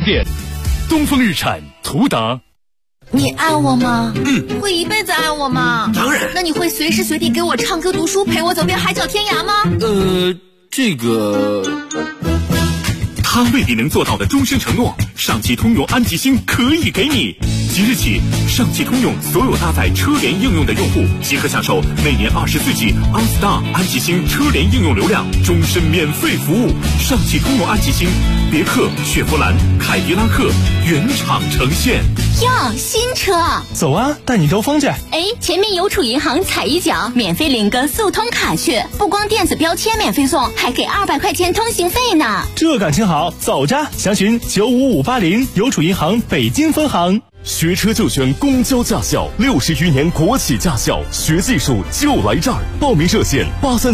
店。东风日产途达。 你爱我吗？会一辈子爱我吗？ 当然。 那你会随时随地给我唱歌读书，陪我走遍海角天涯吗？ 这个他未必能做到的终身承诺，上汽通用安吉星可以给你。即日起，上汽通用所有搭载车联应用的用户即可享受每年24G OnStar 安吉星车联应用流量，终身免费服务。上汽通用安吉星，别克、雪佛兰、凯迪拉克原厂呈现。 哟，新车！ 走啊，带你兜风去。 前面邮储银行踩一脚，免费领个速通卡去，不光电子标签免费送，还给200块钱通行费呢。 这感情好，走着！详询95580邮储银行北京分行。 学车就选公交驾校，60余年国企驾校，学技术就来这儿。报名热线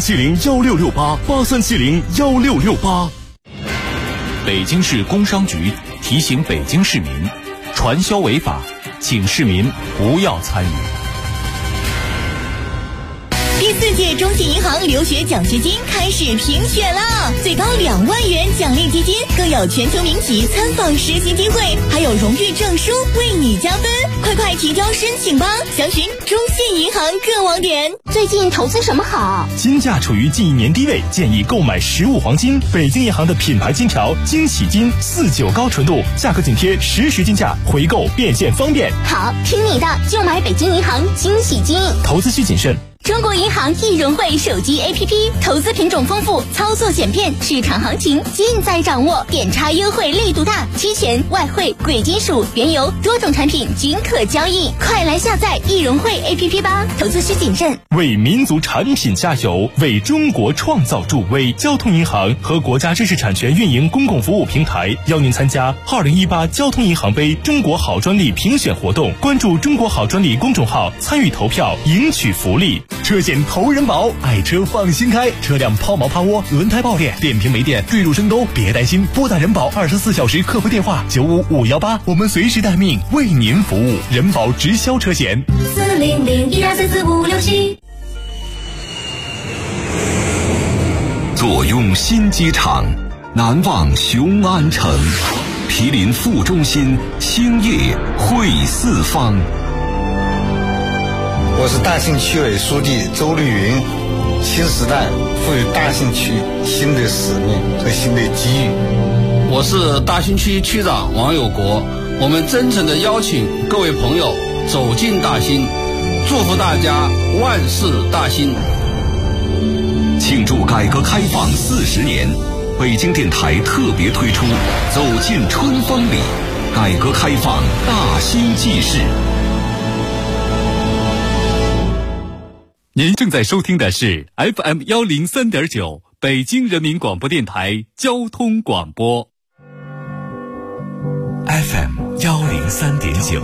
83701668，83701668。 北京市工商局提醒北京市民，传销违法，请市民不要参与。 第4届中信银行留学奖学金开始评选了，最高2万元奖励基金，更有全球名企参访实习机会，还有荣誉证书为你加分。快提交申请吧，详询中信银行各网点。 最近投资什么好？ 金价处于近1年低位，建议购买实物黄金。北京银行的品牌金条金喜金49高纯度，价格紧贴实时金价，回购变现方便。 好，听你的，就买北京银行金喜金。 投资需谨慎。 中国银行易融汇手机 APP， 投资品种丰富，操作简便，市场行情尽在掌握，点差优惠力度大，期权、外汇、贵金属、原油多种产品均可交易，快来下载易融汇 APP 吧！投资需谨慎。 为民族产品加油，为中国创造助威。交通银行和国家知识产权运营公共服务平台邀您参加2018交通银行杯中国好专利评选活动，关注中国好专利公众号，参与投票，赢取福利。 车险投人保，爱车放心开，车辆抛锚趴窝、轮胎爆裂、电瓶没电、坠入深沟，别担心，拨打人保24小时客服电话95518，我们随时待命，为您服务。人保直销车险 40012444567。 坐拥新机场，难忘雄安城，毗邻副中心，兴业汇四方。 我是大兴区委书记周绿云，新时代赋予大兴区新的使命和新的机遇。 我是大兴区区长王有国，我们真诚地邀请各位朋友走进大兴，祝福大家万事大兴。 庆祝改革开放40年，北京电台特别推出走进春风里，改革开放大兴纪事。 您正在收听的是 FM 103.9北京人民广播电台交通广播。 FM 103.9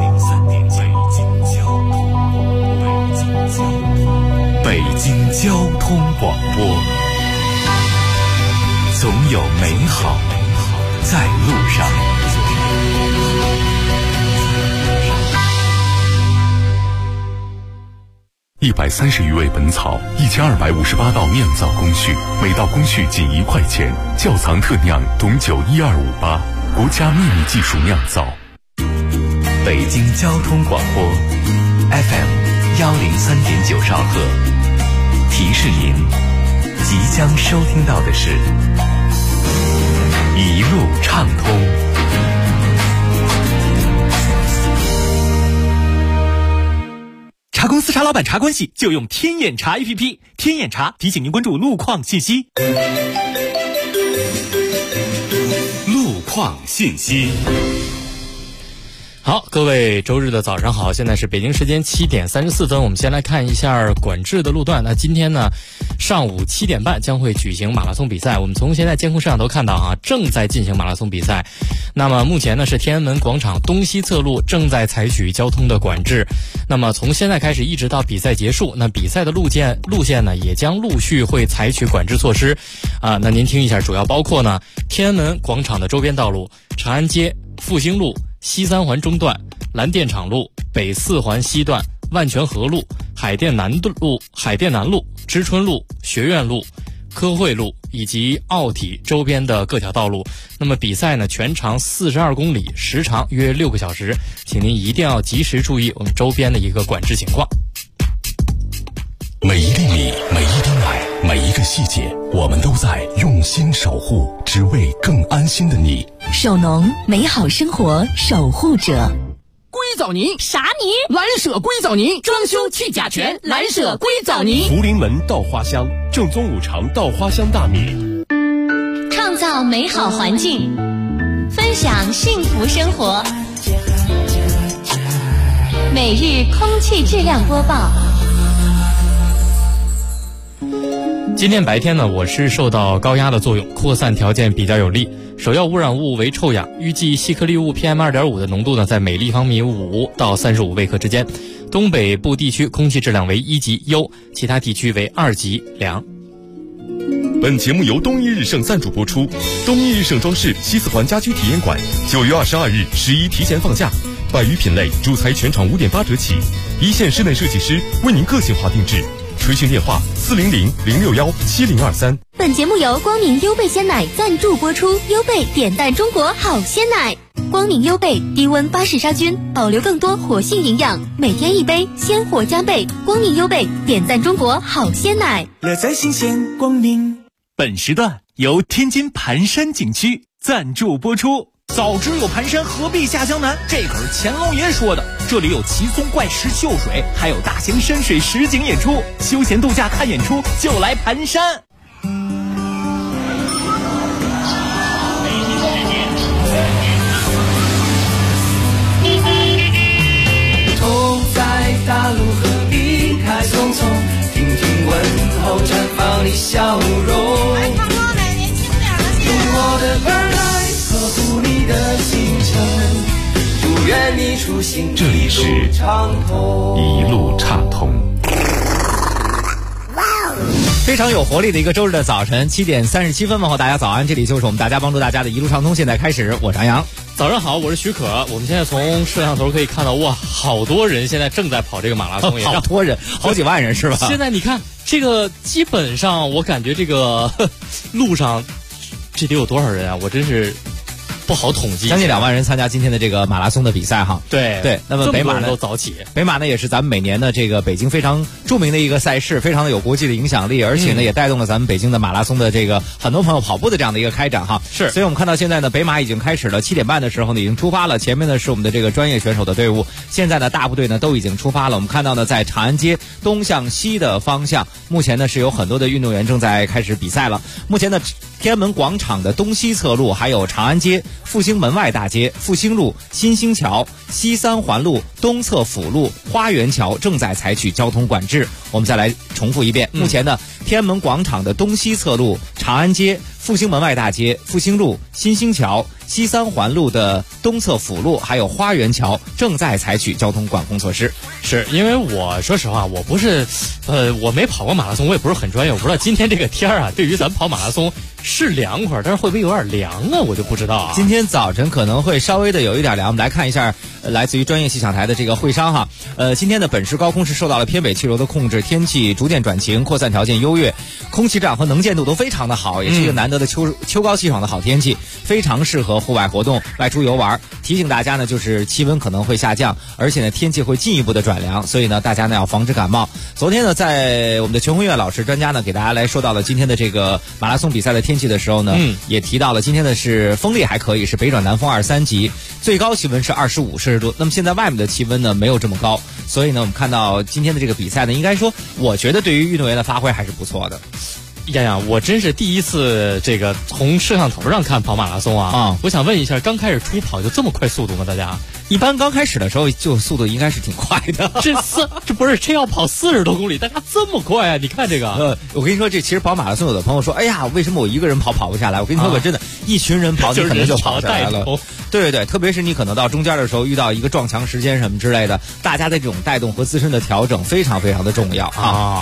北京交通广播，总有美好在路上。 130余味本草，1258道酿造工序，每道工序仅1块钱。窖藏特酿董酒12588，国家秘密技术酿造。 北京交通广播 FM 103.9兆赫，提示您即将收听到的是一路畅通。 茶公司茶老板茶关系就用天眼查 APP， 天眼查提醒您关注路况信息。 路况信息。 好，各位周日的早上好，现在是北京时间7点34分，我们先来看一下管制的路段。那今天呢，上午7点半将会举行马拉松比赛。我们从现在监控摄像头看到正在进行马拉松比赛。那么目前呢是天安门广场东西侧路正在采取交通的管制。那么从现在开始一直到比赛结束，那比赛的路线呢也将陆续会采取管制措施。那您听一下，主要包括呢天安门广场的周边道路、长安街、复兴路、西三环中段、蓝电厂路、北四环西段、万泉河路、海淀南路、知春路、学院路、 科惠路以及奥体周边的各条道路。那么比赛呢，全长42公里，时长约6个小时，请您一定要及时注意我们周边的一个管制情况。 每一粒米，每一滴奶，每一个细节，我们都在用心守护，只为更安心的你。 手农，美好生活守护者。 硅藻泥啥泥？ 蓝舍硅藻泥，装修去甲醛，蓝舍硅藻泥。 福临门稻花香，正宗五常稻花香大米。 创造美好环境，分享幸福生活。每日空气质量播报。 今天白天呢，我市受到高压的作用，扩散条件比较有利，首要污染物为臭氧，预计细颗粒物 PM2.5 的浓度呢在每立方米5到35微克之间。东北部地区空气质量为1级优，其他地区为2级良。 本节目由东一日盛赞助播出。东一日盛装饰西四环家居体验馆9月22日11提前放假，100余品类主材全场5.8折起，一线室内设计师为您个性化定制。垂询电话400-061-7023。 本节目由光明优贝鲜奶赞助播出。优贝点赞中国好鲜奶，光明优贝低温巴氏杀菌，保留更多活性营养，每天一杯，鲜活加倍。光明优贝点赞中国好鲜奶， 乐在新鲜光明。本时段由天津盘山景区赞助播出。早知有盘山，何必下江南？这可是乾隆爷说的。这里有奇松怪石秀水，还有大型山水实景演出，休闲度假看演出就来盘山。 头在大陆何必开匆匆，听听问候绽放你笑容。来唱歌呗，年轻点的先。用我的耳来呵护你的行程，祝愿你出行这里是一路畅通。 非常有活力的一个周日的早晨，7点37分，问候大家早安，这里就是我们大家帮助大家的一路畅通，现在开始，我是杨洋。 早上好，我是许可。我们现在从摄像头可以看到，哇，好多人现在正在跑这个马拉松， 好多人，好几万人是吧？ 现在你看这个，基本上我感觉这个路上，这得有多少人啊？我真是不好统计。 将近2万人参加今天的这个马拉松的比赛哈。 对， 那么北马呢都早起。 北马呢也是咱们每年的这个北京非常著名的一个赛事，非常的有国际的影响力，而且呢也带动了咱们北京的马拉松的这个很多朋友跑步的这样的一个开展哈。 是， 所以我们看到现在呢，北马已经开始了，7点半的时候呢已经出发了，前面呢是我们的这个专业选手的队伍，现在呢大部队呢都已经出发了。我们看到呢在长安街东向西的方向，目前呢是有很多的运动员正在开始比赛了。目前呢天安门广场的东西侧路，还有长安街、复兴门外大街、复兴路、新兴桥、西三环路、东侧辅路、花园桥正在采取交通管制。我们再来重复一遍，目前呢天安门广场的东西侧路、长安街、复兴门外大街、复兴路、新兴桥、西三环路的东侧辅路还有花园桥正在采取交通管控措施。 是因为我说实话，我不是我没跑过马拉松，我也不是很专业，我不知道今天这个天啊对于咱跑马拉松是凉快，但是会不会有点凉啊，我就不知道啊。 今天早晨可能会稍微的有一点凉。我们来看一下来自于专业气象台的这个会商哈。今天的本市高空是受到了偏北气流的控制，天气逐渐转晴，扩散条件优越，空气质量和能见度都非常的好，也是一个难得的秋高气爽的好天气，非常适合户外活动外出游玩。提醒大家呢，就是气温可能会下降，而且呢天气会进一步的转凉，所以呢大家呢要防止感冒。昨天呢在我们的全红月老师专家呢给大家来说到了今天的这个马拉松比赛的天气的时候呢，也提到了今天的是风力还可以，是北转南风2、3级，最高气温是25摄氏度。那么现在外面的气温呢没有这么高，所以呢我们看到今天的这个比赛呢，应该说我觉得对于运动员的发挥还是不错的。 呀，我真是第一次这个从摄像头上看跑马拉松啊！我想问一下，刚开始初跑就这么快速度吗？大家一般刚开始的时候就速度应该是挺快的。 这要跑40多公里，大家这么快啊？你看这个， 我跟你说，这其实跑马拉松有的朋友说，哎呀，为什么我一个人跑不下来？我跟你说，真的，一群人跑你可能就跑下来了。对，特别是你可能到中间的时候遇到一个撞墙时间什么之类的，大家的这种带动和自身的调整非常非常的重要啊。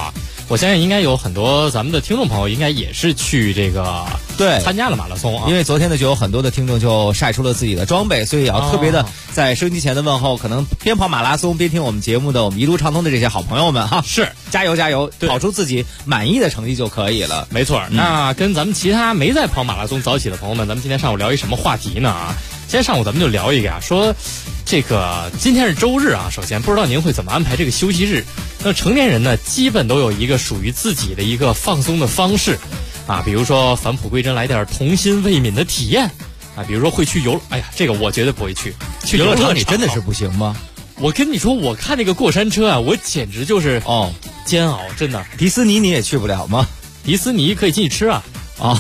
我相信应该有很多咱们的听众朋友应该也是去这个对参加了马拉松啊。 因为昨天呢就有很多的听众就晒出了自己的装备，所以也要特别的在收音机前的问候，可能边跑马拉松边听我们节目的我们一路畅通的这些好朋友们哈， 是加油加油，跑出自己满意的成绩就可以了。 没错，那跟咱们其他没在跑马拉松早起的朋友们，咱们今天上午聊一什么话题呢啊？今天上午咱们就聊一个啊，说这个今天是周日啊，首先不知道您会怎么安排这个休息日。那成年人呢，基本都有一个属于自己的一个放松的方式啊，比如说返璞归真来点童心未泯的体验啊，比如说会去哎呀，这个我绝对不会去游乐场，你真的是不行吗？ 我跟你说，我看那个过山车啊，我简直就是煎熬，真的。 迪士尼你也去不了吗？ 迪士尼可以进去吃啊。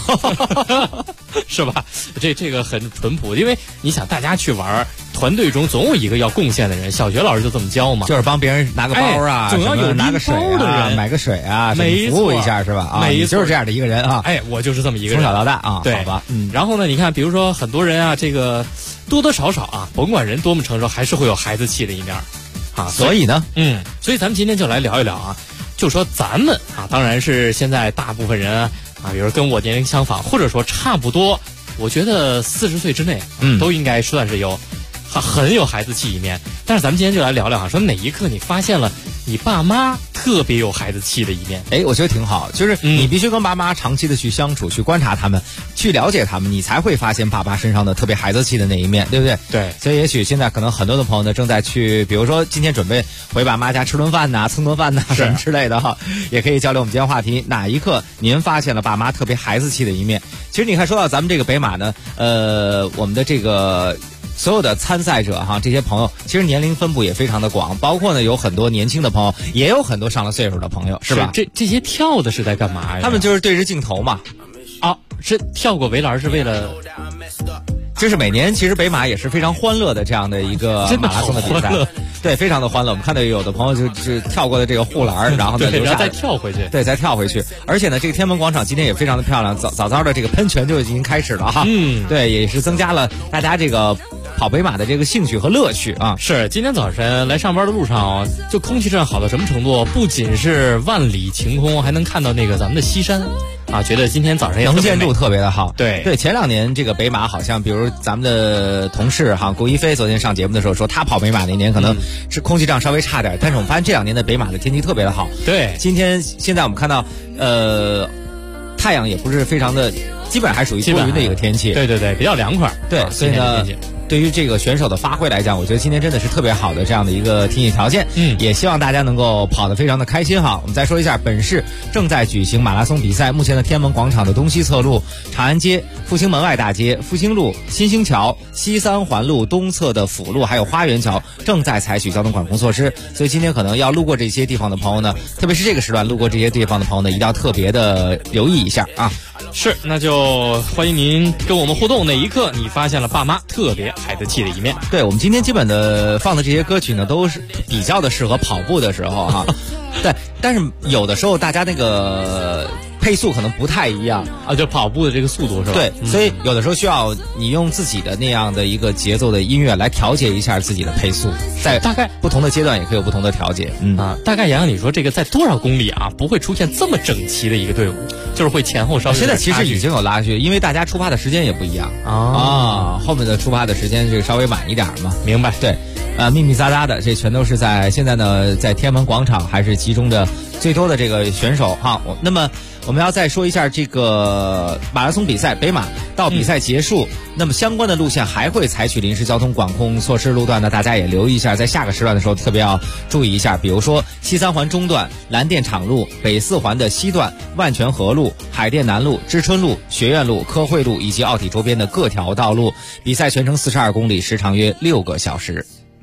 是吧？这个很淳朴，因为你想大家去玩，团队中总有一个要贡献的人。小学老师就这么教嘛， 就是帮别人拿个包啊， 总要有拿个水啊，买个水啊，服务一下是吧？啊，你就是这样的一个人啊。 我就是这么一个人， 从小到大啊， 对， 好吧。 然后呢，你看，比如说很多人啊，这个多多少少啊，甭管人多么成熟，还是会有孩子气的一面啊。 所以呢， 所以咱们今天就来聊一聊啊，就说咱们啊，当然是现在大部分人啊，比如跟我年龄相仿，或者说差不多，我觉得40岁之内，都应该算是很有孩子气一面。但是咱们今天就来聊聊啊，说哪一刻你发现了你爸妈特别有孩子气的一面？ 我觉得挺好，就是你必须跟爸妈长期的去相处，去观察他们，去了解他们，你才会发现爸爸身上的特别孩子气的那一面，对不对？ 对。 所以也许现在可能很多的朋友呢正在去，比如说今天准备回爸妈家吃顿饭呐、蹭顿饭呐什么之类的哈，也可以交流我们今天话题。哪一刻您发现了爸妈特别孩子气的一面？其实你看，说到咱们这个北马呢，我们的这个所有的参赛者哈，这些朋友其实年龄分布也非常的广，包括呢有很多年轻的朋友，也有很多上了岁数的朋友，是吧？ 这些跳的是在干嘛呀？ 他们就是对着镜头嘛。 是跳过围栏是为了。 就是每年其实北马也是非常欢乐的这样的一个马拉松的比赛，对，非常的欢乐。我们看到有的朋友就是跳过的这个护栏，然后呢留下再跳回去， 对，再跳回去。而且呢，这个天安门广场今天也非常的漂亮，早的这个喷泉就已经开始了哈。对，也是增加了大家这个跑北马的这个兴趣和乐趣啊。 是，今天早晨来上班的路上，就空气质量好到什么程度？不仅是万里晴空，还能看到那个咱们的西山。啊，觉得今天早上能见度特别的好。 对， 前2年这个北马好像，比如咱们的同事哈，顾一飞昨天上节目的时候说，他跑北马那年可能是空气质量稍微差点，但是我们发现这2年的北马的天气特别的好。 对， 现在我们看到，太阳也不是非常的，基本还属于多云的一个天气。 对，比较凉快。 对，所以呢，对于这个选手的发挥来讲，我觉得今天真的是特别好的这样的一个天气条件。也希望大家能够跑得非常的开心哈。我们再说一下，本市正在举行马拉松比赛，目前的天安门广场的东西侧路、长安街、复兴门外大街、复兴路、新兴桥、西三环路东侧的辅路还有花园桥正在采取交通管控措施，所以今天可能要路过这些地方的朋友呢，特别是这个时段路过这些地方的朋友呢，一定要特别的留意一下啊。 是，那就欢迎您跟我们互动。哪一刻你发现了爸妈特别孩子气的一面？ 对，我们今天基本的放的这些歌曲呢，都是比较的适合跑步的时候哈。对，但是有的时候大家那个配速可能不太一样啊，就跑步的这个速度是吧？ 对，所以有的时候需要你用自己的那样的一个节奏的音乐来调节一下自己的配速，在大概不同的阶段也可以有不同的调节。 大概洋洋，你说这个在多少公里啊不会出现这么整齐的一个队伍？就是会前后稍微。 现在其实已经有拉锯，因为大家出发的时间也不一样后面的出发的时间就稍微晚一点嘛。 明白？ 对，密密匝匝的，这全都是在现在呢，在天安门广场还是集中的最多的这个选手哈。那么我们要再说一下这个马拉松比赛，北马到比赛结束，那么相关的路线还会采取临时交通管控措施路段呢，大家也留意一下，在下个时段的时候特别要注意一下，比如说西三环中段、蓝电厂路、北4环的西段、万泉河路、海淀南路、知春路、学院路、科汇路以及奥体周边的各条道路。比赛全程42公里，时长约6个小时。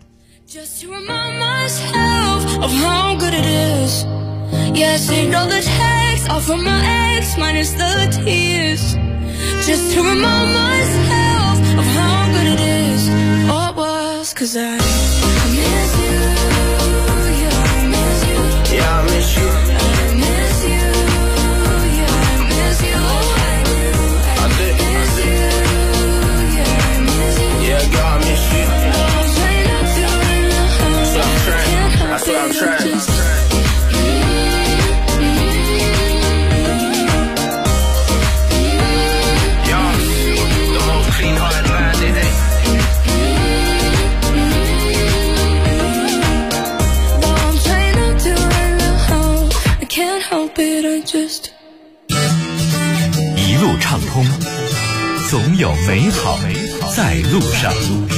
Just to remind myself of how good it is. Yes, I know the text all from my ex minus the tears. Just to remind myself of how good it is. Oh, it was 'cause I miss you. Yeah, I miss you. Yeah, I miss you. I miss you. Yeah, I miss you. Oh, I do. I miss you. Yeah, I miss you. Yeah, girl, I miss you. I'm trying not to. That's what I'm trying. That's what I'm trying. 通，总有美好在路上。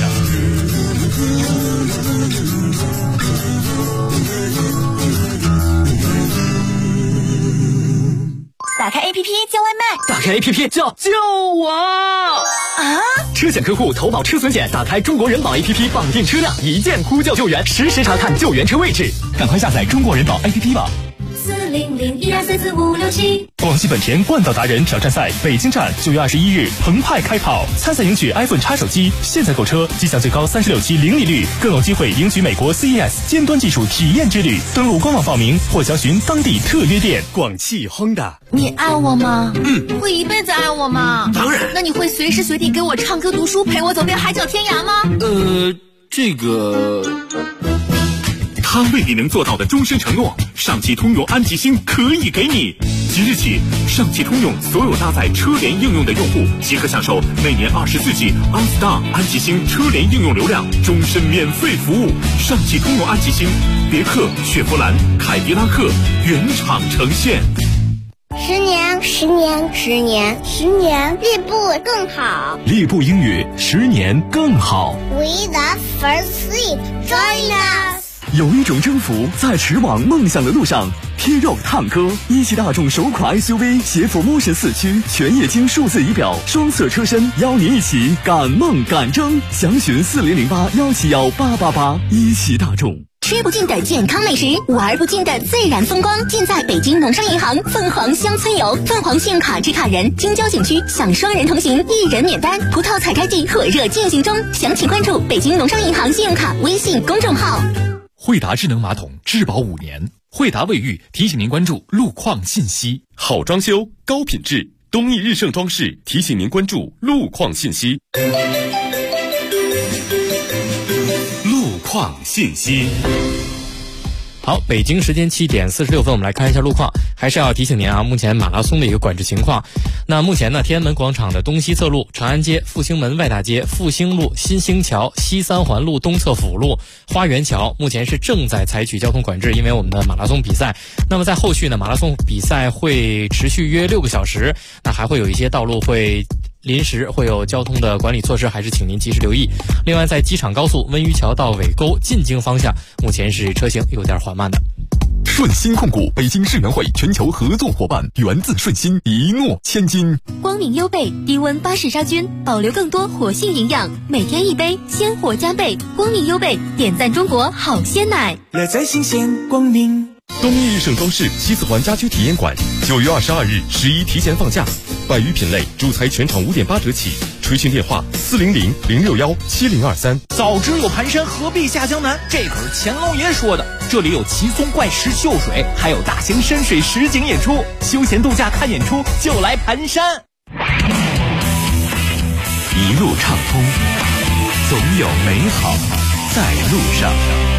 打开 APP 叫外卖， 打开 APP 叫救我啊！ 车险客户投保车损险，打开中国人保 APP 绑定车辆，一键呼叫救援，实时查看救援车位置。赶快下载中国人保 APP 吧。 40012344567。 广汽本田冠道达人挑战赛北京站9月21日澎湃开跑，参赛赢取 iPhone X 手机，现在购车即享最高36期零利率，更有机会赢取美国 CES 尖端技术体验之旅。登录官网报名或详询当地特约店。 广汽 Honda， 你爱我吗？会一辈子爱我吗？ 当然。 那你会随时随地给我唱歌读书，陪我走遍海角天涯吗？ 这个。 他为你能做到的终身承诺，上汽通用安吉星可以给你。即日起，上汽通用所有搭载车联应用的用户即可享受每年24G OnStar 安吉星车联应用流量，终身免费服务。上汽通用安吉星，别克、雪佛兰、凯迪拉克原厂呈现。 10年，10年，10年，10年，立步更好。 立步英语10年更好。 We love first sleep. Join us. 有一种征服在驰往梦想的路上。T Roc 探歌，一汽大众首款 SUV， 携辅 Motion 4驱，全液晶数字仪表，双色车身，邀您一起赶梦赶征。详询4008171888。一汽大众。 吃不尽的健康美食，玩不尽的自然风光，尽在北京农商银行凤凰乡村游。凤凰信用卡持卡人京郊景区享双人同行，1人免单。葡萄采开季火热进行中，详情关注北京农商银行信用卡微信公众号。 惠达智能马桶质保5年，惠达卫浴提醒您关注路况信息。 好装修高品质，东义日盛装饰提醒您关注路况信息。 路况信息。 好，北京时间7点46分，我们来看一下路况。还是要提醒您啊，目前马拉松的一个管制情况。那目前呢，天安门广场的东西侧路、长安街、复兴门外大街、复兴路、新兴桥、西三环路东侧辅路、花园桥，目前是正在采取交通管制，因为我们的马拉松比赛。那么在后续呢，马拉松比赛会持续约6个小时，那还会有一些道路会临时会有交通的管理措施，还是请您及时留意。另外，在机场高速温榆桥到尾沟进京方向，目前是车行有点缓慢的。 顺鑫控股北京世园会全球合作伙伴，源自顺鑫，一诺千金。 光明优贝低温巴氏杀菌，保留更多活性营养，每天1杯，鲜活加倍。光明优贝点赞中国好鲜奶， 乐在新鲜光明。 东义日盛装饰西四环家居体验馆9月22日11提前放假，百余品类主材全场5.8折起，垂询电话400-061-7023。 早知有盘山何必下江南，这可是乾隆爷说的。这里有奇松怪石秀水，还有大型深水实景演出，休闲度假看演出就来盘山。 一路畅通，总有美好在路上。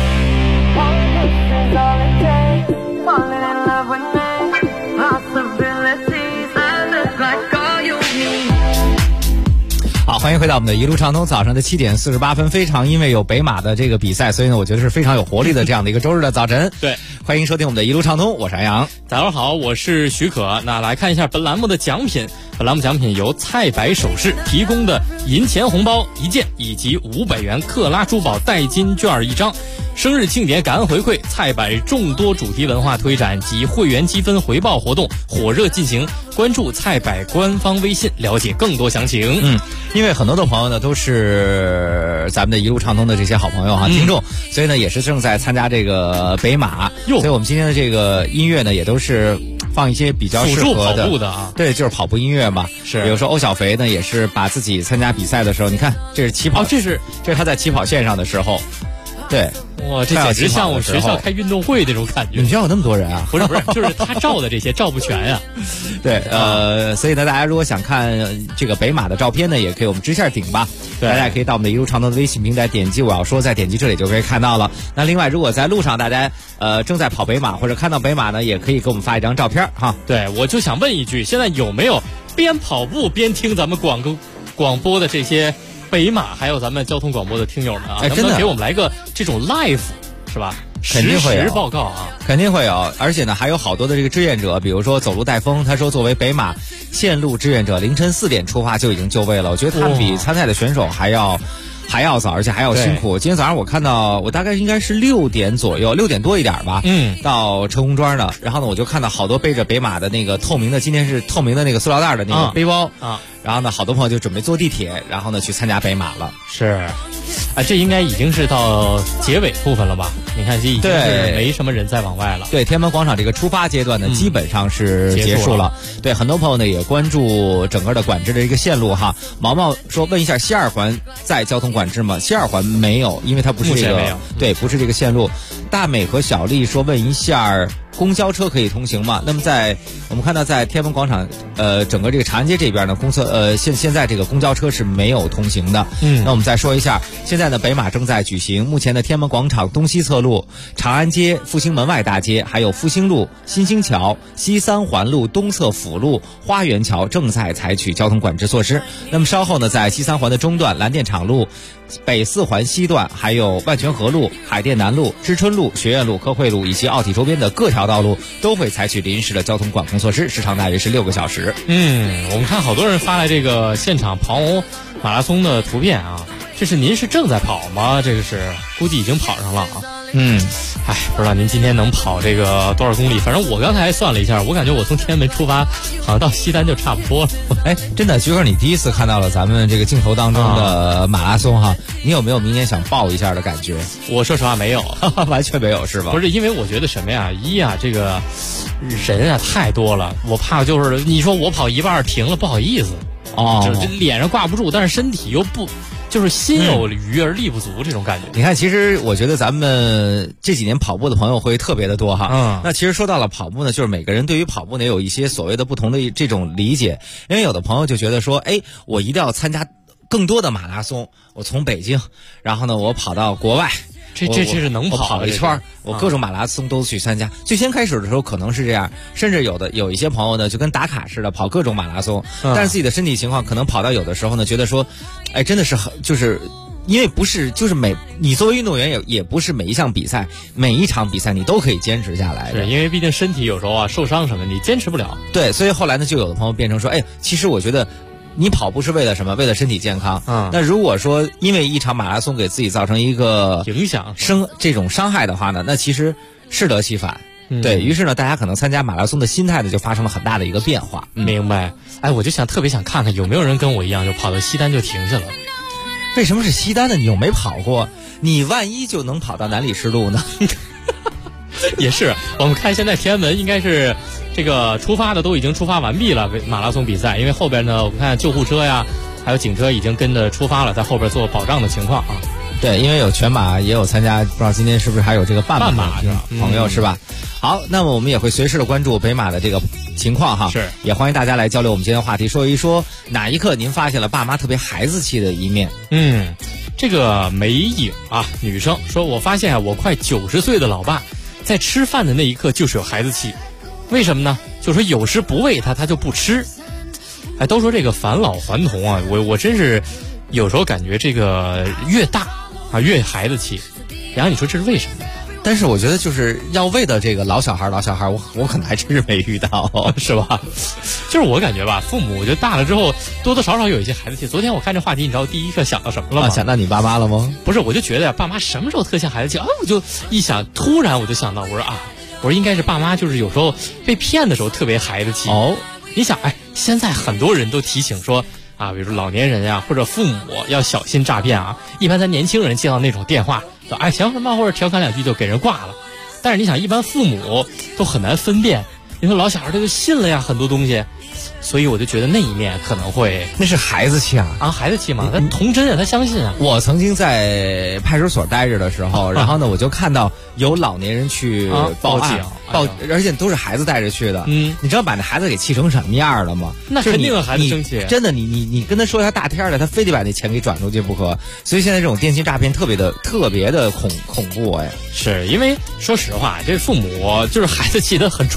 好，欢迎回到我们的一路畅通。早上的7点48分，非常因为有北马的这个比赛，所以呢，我觉得是非常有活力的这样的一个周日的早晨。 对， 欢迎收听我们的一路畅通，我是安阳。 早上好，我是许可。那来看一下本栏目的奖品。本栏目奖品由菜百首饰提供的银钱红包1件，以及500元克拉珠宝代金券1张。生日庆典感恩回馈，菜百众多主题文化推展及会员积分回报活动火热进行，关注菜百官方微信了解更多详情。 因为很多的朋友呢都是咱们的一路畅通的这些好朋友哈，听众，所以呢也是正在参加这个北马，所以我们今天的这个音乐呢也都是放一些比较适合的辅助跑步的啊， 对，就是跑步音乐嘛。 是， 比如说欧小肥呢也是把自己参加比赛的时候，你看这是起跑， 这是他在起跑线上的时候，对。 哇，这简直像我们学校开运动会那种感觉。 你们学校有那么多人啊？ 不是，就是他照的这些照不全呀。 对，所以呢，大家如果想看这个北马的照片呢，也可以我们支下顶吧。 对， 大家可以到我们的一路畅通的微信平台点击我要说，再点击这里就可以看到了。那另外，如果在路上大家正在跑北马或者看到北马呢，也可以给我们发一张照片哈。 对，我就想问一句，现在有没有边跑步边听咱们广播的这些北马还有咱们交通广播的听友们啊？ 真的能不能给我们来个这种 live？是吧？ 肯定会有实时报告啊， 肯定会有。而且呢，还有好多的这个志愿者，比如说走路带风，他说作为北马线路志愿者，凌晨4点出发就已经就位了。我觉得他们比参赛的选手还要早，而且还要辛苦。今天早上我看到，我大概应该是6点左右，6点多一点吧，到车公庄的。然后呢，我就看到好多背着北马的那个透明的，今天是透明的那个塑料袋的那个背包啊。然后呢，好多朋友就准备坐地铁，然后呢去参加北马了。 是，这应该已经是到结尾部分了吧？你看，这已经是没什么人再往外了。 对，天安门广场这个出发阶段呢，基本上是结束了。对，很多朋友呢也关注整个的管制的一个线路哈。毛毛说，问一下西2环在交通管制吗？西2环没有，因为它不是这个，对，不是这个线路。大美和小丽说，问一下公交车可以通行吗？那么我们看到在天安门广场，整个这个长安街这边呢，现在这个公交车是没有通行的。那我们再说一下，现在呢北马正在举行，目前的天安门广场东西侧路、长安街、复兴门外大街，还有复兴路、新兴桥、西3环路东侧辅路、花园桥正在采取交通管制措施。那么稍后呢，在西3环的中段、蓝靛厂路、北4环西段，还有万泉河路、海淀南路、知春路、学院路、科汇路以及奥体周边的各条道路都会采取临时的交通管控措施，时长大约是6个小时。 我们看好多人发来这个现场跑马拉松的图片啊，这是您是正在跑吗？这个是估计已经跑上了啊。不知道您今天能跑这个多少公里？反正我刚才算了一下，我感觉我从天安门出发，好像到西单就差不多了。 真的，菊哥，你第一次看到了咱们这个镜头当中的马拉松哈，你有没有明年想报一下的感觉？ 我说实话没有， 完全没有是吧？ 不是，因为我觉得什么呀，这个人啊太多了，我怕就是你说我跑一半停了，不好意思就是脸上挂不住，但是身体又不。就是心有余而力不足这种感觉。 你看，其实我觉得咱们这几年跑步的朋友会特别的多哈。那其实说到了跑步呢，就是每个人对于跑步呢有一些所谓的不同的这种理解。因为有的朋友就觉得说，我一定要参加更多的马拉松，我从北京，然后呢我跑到国外。 这是能跑一圈，我各种马拉松都去参加。最先开始的时候可能是这样，甚至有一些朋友呢就跟打卡似的跑各种马拉松，但是自己的身体情况可能跑到有的时候呢觉得说，真的是就是因为不是就是你作为运动员也不是每一项比赛每一场比赛你都可以坚持下来的， 是因为毕竟身体有时候受伤什么你坚持不了。 对，所以后来呢就有的朋友变成说，其实我觉得。你跑步是为了什么？为了身体健康。那如果说因为一场马拉松给自己造成一个影响、 这种伤害的话呢，那其实适得其反。对于是呢，大家可能参加马拉松的心态呢就发生了很大的一个变化。 明白？我就特别想看看有没有人跟我一样，就跑到西单就停下了。 为什么是西单呢？你又没跑过，你万一就能跑到南礼士路呢？ 也是，我们看现在天安门应该是。这个出发的都已经出发完毕了，马拉松比赛，因为后边呢，我们看救护车呀，还有警车已经跟着出发了，在后边做保障的情况啊。 对，因为有全马，也有参加，不知道今天是不是还有这个半马的朋友是吧？好，那么我们也会随时的关注北马的这个情况哈， 是， 也欢迎大家来交流我们今天的话题，说一说哪一刻您发现了爸妈特别孩子气的一面？ 这个梅影啊，女生说，我发现我快90岁的老爸，在吃饭的那一刻就是有孩子气。为什么呢？就说有时不喂他就不吃。都说这个返老还童啊，我真是有时候感觉这个越大啊越孩子气。然后你说这是为什么？ 但是我觉得就是要喂的这个老小孩，我可能还真是没遇到， 是吧？就是我感觉吧，父母我觉得大了之后多多少少有一些孩子气。昨天我看这话题，你知道第一个想到什么了吗？ 想到你爸妈了吗？ 不是，我就觉得爸妈什么时候特像孩子气我就一想，突然我就想到，我说应该是爸妈就是有时候被骗的时候特别孩子气。你想现在很多人都提醒说比如说老年人呀或者父母要小心诈骗啊。一般咱年轻人接到那种电话行什么或者调侃2句就给人挂了。但是你想一般父母都很难分辨，你说老小孩他就信了呀很多东西。所以我就觉得那一面可能会那是孩子气孩子气嘛，他童真他相信我曾经在派出所待着的时候，然后呢我就看到有老年人去报警，而且都是孩子带着去的。你知道把那孩子给气成什么样了吗？ 那肯定孩子生气。 真的，你跟他说一下大天的，他非得把那钱给转出去不可。所以现在这种电信诈骗特别的恐怖是因为说实话，这父母就是孩子气，他很纯真，他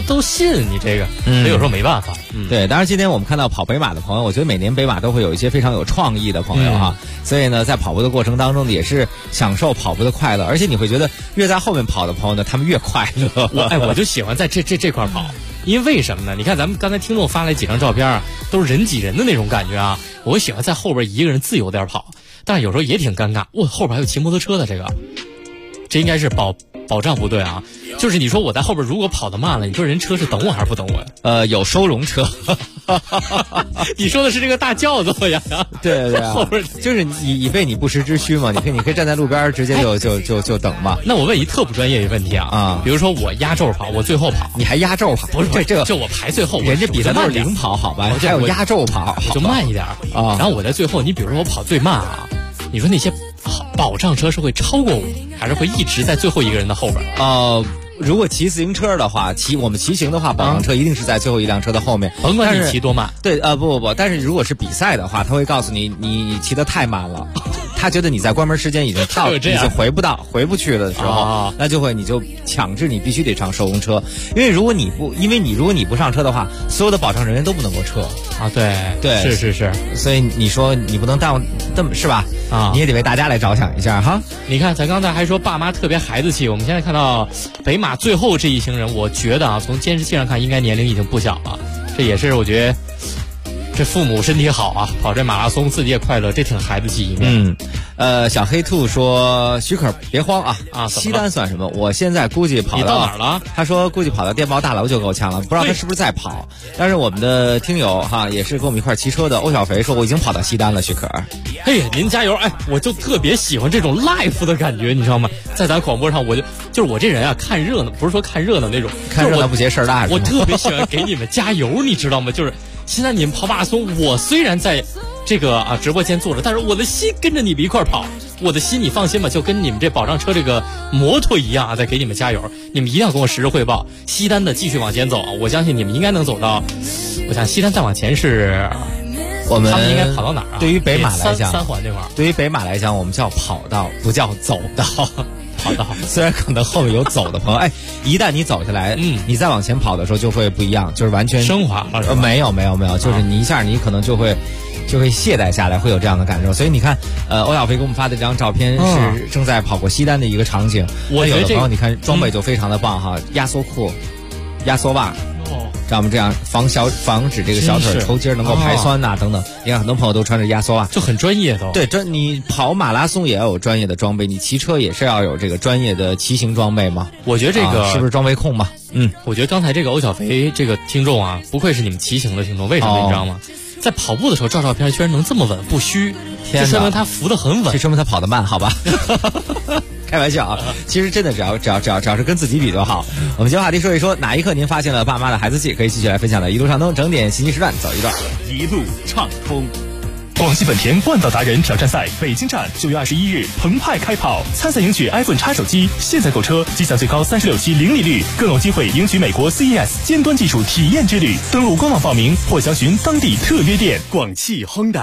都信你这个，所以有时候没办法。 对，当然今天我们看到跑北马的朋友，我觉得每年北马都会有一些非常有创意的朋友哈，所以呢，在跑步的过程当中也是享受跑步的快乐，而且你会觉得越在后面跑的朋友呢，他们越快乐。 我就喜欢在这块跑。因为什么呢？你看咱们刚才听众发来几张照片啊，都是人挤人的那种感觉啊。我喜欢在后边一个人自由点跑，但是有时候也挺尴尬。后边还有骑摩托车的这应该是保障不对啊。就是你说我在后边如果跑得慢了，你说人车是等我还是不等我？ 有收容车。 你说的是这个大轿子呀？ 对对， 后边就是以备你不时之需嘛。你可以站在路边直接就等嘛。 那我问一特不专业的问题啊，比如说我压轴跑，我最后跑， 你还压轴跑？不是这就我排最后， 人家比赛都是领跑好吧？还有压轴跑， 就慢一点啊。然后我在最后，你比如说我跑最慢啊，你说那些保障车是会超过我，还是会一直在最后一个人的后边？ 如果骑自行车的话，我们骑行的话，保障车一定是在最后一辆车的后面， 甭管你骑多慢。 对，不，但是如果是比赛的话，他会告诉你骑得太慢了，他觉得你在关门时间已经到，已经回不去的时候，那你就强制你必须得上收容车，因为如果你不上车的话，所有的保障人员都不能够撤啊。对，是， 所以你说你不能耽误，是吧？啊，你也得为大家来着想一下哈。 你看，咱刚才还说爸妈特别孩子气，我们现在看到北马最后这一行人，我觉得啊，从监视器上看，应该年龄已经不小了。这也是我觉得这父母身体好啊，跑这马拉松自己也快乐，这挺孩子气一面。 小黑兔说许可别慌啊，西单算什么？我现在估计跑到哪儿了？ 他说估计跑到电报大楼就够呛了，不知道他是不是在跑。但是我们的听友哈，也是跟我们一块骑车的欧小肥说，我已经跑到西单了，许可。 嘿，您加油！我就特别喜欢这种 live 的感觉，你知道吗？在咱广播上，就是我这人啊，看热闹不是说看热闹那种， 看热闹不嫌事儿大。 我特别喜欢给你们加油，你知道吗？就是现在你们跑马拉松，我虽然在这个直播间坐着，但是我的心跟着你们一块跑，我的心你放心吧，就跟你们这保障车这个摩托一样啊，在给你们加油。你们一定要跟我实时汇报。西单的继续往前走，我相信你们应该能走到。我想西单再往前是。他们应该跑到哪儿啊？ 对于北马来讲， 三环这块儿。 对于北马来讲，我们叫跑道，不叫走道。跑道虽然可能后面有走的朋友，一旦你走下来，你再往前跑的时候就会不一样，就是完全升华了。 没有，就是你一下你可能就会懈怠下来，会有这样的感受。所以你看，欧小飞给我们发的这张照片是正在跑过西单的一个场景。 我觉得有的朋友你看装备就非常的棒哈，压缩裤、压缩袜。像我们这样防止这个小腿抽筋能够排酸呐等等，你看很多朋友都穿着压缩袜， 就很专业的。 对，你跑马拉松也要有专业的装备，你骑车也是要有这个专业的骑行装备嘛。 我觉得这个是不是装备控嘛？ 我觉得刚才这个欧小肥这个听众啊，不愧是你们骑行的听众，为什么你知道吗？在跑步的时候照照片居然能这么稳不虚，这说明他扶得很稳， 这说明他跑得慢，好吧？开玩笑啊，其实真的只要是跟自己比就好。我们接话题说一说，哪一刻您发现了爸妈的孩子气？可以继续来分享的一路畅通，整点信息时段走一段， 一路畅通。 广汽本田冠道达人挑战赛北京站9月21日澎湃开跑，参赛赢取 iPhone X 手机，现在购车即享最高36期零利率，更有机会赢取美国 CES 尖端技术体验之旅。登录官网报名或详询当地特约店。 广汽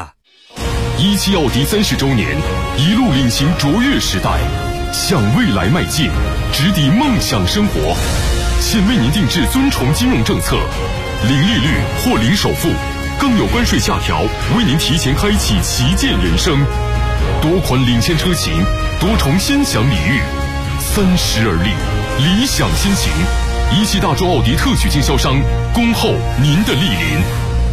Honda。17 奥迪30周年，一路领行卓越时代，向未来迈进，直抵梦想生活。现为您定制尊崇金融政策，零利率或零首付，更有关税下调，为您提前开启旗舰人生。多款领先车型，多重先享礼遇，30而立，理想先行。17大洲奥迪特许经销商，恭候您的莅临。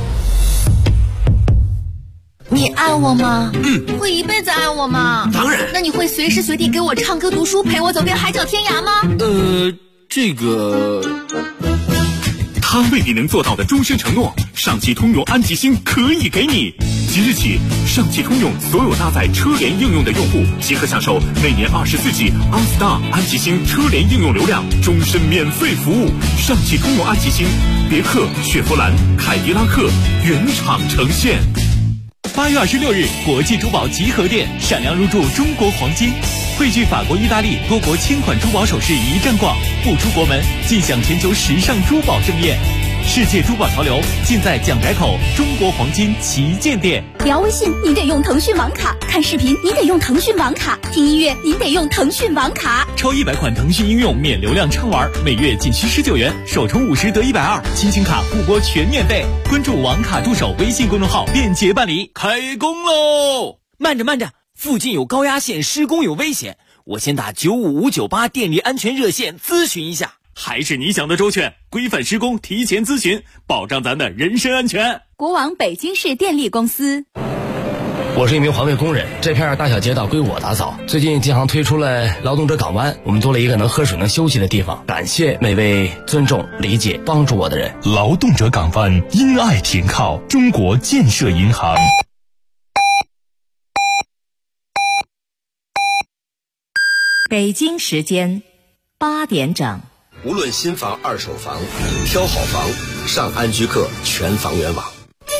你爱我吗？会一辈子爱我吗？ 当然。 那你会随时随地给我唱歌读书，陪我走遍海角天涯吗？ 这个。 他为你能做到的终身承诺，上汽通用安吉星可以给你。即日起，上汽通用所有搭载车联应用的用户即可享受每年24G OnStar 安吉星车联应用流量终身免费服务。上汽通用安吉星，别克、雪佛兰、凯迪拉克原厂呈现。 8月26日，国际珠宝集合店闪亮入驻中国黄金，汇聚法国、意大利多国千款珠宝首饰一站逛，不出国门尽享全球时尚珠宝盛宴。 世界珠宝潮流尽在蒋宅口中国黄金旗舰店。 聊微信你得用腾讯网卡，看视频你得用腾讯网卡，听音乐你得用腾讯网卡。 超100款腾讯应用免流量畅玩，每月仅需19元，首充50得120，亲情卡互拨全免费。关注网卡助手微信公众号，便捷办理。 开工喽！慢着，附近有高压线施工有危险，我先打95598电力安全热线咨询一下。 还是你想的周全，规范施工提前咨询，保障咱的人身安全。 国网北京市电力公司。 我是一名环卫工人，这片大小街道归我打扫。最近建行推出了劳动者港湾，我们多了一个能喝水能休息的地方。感谢每位尊重、理解、帮助我的人。 劳动者港湾，因爱停靠，中国建设银行。 北京时间8点整。 无论新房、二手房，挑好房，上安居客全房源网。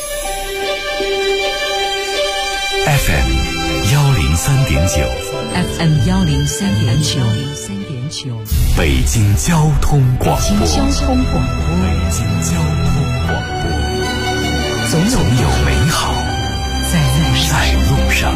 FM 103.9 FM 103.9 北京交通广播。 北京交通广播，总有美好在路上。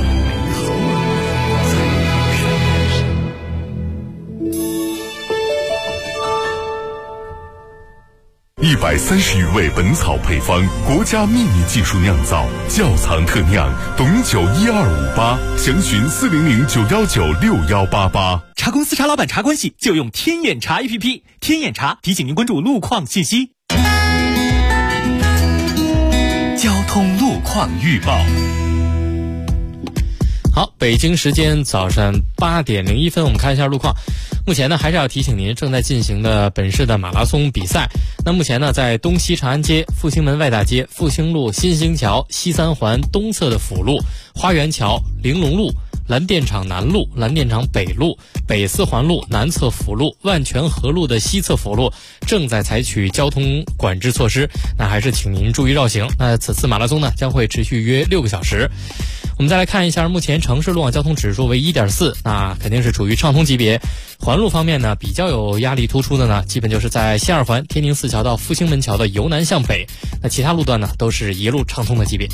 130余味本草配方，国家秘密技术酿造，窖藏特酿，董酒12588，详询40091961888。 茶公司茶老板茶关系就用天眼茶 APP， 天眼茶提醒您关注路况信息。交通路况预报。 好，北京时间早上8点01分，我们看一下路况。目前呢，还是要提醒您正在进行的本市的马拉松比赛。那目前呢，在东西长安街、复兴门外大街、复兴路、新兴桥、西三环东侧的辅路、花园桥、玲珑路、蓝电厂南路、蓝电厂北路、北四环路南侧辅路、万泉河路的西侧辅路正在采取交通管制措施，那还是请您注意绕行。那此次马拉松呢，将会持续约6个小时。我们再来看一下，目前城市路网交通指数为1.4，那肯定是处于畅通级别。环路方面呢，比较有压力突出的呢，基本就是在西二环天宁四桥到复兴门桥的由南向北，那其他路段呢，都是一路畅通的级别。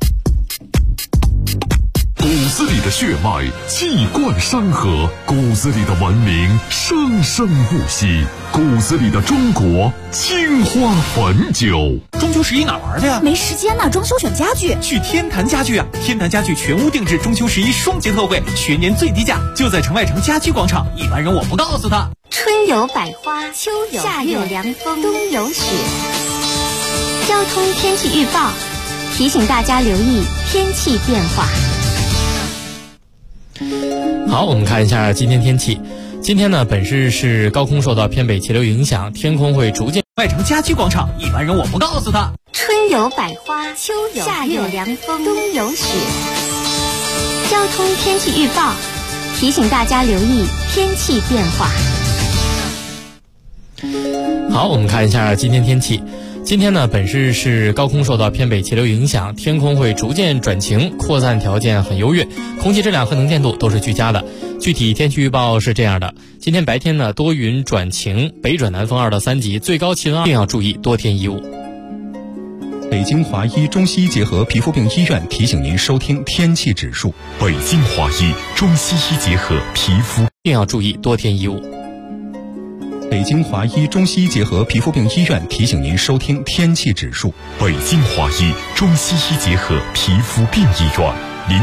骨子里的血脉气贯山河，骨子里的文明生生不息，骨子里的中国青花汾酒。 中秋11哪玩的呀？ 没时间呢，装修选家具。 去天坛家具啊！天坛家具全屋定制中秋11双节特惠，全年最低价，就在城外城家居广场。一般人我不告诉他。 春有百花，秋有夏有凉风，冬有雪。交通天气预报提醒大家留意天气变化。 好，我们看一下今天天气。今天呢，本市是高空受到偏北气流影响，天空会逐渐外城家居广场。一般人我不告诉他。 春有百花，秋有夏有凉风，冬有雪。交通天气预报提醒大家留意天气变化。 好，我们看一下今天天气。今天呢，本市是高空受到偏北气流影响，天空会逐渐转晴，扩散条件很优越，空气质量和能见度都是居佳的。具体天气预报是这样的：今天白天呢，多云转晴，北转南风2到3级，最高气温，一定要注意多添衣物。 北京华医中西医结合皮肤病医院提醒您收听天气指数。 北京华医中西医结合皮肤， 一定要注意多添衣物。 北京华医中西医结合皮肤病医院提醒您收听天气指数。 北京华医中西医结合皮肤病医院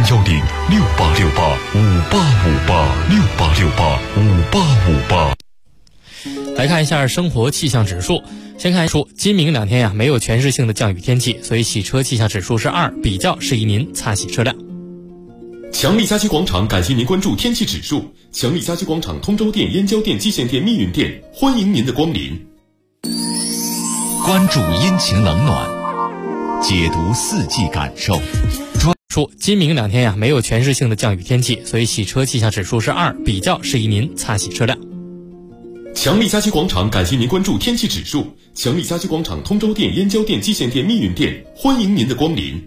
，0106868585858 来看一下生活气象指数。先看数，今明2天呀，没有全市性的降雨天气，所以洗车气象指数是2，比较适宜您擦洗车辆。 强力家居广场感谢您关注天气指数。强力家居广场通州店、燕郊店、蓟县店、密云店，欢迎您的光临。 关注阴晴冷暖，解读四季感受。 说今明2天呀，没有全市性的降雨天气，所以洗车气象指数是2，比较适宜您擦洗车辆。 强力家居广场感谢您关注天气指数。强力家居广场通州店、燕郊店、蓟县店、密云店，欢迎您的光临。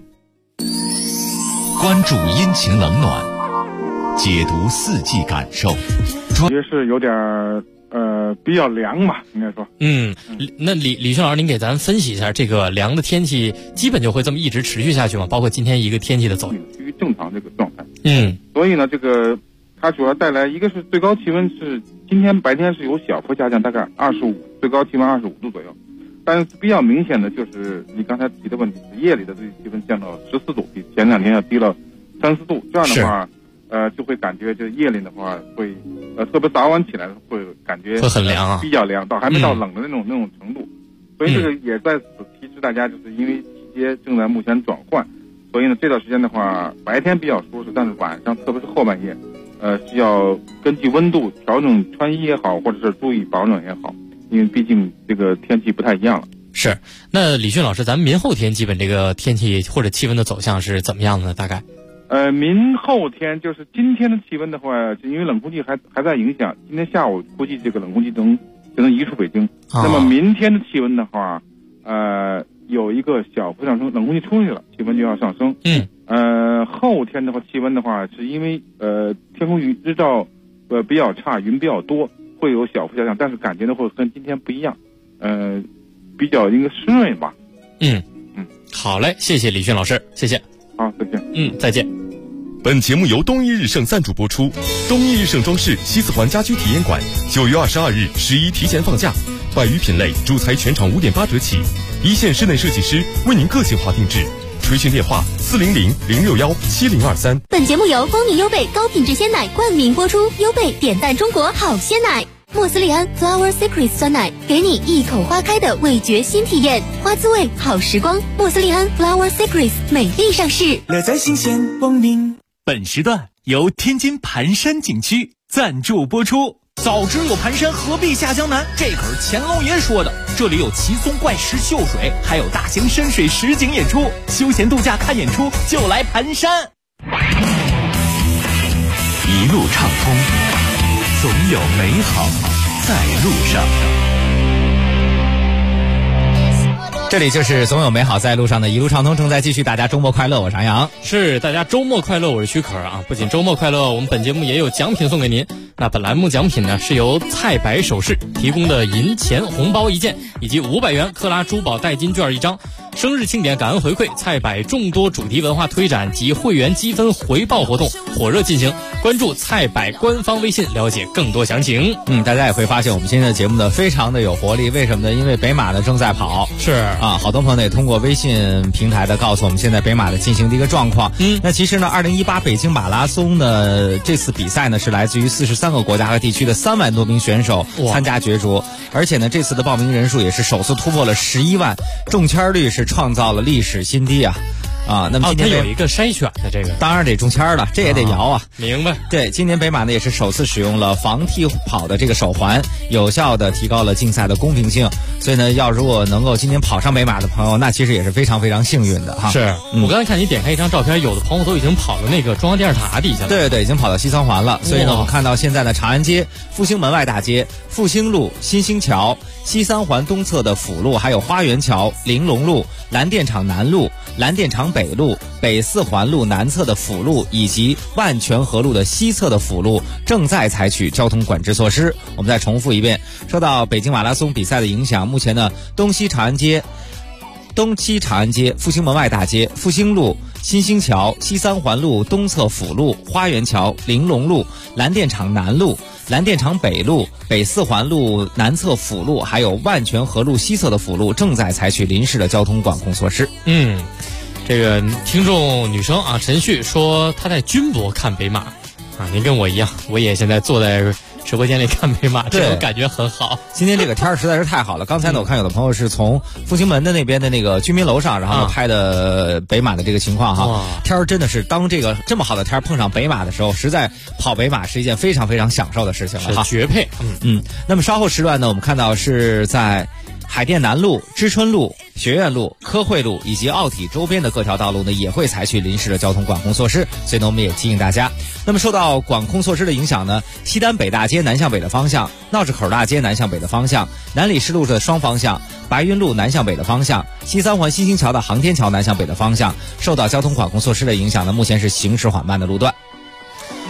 关注阴晴冷暖，解读四季感受。 也是有点比较凉嘛，应该说。 那李迅老师，您给咱分析一下，这个凉的天气基本就会这么一直持续下去吗？包括今天一个天气的走趋于正常这个状态。 所以呢，这个它主要带来一个是最高气温是今天白天是有小幅下降，大概最高气温25度左右。但是比较明显的就是你刚才提的问题，是夜里的这个气温降到14度，比前2天要低了3、4度。这样的话，就会感觉这夜里的话会，特别早晚起来会感觉会很凉啊， 比较凉，还没到冷的那种程度。所以这个也在此提示大家，就是因为季节正在目前转换，所以呢这段时间的话，白天比较舒适，但是晚上特别是后半夜，需要根据温度调整穿衣也好，或者是注意保暖也好。因为毕竟这个天气不太一样了。 是，那李迅老师，咱们明后天基本这个天气或者气温的走向是怎么样的呢？大概？ 明后天就是今天的气温的话，因为冷空气还在影响，今天下午估计这个冷空气就能移出北京。那么明天的气温的话，有一个小幅上升，冷空气出去了，气温就要上升。后天的话，气温的话，是因为天空日照比较差，云比较多。会有小幅下降，但是感觉呢会跟今天不一样，比较应该湿润吧。 好嘞，谢谢李迅老师，谢谢。 好，再见。 再见。 本节目由东一日盛赞助播出。东一日盛装饰西四环家居体验馆9月22日11提前放假，100余品类主材全场5.8折起，一线室内设计师为您个性化定制。垂询电话400-061-7023。 本节目由光明优贝高品质鲜奶冠名播出，优贝点赞中国好鲜奶。莫斯利安 Flower Secrets 酸奶，给你一口花开的味觉新体验，花滋味好时光。莫斯利安 Flower Secrets 美丽上市， 乐在新鲜光临。本时段由天津盘山景区赞助播出。早知有盘山，何必下江南？这可是乾隆爷说的。这里有奇松怪石秀水，还有大型深水实景演出，休闲度假看演出就来盘山。 一路畅通，总有美好在路上。 这里就是总有美好在路上的一路畅通，正在继续。大家周末快乐，我是杨洋。 是，大家周末快乐，我是许可啊。不仅周末快乐，我们本节目也有奖品送给您。那本栏目奖品呢，是由菜百首饰提供的银钱红包1件，以及500元克拉珠宝代金券1张。生日庆典感恩回馈，菜百众多主题文化推展及会员积分回报活动火热进行，关注菜百官方微信了解更多详情。 大家也会发现我们今天的节目呢非常的有活力，为什么呢？因为北马呢正在跑， 是啊，好多朋友呢也通过微信平台的告诉我们现在北马的进行的一个状况。那其实呢2018北京马拉松呢这次比赛呢是来自于43个国家和地区的3万多名选手参加角逐，而且呢这次的报名人数也是首次突破了11万，中签率是创造了历史新低啊！那么今天它有一个筛选的这个， 当然得中签了，这也得摇啊！ 明白？ 对，今年北马呢也是首次使用了防替跑的这个手环，有效的提高了竞赛的公平性。所以呢，如果能够今年跑上北马的朋友，那其实也是非常非常幸运的哈。 是，我刚才看你点开一张照片，有的朋友都已经跑到那个中央电视塔底下了。 对，已经跑到西三环了。所以呢，我们看到现在的长安街、复兴门外大街、复兴路、新兴桥、西三环东侧的辅路，还有花园桥、玲珑路、蓝电厂南路、蓝电厂北路、北四环路南侧的辅路以及万泉河路的西侧的辅路正在采取交通管制措施。我们再重复一遍，受到北京马拉松比赛的影响，目前呢东西长安街、复兴门外大街、复兴路、新兴桥、西三环路东侧辅路、花园桥、玲珑路、蓝电厂南路、蓝电厂北路、北四环路南侧辅路，还有万泉河路西侧的辅路正在采取临时的交通管控措施。 这个听众女生啊，陈旭说她在军博看北马啊，您跟我一样，我也现在坐在直播间里看北马，这种感觉很好。 今天这个天儿实在是太好了。刚才呢，我看有的朋友是从复兴门的那边的那个居民楼上，然后拍的北马的这个情况哈。天儿真的是当这么好的天儿碰上北马的时候，实在跑北马是一件非常非常享受的事情了哈， 绝配。 那么稍后时段呢，我们看到是在海淀南路、知春路、学院路、科汇路以及奥体周边的各条道路呢，也会采取临时的交通管控措施。所以呢，我们也提醒大家。那么受到管控措施的影响呢，西单北大街南向北的方向、闹市口大街南向北的方向、南礼士路的双方向、白云路南向北的方向、西三环新兴桥的航天桥南向北的方向，受到交通管控措施的影响呢，目前是行驶缓慢的路段。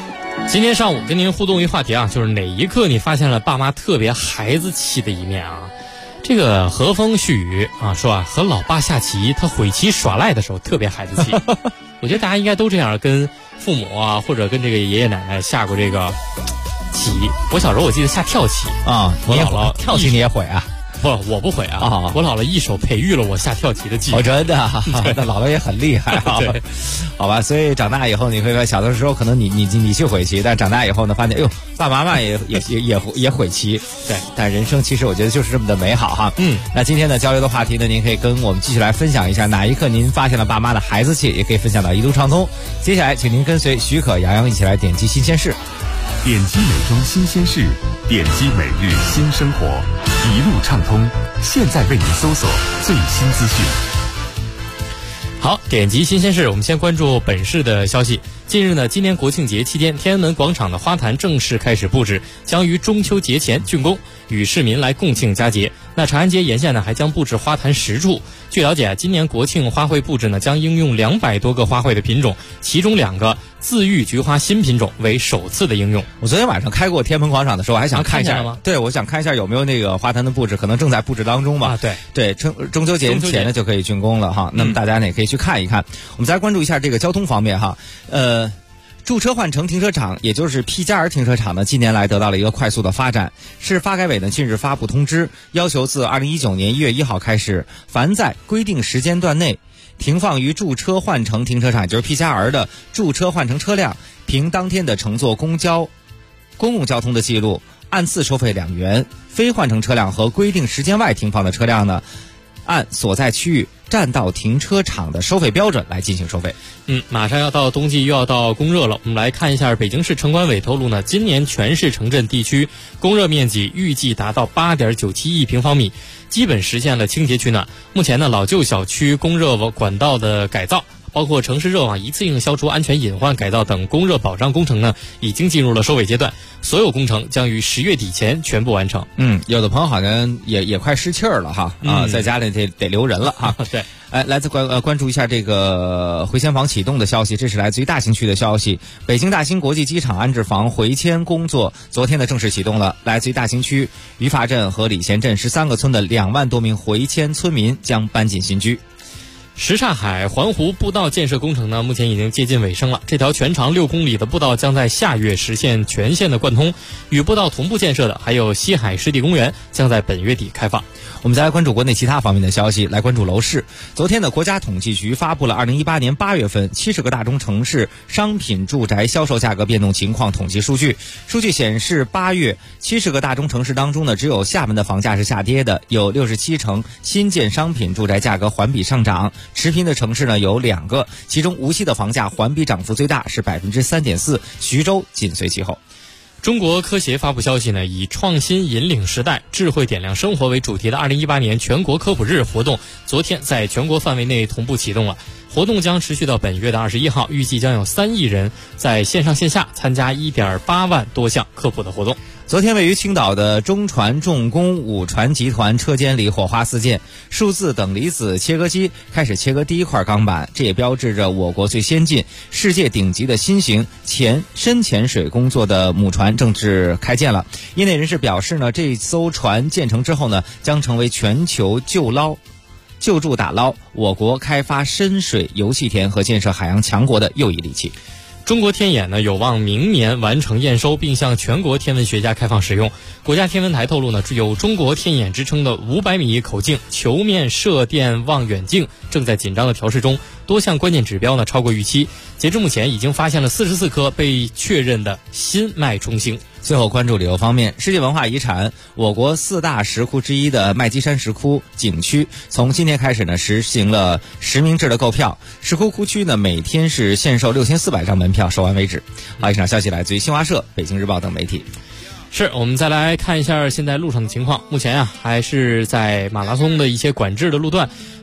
今天上午跟您互动一话题啊，就是哪一刻你发现了爸妈特别孩子气的一面啊？这个和风细雨啊说啊，和老爸下棋，他悔棋耍赖的时候特别孩子气。我觉得大家应该都这样，跟父母啊或者跟这个爷爷奶奶下过这个棋。我小时候我记得下跳棋啊， 我姥姥跳棋你也会啊？ 不，我不会啊！我姥姥一手培育了我下跳棋的技术。 哦，真的，那姥姥也很厉害啊。 对， 好吧，所以长大以后你会发现，小的时候可能你去悔棋，但长大以后呢，发现哎呦，爸爸妈妈也悔棋。 对， 但人生其实我觉得就是这么的美好哈。那今天的交流的话题呢，您可以跟我们继续来分享一下，哪一刻您发现了爸妈的孩子气，也可以分享到一路畅通。接下来，请您跟随许可、杨洋一起来点击新鲜事。 点击美妆新鲜事，点击每日新生活，一路畅通。现在为您搜索最新资讯。 好，点击新鲜事，我们先关注本市的消息。近日呢，今年国庆节期间，天安门广场的花坛正式开始布置，将于中秋节前竣工，与市民来共庆佳节。那长安街沿线呢，还将布置花坛10处。据了解，今年国庆花卉布置呢，将应用200多个花卉的品种，其中2个自育菊花新品种为首次的应用。 我昨天晚上开过天安门广场的时候，还想看一下吗？ 对，我想看一下有没有那个花坛的布置，可能正在布置当中吧。对，中秋节前呢就可以竣工了哈。那么大家呢也可以去看一看。我们再关注一下这个交通方面哈，驻车换乘停车场，也就是 P+R 停车场呢，近年来得到了一个快速的发展。市发改委呢近日发布通知，要求自2019年1月1号开始，凡在规定时间段内停放于驻车换乘停车场，也就是 P+R 的驻车换乘车辆，凭当天的乘坐公共交通的记录，按次收费2元。非换乘车辆和规定时间外停放的车辆呢，按所在区域占道停车场的收费标准来进行收费。 马上要到冬季，又要到供热了。我们来看一下，北京市城管委透露呢，今年全市城镇地区供热面积预计达到8.97亿平方米，基本实现了清洁取暖。目前呢，老旧小区供热管道的改造，包括城市热网一次性消除安全隐患改造等供热保障工程呢，已经进入了收尾阶段，所有工程将于10月底前全部完成。 有的朋友好像也快失气儿了哈，在家里得留人了哈。 对， 来自关注一下这个回迁房启动的消息，这是来自于大兴区的消息。北京大兴国际机场安置房回迁工作昨天的正式启动了，来自于大兴区于发镇和礼贤镇13个村的2万多名回迁村民将搬进新居。 什刹海环湖步道建设工程呢，目前已经接近尾声了。这条全长6公里的步道将在下月实现全线的贯通。与步道同步建设的还有西海湿地公园，将在本月底开放。 我们再来关注国内其他方面的消息，来关注楼市。昨天的国家统计局发布了2018年8月份70个大中城市商品住宅销售价格变动情况统计数据。数据显示，8月70个大中城市当中呢，只有厦门的房价是下跌的，有67成新建商品住宅价格环比上涨。持平的城市呢有2个，其中无锡的房价环比涨幅最大，是3.4%，徐州紧随其后。 中国科协发布消息呢，以创新引领时代，智慧点亮生活为主题的2018年全国科普日活动，昨天在全国范围内同步启动了。活动将持续到本月的21号，预计将有3亿人在线上线下参加1.8万多项科普的活动。 昨天位于青岛的中船重工五船集团车间里火花四溅，数字等离子切割机开始切割第一块钢板，这也标志着我国最先进、世界顶级的新型深潜水工作的母船正式开建了。业内人士表示呢，这艘船建成之后呢，将成为全球救助打捞我国开发深水油气田和建设海洋强国的又一利器。 中国天眼呢有望明年完成验收，并向全国天文学家开放使用。国家天文台透露呢，有中国天眼之称的500米口径球面射电望远镜正在紧张的调试中，多项关键指标呢超过预期。截至目前，已经发现了44颗被确认的新脉冲星。 最后关注旅游方面，世界文化遗产我国4大石窟之一的麦积山石窟景区，从今天开始呢，实行了实名制的购票。石窟窟区呢，每天是限售6400张门票，售完为止。好，以上消息来自于新华社、北京日报等媒体。 我们再来看一下现在路上的情况。目前还是在马拉松的一些管制的路段，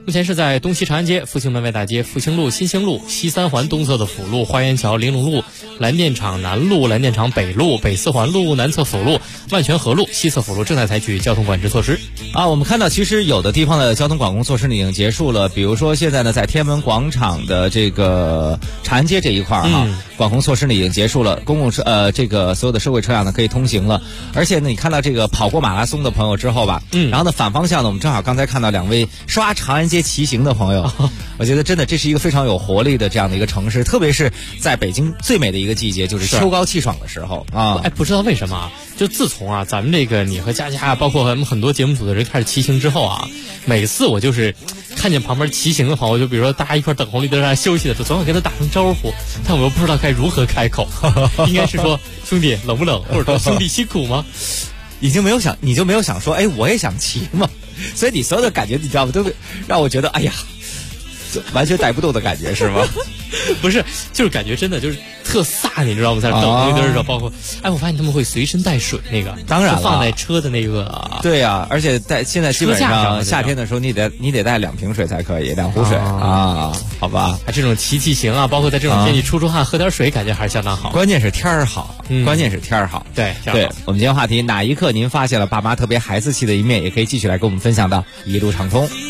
目前是在东西长安街、复兴门外大街、复兴路、新兴路、西三环东侧的辅路、花园桥、玲珑路、蓝电厂南路、蓝电厂北路、北四环路、南侧辅路、万泉河路、西侧辅路正在采取交通管制措施。 我们看到其实有的地方的交通管控措施呢已经结束了，比如说现在呢在天安门广场的这个长安街这一块管控措施呢已经结束了，公共车这个所有的社会车辆呢可以通行了。而且呢你看到这个跑过马拉松的朋友之后吧，然后呢反方向呢我们正好刚才看到两位刷长安街骑行的朋友，我觉得真的这是一个非常有活力的这样的一个城市，特别是在北京最美的一个季节就是秋高气爽的时候啊。 不知道为什么就自从咱们这个你和佳佳包括咱们很多节目组的人开始骑行之后每次我就是看见旁边骑行的朋友，就比如说大家一块等红绿灯上休息的时候，总想跟他打声招呼，但我又不知道该如何开口。应该是说兄弟冷不冷，或者说兄弟辛苦吗？ 你就没有想说我也想骑吗？所以你所有的感觉你知道吗，都让我觉得就完全带不动的感觉是吗？ 不是，就是感觉真的就是特飒，你知道吗？在等红绿灯的时候，包括我发现他们会随身带水，那个当然了， 放在车的那个。 对呀，而且现在基本上夏天的时候，你得带2瓶水才可以，2壶水好吧？ 这种骑行包括在这种天气出汗喝点水，感觉还是相当好。 关键是天儿好， 对， 我们今天话题哪一刻您发现了爸妈特别孩子气的一面，也可以继续来跟我们分享到一路畅通。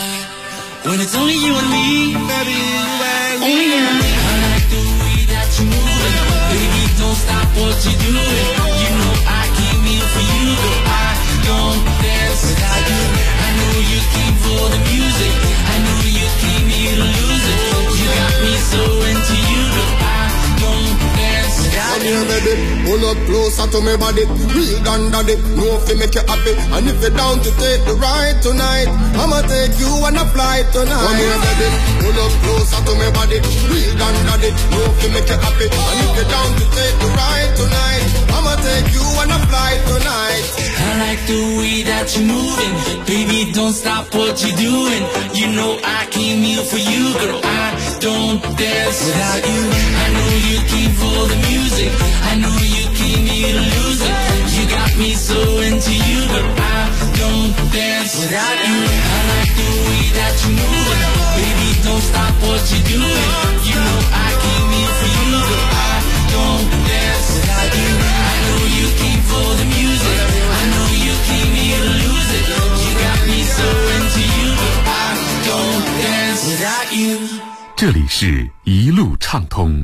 When it's only you and me, baby, only you. I like the way that you move it, baby. Don't stop what you're doing. You know I came here for you, girl. I don't dance without you. I know you came for the music. I know you came here to lose it. You got me so into you, girl. I don't dance without you. Come here, baby, pull up closer to me body. Real dandaddy, no fi make you happy. And if you're down to take the ride tonight, I'ma take you on a flight tonight. Come here, baby, pull up closer to me body. Real dandaddy, no fi make you happy. And if you're down to take the ride tonight, I'ma take you on a flight tonight. I like the way that you're moving, baby. Don't stop what you're doing. You know I came here for you, girl. I don't dance without you. I know you came for the music. I know you came here to lose it. You got me so into you, girl. I don't dance without you. I like the way that you're moving, baby. Don't stop what you're doing. You know I came here for you, girl. I don't dance without you. I know you came for the music. I know you came here to lose it. You got me so into you, girl. I don't dance without you. 这里是一路畅通。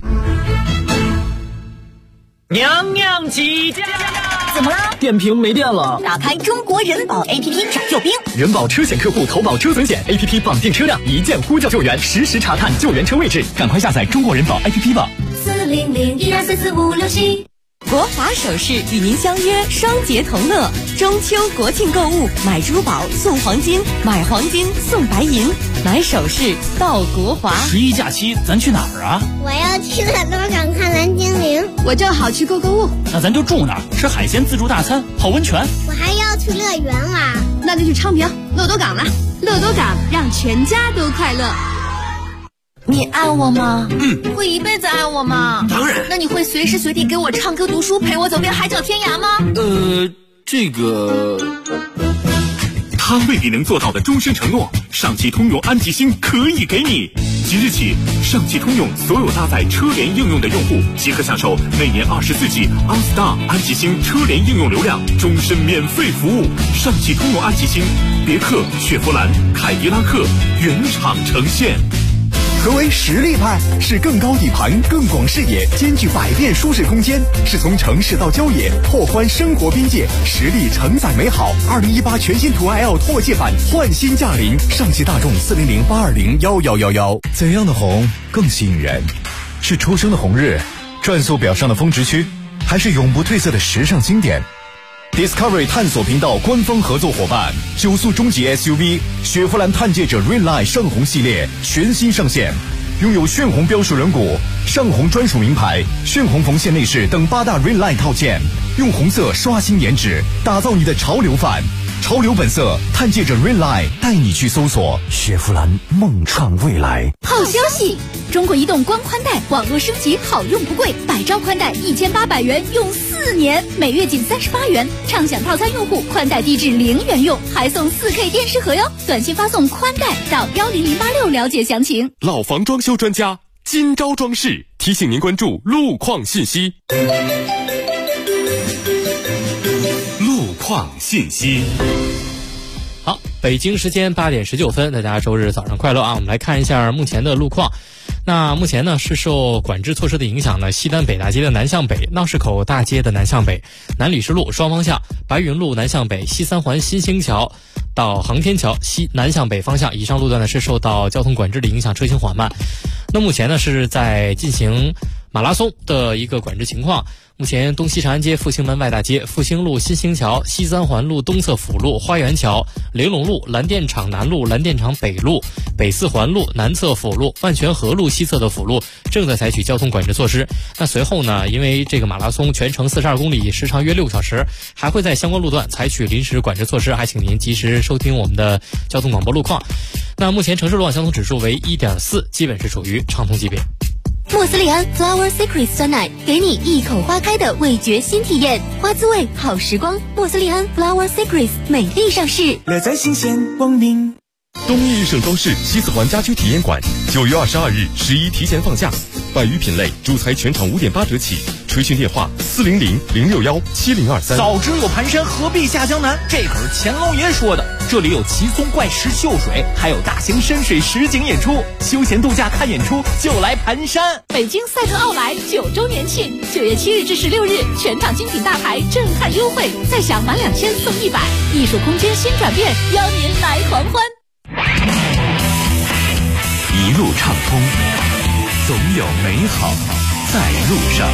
娘娘起驾！ 怎么了？ 电瓶没电了。 打开中国人保 APP 找救兵。 人保车险客户投保车损险 APP 绑定车辆，一键呼叫救援，实时查看救援车位置。赶快下载中国人保 APP 吧。 40012445567。 国华首饰与您相约双节同乐，中秋国庆购物，买珠宝送黄金，买黄金送白银，买首饰到国华。 11假期咱去哪儿啊？ 我要去乐多港看蓝精灵。 我正好去购物。 那咱就住哪儿？吃海鲜自助大餐，泡温泉。 我还要去乐园玩。 那就去昌平乐多港了。乐多港让全家都快乐。 你爱我吗？会一辈子爱我吗？ 当然。 那你会随时随地给我唱歌读书，陪我走遍海角天涯吗？ 这个。 他为你能做到的终身承诺，上汽通用安吉星可以给你。即日起，上汽通用所有搭载车联应用的用户即可享受每年24G OnStar 安吉星车联应用流量，终身免费服务。上汽通用安吉星，别克、雪佛兰、凯迪拉克原厂呈现。 何为实力派？是更高底盘、更广视野，兼具百变舒适空间，是从城市到郊野，拓宽生活边界，实力承载美好。2018全新途安 L 拓界版焕新驾临，上汽大众400-820-1111。 怎样的红更吸引人？是初升的红日，转速表上的峰值区，还是永不褪色的时尚经典？Discovery 探索频道官方合作伙伴，9速中级 SUV 雪佛兰探界者 Rainline 圣红系列全新上线，拥有炫红标识轮毂、上红专属名牌、炫红缝线内饰等8大 Rainline 套件，用红色刷新颜值，打造你的潮流范。 潮流本色，探界者 Redline 带你去搜索雪佛兰梦创未来。 好消息！中国移动光宽带网络升级好用不贵，100兆宽带1800元用4年，每月仅38元。畅享套餐用户宽带低至0元用，还送4K 电视盒哟。短信发送宽带到10086了解详情。 老房装修专家金招装饰提醒您关注路况信息。 路况信息。 好，北京时间8点19分，大家周日早上快乐啊！我们来看一下目前的路况。那目前呢是受管制措施的影响呢，西单北大街的南向北、闹市口大街的南向北、南礼士路双方向、白云路南向北、西三环新兴桥到航天桥西南向北方向以上路段呢是受到交通管制的影响，车行缓慢。那目前呢是在进行马拉松的一个管制情况。目前东西长安街复兴门外大街、复兴路新兴桥、西三环路东侧辅路、花园桥、雷龙路、蓝电厂南路、蓝电厂北路、北四环路南侧辅路、万泉河路西侧的辅路正在采取交通管制措施。那随后呢，因为这个马拉松全程42公里，时长约6个小时，还会在相关路段采取临时管制措施，还请您及时收听我们的交通广播路况。那目前城市路网交通指数为1.4，基本是处于畅通级别。 莫斯利安 Flower Secret 酸奶，给你一口花开的味觉新体验，花滋味好时光。莫斯利安 Flower Secret 美丽上市， 乐在新鲜光临。 东易日盛装饰西四环家居体验馆9月22日11提前放假，百余品类，主材全场5.8折起，垂询电话400-061-7023。 早知有盘山，何必下江南？这可是乾隆爷说的。这里有奇松怪石秀水，还有大型深水实景演出，休闲度假看演出就来盘山。 北京赛特奥莱9周年庆，9月7日至16日，全场精品大牌震撼优惠，再享满2000送100，艺术空间新转变，邀您来狂欢。 一路畅通，总有美好在路上。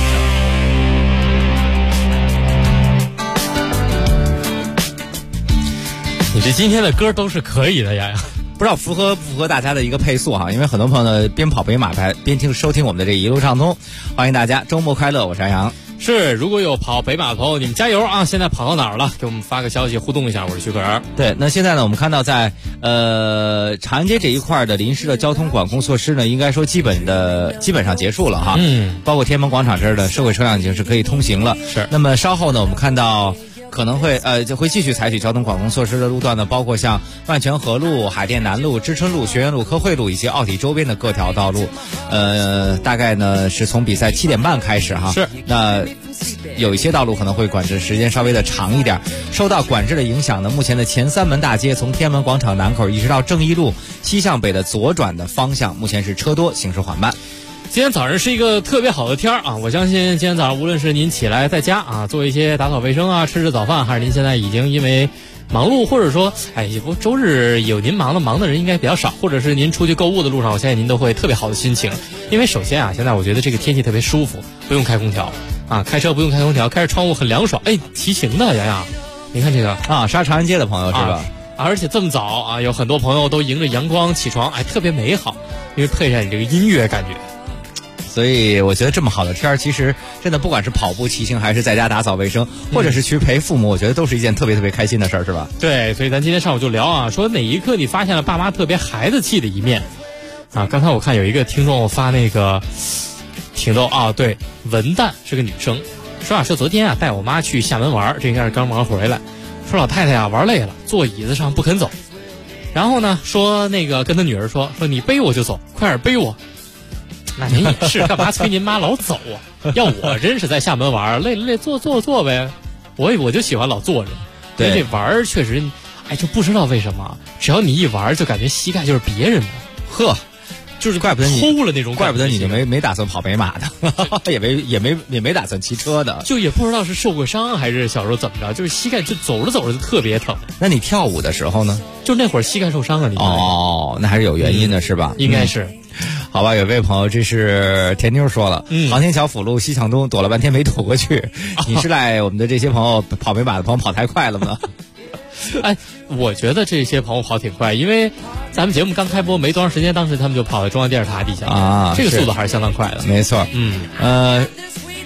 你这今天的歌都是可以的呀， 不知道符合不符合大家的一个配速哈？因为很多朋友呢边跑北马边收听我们的这一路畅通，欢迎大家周末快乐，我是安阳。 是，如果有跑北马的朋友，你们加油啊！现在跑到哪儿了？给我们发个消息互动一下，我是徐可儿。 对，那现在呢，我们看到在长安街这一块的临时的交通管控措施呢，应该说基本上结束了哈。包括天安门广场这儿的社会车辆已经是可以通行了。 是。 那么稍后呢，我们看到可能会就会继续采取交通管控措施的路段呢，包括像万泉河路、海淀南路、知春路、学院路、科汇路以及奥体周边的各条道路。大概呢是从比赛7点半开始哈。 是。 那有一些道路可能会管制时间稍微的长一点。受到管制的影响呢，目前的前三门大街从天安门广场南口一直到正义路西向北的左转的方向，目前是车多，行驶缓慢。 今天早上是一个特别好的天啊！我相信今天早上无论是您起来在家啊做一些打扫卫生啊，吃早饭，还是您现在已经因为忙碌，或者说不周日有您忙的人应该比较少，或者是您出去购物的路上，我相信您都会特别好的心情。因为首先啊，现在我觉得这个天气特别舒服，不用开空调啊，开车不用开空调，开着窗户很凉爽。提醒的洋洋，你看这个啊，杀长安街的朋友是吧？ 而且这么早啊，有很多朋友都迎着阳光起床，特别美好，因为配上你这个音乐感觉。 所以我觉得这么好的天儿，其实真的不管是跑步骑行，还是在家打扫卫生，或者是去陪父母，我觉得都是一件特别特别开心的事儿，是吧？ 对，所以咱今天上午就聊啊，说哪一刻你发现了爸妈特别孩子气的一面啊？刚才我看有一个听众发那个挺逗啊，对，文旦是个女生，说昨天啊带我妈去厦门玩，这应该是刚忙回来，说老太太啊玩累了，坐椅子上不肯走，然后呢说那个跟她女儿说你背我就走，快点背我。那您也是干嘛催您妈老走啊？要我真是在厦门玩，累了累坐呗。我就喜欢老坐着，因为这玩确实，就不知道为什么，只要你一玩，就感觉膝盖就是别人的， 呵，就是怪不得你偷了那种， 怪不得你就没打算跑北马的，也没打算骑车的， 就也不知道是受过伤还是小时候怎么着，就是膝盖就走着走着就特别疼。 那你跳舞的时候呢？ 就那会儿膝盖受伤了，你那还是有原因的，是吧？ 应该是。 好吧，有位朋友，这是田妞说了，航天桥辅路西向东躲了半天没躲过去，你是赖我们的这些朋友跑北马的朋友跑太快了吗？ 我觉得这些朋友跑挺快，因为咱们节目刚开播没多长时间，当时他们就跑到中央电视塔底下啊，这个速度还是相当快的。 没错，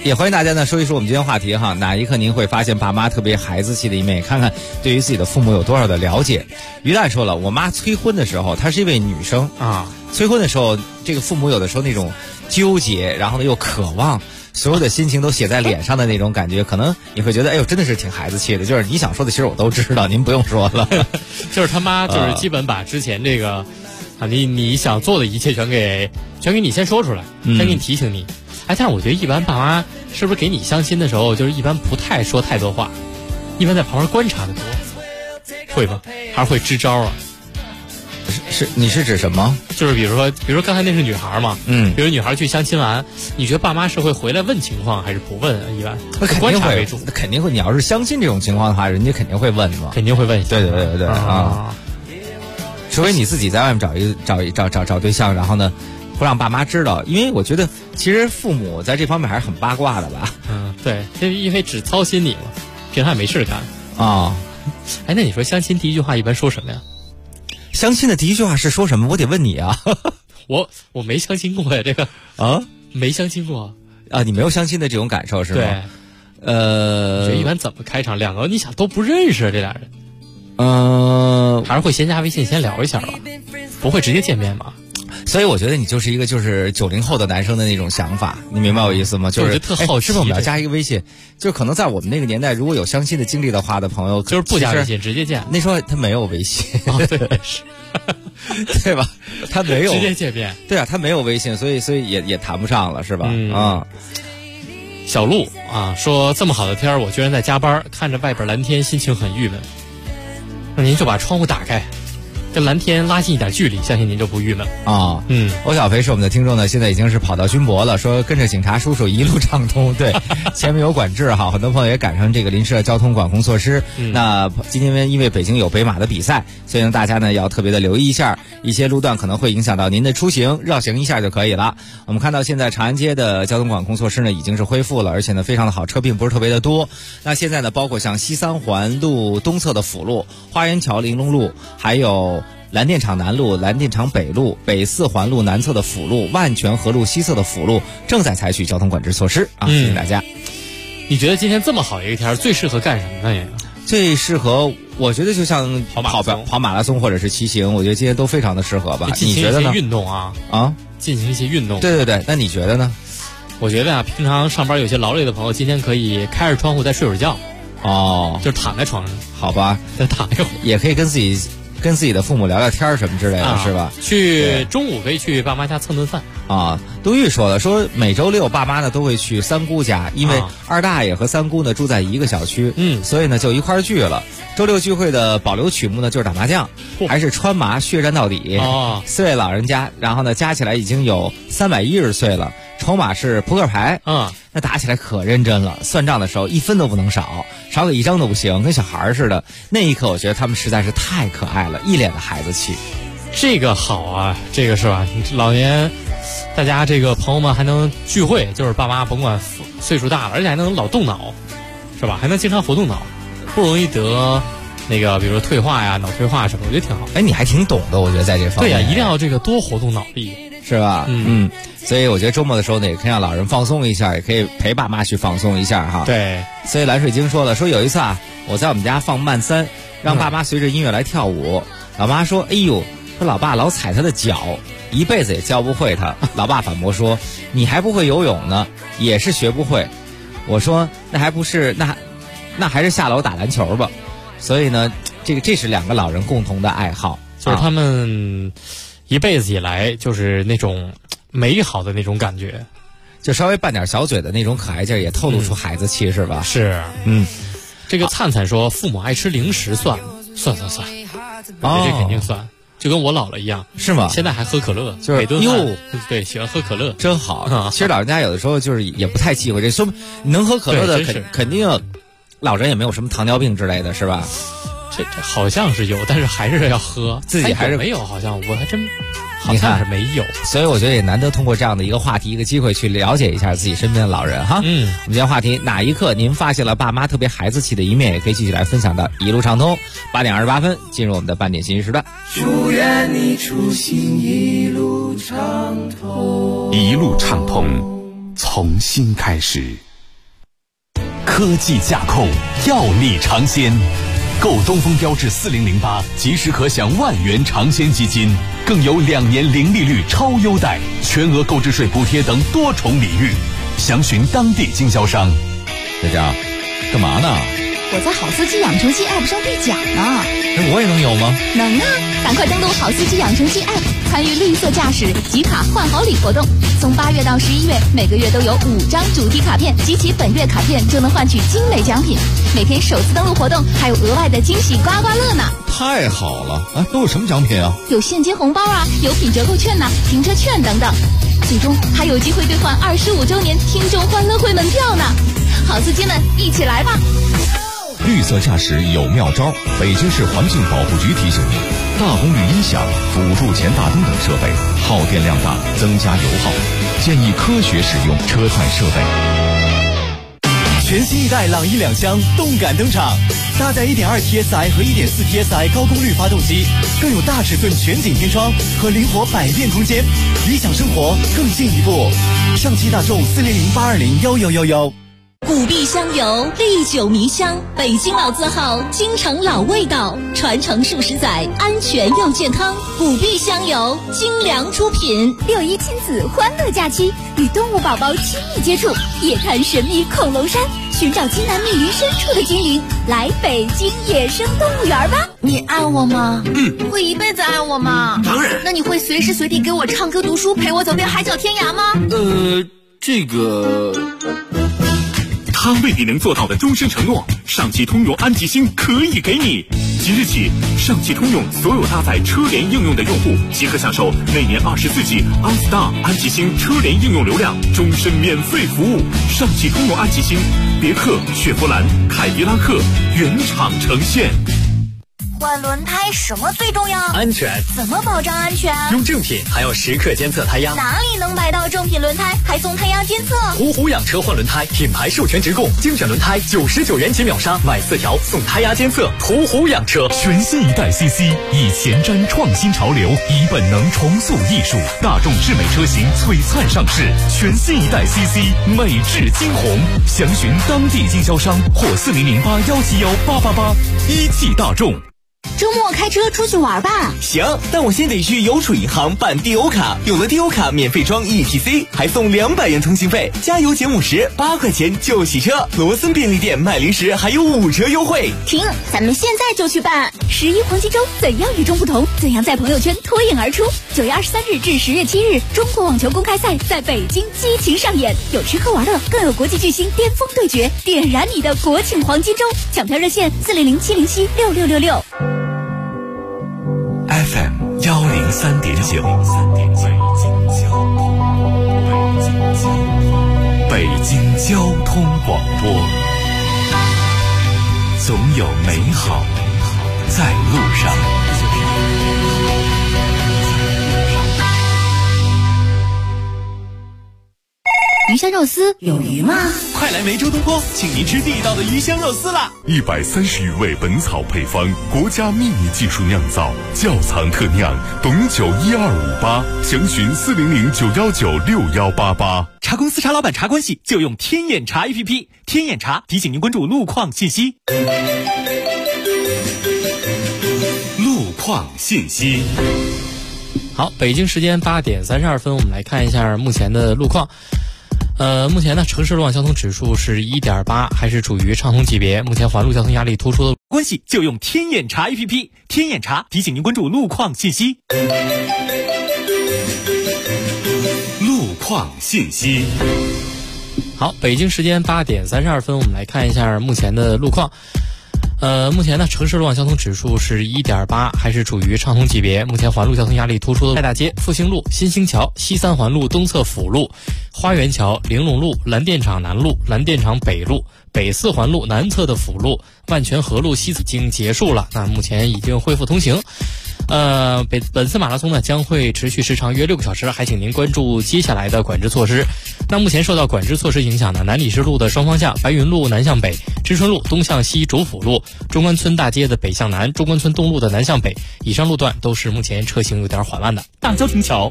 也欢迎大家呢说一说我们今天话题哈，哪一刻您会发现爸妈特别孩子气的一面？看看对于自己的父母有多少的了解。于蛋说了，我妈催婚的时候，她是一位女生啊，催婚的时候，这个父母有的时候那种纠结，然后呢又渴望，所有的心情都写在脸上的那种感觉，可能你会觉得，哎呦，真的是挺孩子气的。就是你想说的，其实我都知道，您不用说了。 就是他妈，就是基本把之前这个啊，你想做的一切全给你先说出来，先给你提醒你。哎，但是我觉得一般爸妈是不是给你相亲的时候，就是一般不太说太多话，一般在旁边观察的多，会吗？还是会支招啊？ 你是指什么？ 就是比如说刚才那是女孩嘛，比如女孩去相亲完，你觉得爸妈是会回来问情况还是不问？一般观察为主， 肯定会。你要是相亲这种情况的话，人家肯定会问嘛， 肯定会问一下。 对啊，除非你自己在外面找对象，然后呢不让爸妈知道，因为我觉得其实父母在这方面还是很八卦的吧。 对，因为只操心你嘛，平常也没事干啊。 哎，那你说相亲第一句话一般说什么呀？ 相亲的第一句话是说什么？我得问你啊。 我没相亲过呀，这个啊， 没相亲过啊，你没有相亲的这种感受是吗？ 对，你觉得一般怎么开场？两个你想都不认识这俩人，还是会先加微信先聊一下吧，不会直接见面吧？ 所以我觉得你就是一个就是90后的男生的那种想法，你明白我意思吗？就是特好奇， 是不是我们要加一个微信？就可能在我们那个年代，如果有相亲的经历的话的朋友， 就是不加微信直接见。 那时候他没有微信， 对，是， 对吧？他没有直接见面， 对啊，他没有微信，所以也谈不上了，是吧？ 小鹿啊，说这么好的天儿，我居然在加班，看着外边蓝天，心情很郁闷。那您就把窗户打开，跟蓝天拉近一点距离，相信您就不郁闷啊。欧小飞是我们的听众呢，现在已经是跑到军博了，说跟着警察叔叔一路畅通。对，前面有管制哈，很多朋友也赶上这个临时的交通管控措施。那今天因为北京有北马的比赛，所以呢大家呢要特别的留意一下，一些路段可能会影响到您的出行，绕行一下就可以了。我们看到现在长安街的交通管控措施呢已经是恢复了，而且呢非常的好，车并不是特别的多。那现在呢包括像西三环路东侧的辅路、花园桥玲珑路，还有蓝电厂南路、蓝电厂北路、北四环路南侧的辅路、万泉河路西侧的辅路正在采取交通管制措施啊！谢谢大家。 你觉得今天这么好一个天最适合干什么呢？也最适合，我觉得就像跑马拉松或者是骑行，我觉得今天都非常的适合吧。你觉得呢？ 运动啊，进行一些运动。 对，那你觉得呢？ 我觉得啊，平常上班有些劳累的朋友，今天可以开着窗户再睡会儿觉。 就躺在床上， 好吧， 再躺一会儿， 也可以跟自己的父母聊聊天什么之类的，是吧？ 中午可以去爸妈家蹭顿饭啊。杜玉说了，说每周六爸妈呢都会去三姑家，因为二大爷和三姑呢住在一个小区，所以呢就一块儿聚了。周六聚会的保留曲目呢就是打麻将，还是川麻血战到底。4位老人家，然后呢加起来已经有310岁了。筹码是扑克牌，那打起来可认真了，算账的时候1分都不能少，少给1张都不行，跟小孩似的。那一刻我觉得他们实在是太可爱了，一脸的孩子气。 这个好啊，这个是吧？老年大家这个朋友们还能聚会，就是爸妈甭管岁数大了，而且还能老动脑，是吧？还能经常活动脑，不容易得那个比如说退化呀、脑退化什么，我觉得挺好。 哎，你还挺懂的，我觉得在这方面。 对呀，一定要这个多活动脑力， 是吧？所以我觉得周末的时候呢，也可以让老人放松一下，也可以陪爸妈去放松一下哈。 对。 所以蓝水晶说了，说有一次啊，我在我们家放慢3，让爸妈随着音乐来跳舞。老妈说：“哎呦，说老爸老踩他的脚，一辈子也教不会他。”老爸反驳说：“你还不会游泳呢，也是学不会。”我说：“那还不是那还是下楼打篮球吧。”所以呢，这是2个老人共同的爱好， 就是他们一辈子以来就是那种美好的那种感觉， 就稍微拌点小嘴的那种可爱劲儿，也透露出孩子气，是吧？ 是，这个灿灿说父母爱吃零食算吗？算，这肯定算，就跟我姥姥一样， 是吗？ 现在还喝可乐， 就是每顿饭对喜欢喝可乐， 真好。其实老人家有的时候就是也不太忌讳这，说能喝可乐的肯定老人也没有什么糖尿病之类的，是吧？ 这好像是有，但是还是要喝， 自己还是没有，好像我还真。好像是没有， 所以我觉得也难得通过这样的一个话题，一个机会去了解一下自己身边的老人哈。我们今天话题，哪一刻您发现了爸妈特别孩子气的一面，也可以继续来分享到一路畅通。8点28分，进入我们的半点信息时段。 祝愿你出行一路畅通， 一路畅通，从新开始。 科技驾控，耀力尝鲜。购东风标致4008，即时可享10000元尝鲜基金，更有2年零利率超优待，全额购置税补贴等多重礼遇。详询当地经销商。 佳佳，干嘛呢？ 我在好司机养成系 App 上兑奖呢。 我也能有吗？ 能啊！赶快登录好司机养成系 App， 参与绿色驾驶集卡换好礼活动。从8月到11月，每个月都有5张主题卡片，集齐本月卡片就能换取精美奖品。每天首次登录活动还有额外的惊喜刮刮乐呢！ 太好了！都有什么奖品啊？ 有现金红包啊，有品折扣券呐、停车券等等。最终还有机会兑换25周年听众欢乐会门票呢！好司机们，一起来吧！ 绿色驾驶有妙招，北京市环境保护局提醒您：大功率音响、辅助前大灯等设备耗电量大，增加油耗，建议科学使用车载设备。 全新一代朗逸2厢动感登场，搭载 1.2 TSI 和 1.4 TSI 高功率发动机，更有大尺寸全景天窗和灵活百变空间，理想生活更进一步。上汽大众400-820-1111。 古碧香油，历久弥香，北京老字号，京城老味道，传承数十载，安全又健康。古碧香油，精良出品。 6·1亲子欢乐假期，与动物宝宝亲密接触，夜探神秘恐龙山，寻找津南密林深处的精灵。来北京野生动物园吧！ 你爱我吗？会一辈子爱我吗？ 当然。 那你会随时随地给我唱歌读书，陪我走遍海角天涯吗？ 这个。他未必能做到的终身承诺，上汽通用安吉星可以给你。即日起，上汽通用所有搭载车联应用的用户即可享受每年24G OnStar 安吉星车联应用流量，终身免费服务。上汽通用安吉星，别克、雪佛兰、凯迪拉克原厂呈现。 换轮胎什么最重要？ 安全。 怎么保障安全？ 用正品，还要时刻监测胎压。 哪里能买到正品轮胎还送胎压监测？ 途虎养车换轮胎，品牌授权直供，精选轮胎99元起秒杀，买4条送胎压监测。途虎养车。 全新一代 CC 以前瞻创新潮流，以本能重塑艺术，大众智美车型璀璨上市。全新一代 CC 美质惊鸿，详询当地经销商或4008171888。一汽大众。 周末开车出去玩吧。 行，但我先得去邮储银行办 DO 卡，有了 DO 卡免费装 ETC， 还送200元通信费，加油减50，8块钱就洗车。罗森便利店卖零食还有5折优惠。 停，咱们现在就去办。 11黄金周怎样与众不同？怎样在朋友圈脱颖而出？9月23日至10月7日，中国网球公开赛在北京激情上演，有吃喝玩乐，更有国际巨星巅峰对决，点燃你的国庆黄金周。抢票热线400-707-6666。 FM 103.9，北京交通广播，总有美好在路上。 鱼香肉丝有鱼吗？ 快来梅州东坡，请您吃地道的鱼香肉丝啦 ！130余味本草配方，国家秘密技术酿造，窖藏特酿，董酒1258，详询400-919-6188。 茶公司茶老板茶关系就用天眼茶 APP， 天眼茶提醒您关注路况信息。 路况信息。 好，北京时间8点32分，我们来看一下目前的路况。目前呢，城市路网交通指数是1.8，还是处于畅通级别。目前环路交通压力突出的关系，就用天眼茶 APP， 天眼茶提醒您关注路况信息。 路况信息。 好，北京时间8点32分，我们来看一下目前的路况。目前呢，城市路网交通指数是1.8，还是处于畅通级别。目前环路交通压力突出的太大街、复兴路、新兴桥、西三环路东侧辅路、花园桥、玲珑路、蓝电厂南路、蓝电厂北路、北四环路南侧的辅路、万泉河路西侧已经结束了，那目前已经恢复通行。本次马拉松呢将会持续时长约6个小时，还请您关注接下来的管制措施。那目前受到管制措施影响呢，南礼士路的双方向、白云路南向北、知春路东向西主辅路、中关村大街的北向南、中关村东路的南向北，以上路段都是目前车行有点缓慢的。 大交亭桥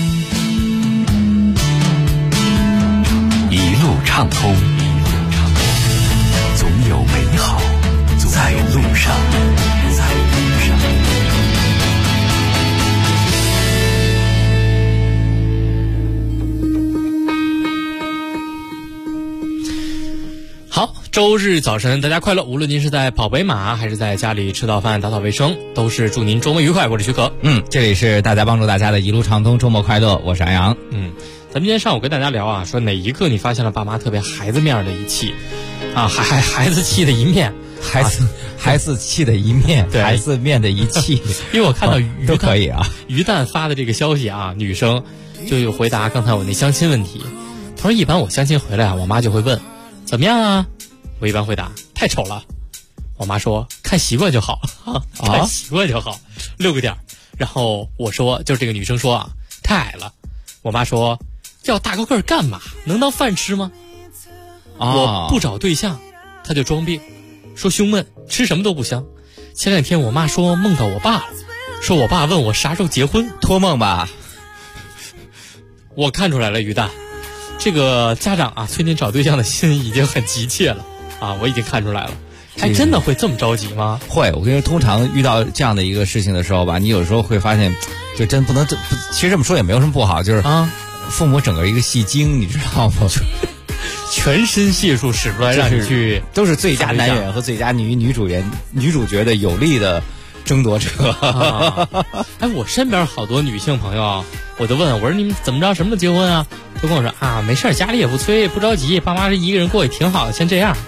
一路畅通， 周日早晨大家快乐，无论您是在跑北马还是在家里吃到饭打扫卫生，都是祝您周末愉快。我是徐可。 这里是大家帮助大家的一路畅通，周末快乐，我是安阳。 咱们今天上午跟大家聊啊，说哪一刻你发现了爸妈特别孩子面的一气啊，孩子气的一面， 孩子气的一面，孩子面的一气。 因为我看到都可以啊， 于蛋发的这个消息啊，女生就有回答刚才我那相亲问题。她说一般我相亲回来啊，我妈就会问怎么样啊，我一般回答太丑了。我妈说看习惯就好看习惯就好，6个点。然后我说就是这个女生说啊太矮了，我妈说要大高个干嘛？能当饭吃吗？我不找对象，她就装病，说胸闷，吃什么都不香。前2天我妈说梦到我爸了，说我爸问我啥时候结婚， 托梦吧。 我看出来了，于蛋，这个家长啊催您找对象的心已经很急切了啊，我已经看出来了。还真的会这么着急吗？ 会，我跟你说，通常遇到这样的一个事情的时候吧，你有时候会发现，就真不能其实这么说也没有什么不好，就是父母整个一个戏精，你知道吗？ 全身解数使出来让你去， 都是最佳男演员和最佳女主角的有力的争夺者。 我身边好多女性朋友，我就问我说你们怎么着什么时候结婚啊？都跟我说啊没事，家里也不催，不着急，爸妈是一个人过也挺好的，先这样。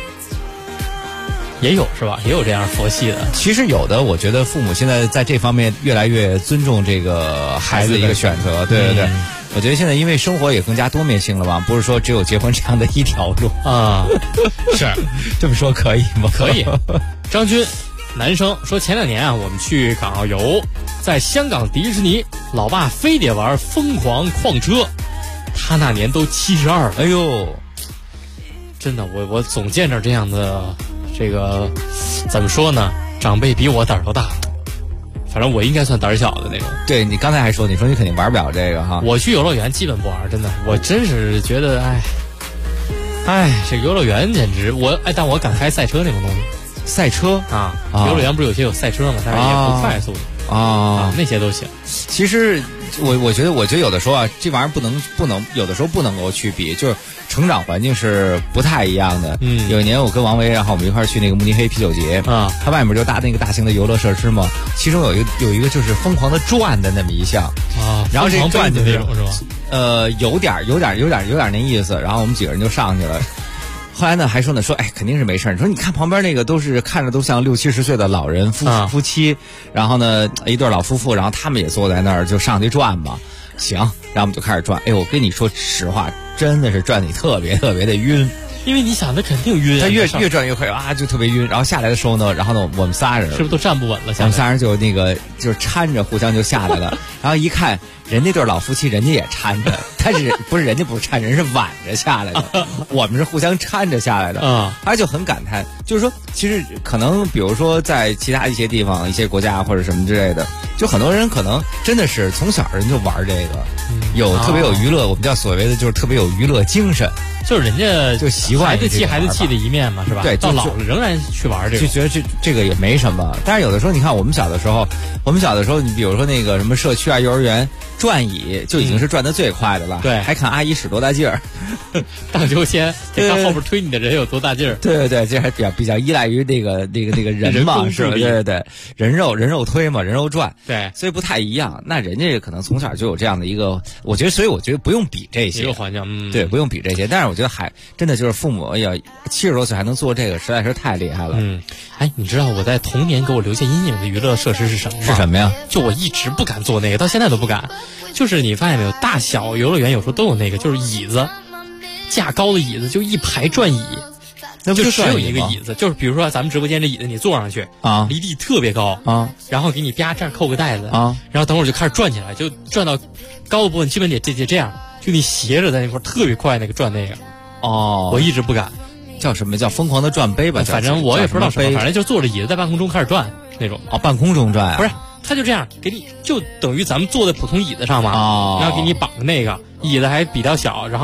也有是吧？也有这样佛系的。 其实有的，我觉得父母现在在这方面越来越尊重这个孩子的一个选择。对。我觉得现在因为生活也更加多面性了吧，不是说只有结婚这样的一条路啊。是这么说可以吗？ 可以。张军，男生说前2年啊，我们去港澳游，在香港迪士尼，老爸非得玩疯狂矿车，他那年都72了。 哎呦， 真的，我总见着这样的。这个怎么说呢？长辈比我胆儿都大，反正我应该算胆小的那种。 对，你刚才还说，你说你肯定玩不了这个哈。 我去游乐园基本不玩，真的，我真是觉得，这游乐园简直但我敢开赛车那种东西。 赛车啊，游乐园不是有些有赛车吗？但是也不快速的那些都行。 其实我觉得有的时候啊，这玩意儿不能有的时候不能够去比，就是成长环境是不太一样的。有一年我跟王维，然后我们一块儿去那个慕尼黑啤酒节啊，它外面就搭那个大型的游乐设施嘛，其中有一个就是疯狂的转的那么一项啊， 然后这个转的那种是吧？ 有点那意思，然后我们几个人就上去了。后来呢，还说肯定是没事。你说你看旁边那个都是看着都像60、70岁的老人夫妻，然后呢一对老夫妇，然后他们也坐在那儿就上去转嘛。行，然后我们就开始转。我跟你说实话，真的是转你特别特别的晕。 因为你想他肯定晕， 他越转越快啊，就特别晕。然后下来的时候呢，我们仨人是不是都站不稳了？ 我们仨人就是搀着互相就下来了。然后一看人那对老夫妻，人家也搀着，但是人家不是搀，人是挽着下来的，我们是互相搀着下来的啊。他就很感叹，就是说，其实可能比如说在其他一些地方、一些国家或者什么之类的，就很多人可能真的是从小人就玩这个，有特别有娱乐，我们叫所谓的就是特别有娱乐精神。 就是人家就习惯孩子气的一面嘛，是吧？ 对， 到老了仍然去玩这个， 就觉得这个也没什么。但是有的时候，你看我们小的时候，你比如说那个什么社区啊、幼儿园转椅，就已经是转得最快的了。 对， 还看阿姨使多大劲儿， 荡秋千，得看后边推你的人有多大劲儿。 对，这还比较依赖于那个人嘛，是吧？对，人肉推嘛，人肉转。 对， 所以不太一样。那人家可能从小就有这样的一个，所以我觉得不用比这些。 一个环境， 对，不用比这些。但是我觉得真的就是父母要70多岁还能做这个，实在是太厉害了。 你知道我在童年给我留下阴影的娱乐设施是什么吗？ 是什么呀？ 就我一直不敢做那个，到现在都不敢。就是你发现没有，大小游乐园有时候都有那个，就是椅子，架高的椅子，就一排转椅。那就只有一个椅子，就是比如说咱们直播间这椅子，你坐上去啊，离地特别高啊，然后给你啪这儿扣个带子啊，然后等会儿就开始转起来，就转到高的部分，基本得这样，就你斜着在那块特别快那个转那个。我一直不敢。 叫什么叫疯狂的转杯吧？ 反正我也不知道什么，反正就坐着椅子在半空中开始转那种。 半空中转啊？ 不是，他就这样给你，就等于咱们坐在普通椅子上嘛，然后给你绑着那个椅子还比较小，然后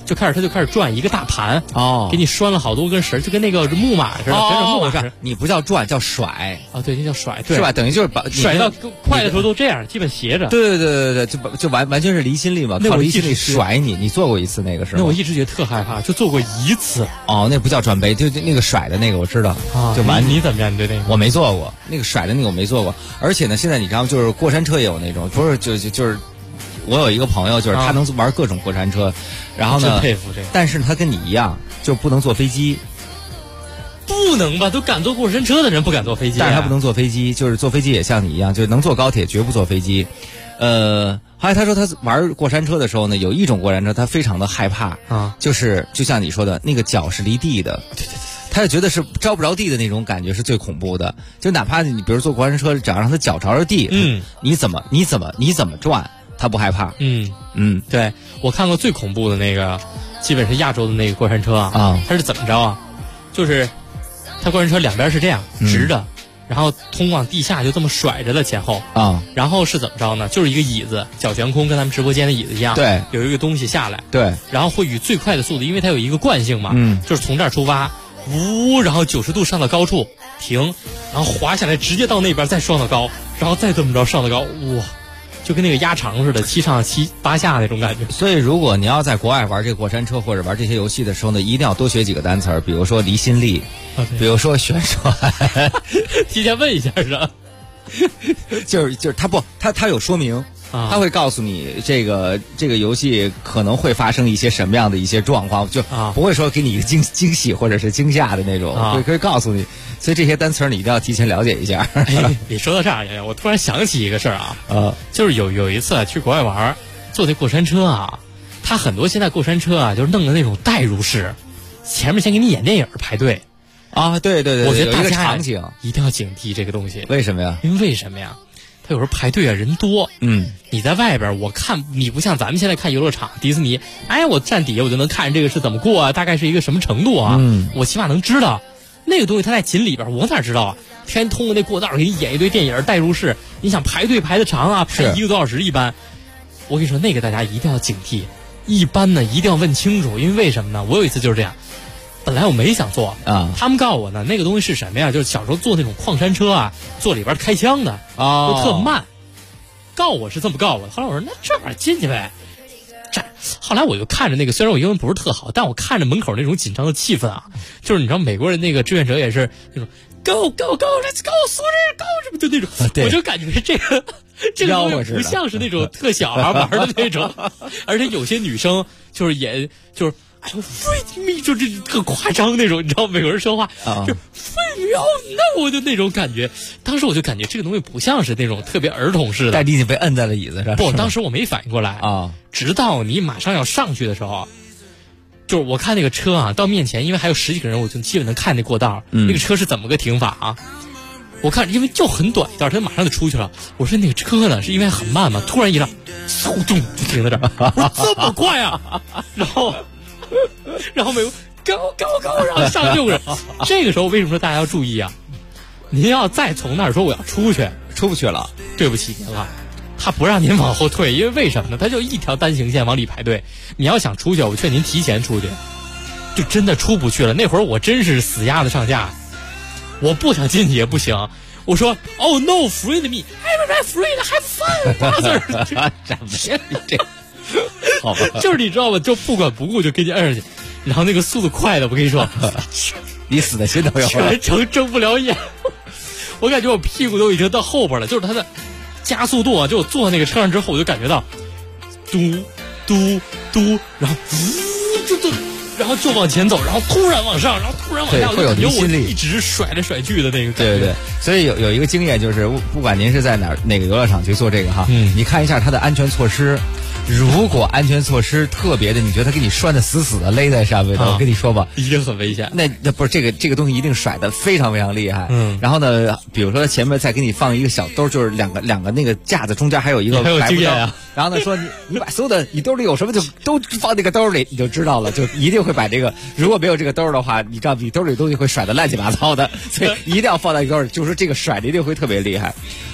就开始转一个大盘哦， 给你拴了好多根绳，就跟那个木马似的，跟着木马似的。 你不叫转，叫甩啊，对，那叫甩，对， 是吧？等于就是把甩到快的时候都这样，基本斜着。 对，就完全是离心力嘛，靠离心力甩你。你做过一次那个是吗？ 那我一直觉得特害怕，就做过一次。 哦，那不叫转杯，就那个甩的那个我知道啊。 就完， 你怎么样？你对那个我没做过，那个甩的那个我没做过。而且呢，现在你知道，就是过山车也有那种，不是就是我有一个朋友，就是他能玩各种过山车，然后呢， 真佩服这个。 但是他跟你一样，就不能坐飞机。 不能吧？都敢坐过山车的人不敢坐飞机， 但是他不能坐飞机，就是坐飞机也像你一样，就是能坐高铁，绝不坐飞机。后来他说他玩过山车的时候呢，有一种过山车他非常的害怕啊， 就是就像你说的那个脚是离地的， 对， 他就觉得是着不着地的那种感觉是最恐怖的。就哪怕你比如坐过山车，只要让他脚着地，你怎么转，他不害怕。 对，我看过最恐怖的那个，基本是亚洲的那个过山车啊，它是怎么着啊？就是它过山车两边是这样直着。然后通往地下就这么甩着的前后啊， 然后是怎么着呢？就是一个椅子，脚悬空，跟咱们直播间的椅子一样。 对， 有一个东西下来。 对， 然后会以最快的速度，因为它有一个惯性嘛，就是从这儿出发，呜，然后90度上到高处停，然后滑下来，直接到那边再上到高，然后再这么着上到高，哇！就跟那个压长似的，7上7、8下那种感觉。 所以，如果你要在国外玩这个过山车或者玩这些游戏的时候呢，一定要多学几个单词儿，比如说离心力，比如说旋甩。 提前问一下是吧？ 就是他有说明。他会告诉你这个游戏可能会发生一些什么样的一些状况，就不会说给你一个惊喜或者是惊吓的那种，可以告诉你。所以这些单词你一定要提前了解一下。 你说到这儿，我突然想起一个事儿啊，就是有一次去国外玩，坐那过山车啊，他很多现在过山车啊，就是弄的那种代入式，前面先给你演电影排队啊，对， 我觉得大家场景一定要警惕这个东西。 为什么呀？ 因为什么呀？他有时候排队啊，人多。你在外边，我看你不像咱们现在看游乐场、迪士尼，我站底下我就能看这个是怎么过啊，大概是一个什么程度啊，我起码能知道。那个东西它在锦里边，我哪知道啊？天通过那过道给你演一堆电影代入式，你想排队排得长啊，排1个多小时一般。我跟你说，那个大家一定要警惕。一般呢，一定要问清楚，因为为什么呢？我有一次就是这样。本来我没想坐啊，他们告诉我呢，那个东西是什么呀？就是小时候坐那种矿山车啊，坐里边开枪的都特慢。告我是这么告我的，后来我说那这玩意儿进去呗。后来我就看着那个，虽然我英文不是特好，但我看着门口那种紧张的气氛啊，就是你知道美国人那个志愿者也是那种 go go go let's go 素质 go 什么就那种，我就感觉这个东西不像是那种特小孩玩的那种，而且有些女生就是也就是。哎呦 ，freak me 就这特夸张那种，你知道美国人说话就 freak me out，那我就那种感觉。当时我就感觉这个东西不像是那种特别儿童式的。 但你已经被摁在了椅子上。 不，当时我没反应过来啊， 直到你马上要上去的时候，就是我看那个车啊，到面前，因为还有10几个人，我就基本能看那过道，那个车是怎么个停法啊？我看，因为就很短一段，他马上就出去了。我说那个车呢，是因为很慢嘛，突然一让，嗖咚就停在这儿。我说这么快啊！然后美国高，然后上6个人。这个时候为什么说大家要注意啊？您要再从那儿说我要出去， 出不去了， 对不起您了。他不让您往后退，因为为什么呢？他就一条单行线往里排队。你要想出去，我劝您提前出去，就真的出不去了。那会儿我真是死鸭子上架，我不想进去也不行。我说 ，Oh no, free me, everybody free, have fun, 8字儿。 这。好吧， 就是你知道吗？就不管不顾就给你摁上去，然后那个速度快的，我跟你说， 你死的心都有了， 全程睁不了眼。我感觉我屁股都已经到后边了，就是它的加速度啊！就我坐那个车上之后，我就感觉到嘟嘟嘟，然后然后就往前走，然后突然往上，然后突然往下， 会有离心力， 一直甩来甩去的那个感觉。 对，所以有一个经验就是，不管您是在哪个游乐场去做这个哈，你看一下它的安全措施。如果安全措施特别的，你觉得他给你拴的死死的勒在上面的，我跟你说吧， 一定很危险。 那不是这个东西一定甩的非常非常厉害。然后呢，比如说前面再给你放一个小兜，就是两个那个架子中间还有一个白布兜。 然后呢说你把所有的你兜里有什么就都放那个兜里，你就知道了，就一定会把这个。如果没有这个兜的话，你知道你兜里的东西会甩的乱七八糟的，所以一定要放在一个兜里。就是这个甩的一定会特别厉害。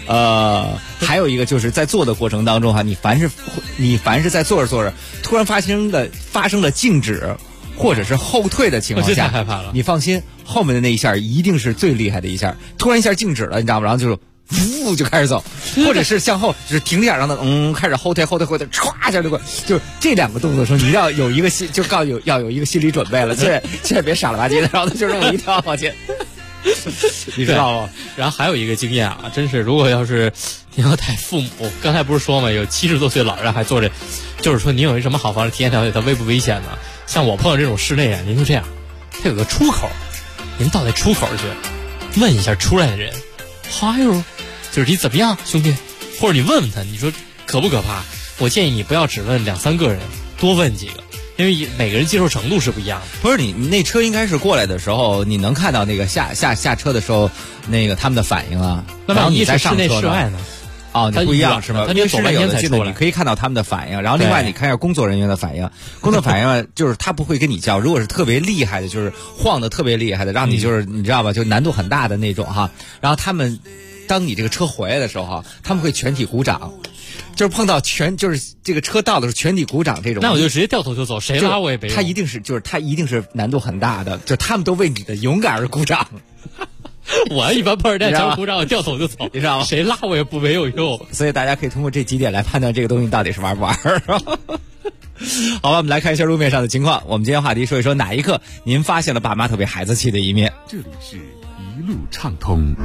还有一个就是在做的过程当中哈，你凡是在做着做着，突然发生了静止或者是后退的情况下， 害怕了。 你放心，后面的那一下一定是最厉害的一下，突然一下静止了，你知道吗？然后就是呜就开始走，或者是向后就是停点，让它开始后退，歘一下就过，就是这两个动作的时候，你要有一个要有一个心理准备了，千万别傻了吧唧的，然后就这么一跳往前。你知道吗？ 然后还有一个经验啊，真是如果要是你要带父母，刚才不是说嘛，有70多岁老人还坐着，就是说你有什么好方式体验条件，它危不危险呢？像我碰到这种室内啊，您就这样，它有个出口，您到那出口去问一下出来的人，嗨哟，就是你怎么样，兄弟，或者你问问他，你说可不可怕？我建议你不要只问2-3个人，多问几个。因为每个人接受程度是不一样的。 不是你那车应该是过来的时候，你能看到那个下车的时候，那个他们的反应啊。 那然后你在上车室内室外呢？ 哦，你不一样是吗？ 他因为室内有的才出来， 你可以看到他们的反应。然后另外你看一下工作人员的反应，工作反应就是他不会跟你叫。如果是特别厉害的，就是晃得特别厉害的，让你就是你知道吧，就难度很大的那种哈。然后他们当你这个车回来的时候哈，他们会全体鼓掌。就是碰到就是这个车到的时候全体鼓掌这种， 那我就直接掉头就走，谁拉我也别用。 他一定是难度很大的，就他们都为你的勇敢而鼓掌。 我一般碰上这样鼓掌，我掉头就走， 你知道吗？ 谁拉我也没有用。 所以大家可以通过这几点来判断这个东西到底是玩不玩。好吧，我们来看一下路面上的情况。我们今天话题说一说哪一刻您发现了爸妈特别孩子气的一面。 这里是一路畅通。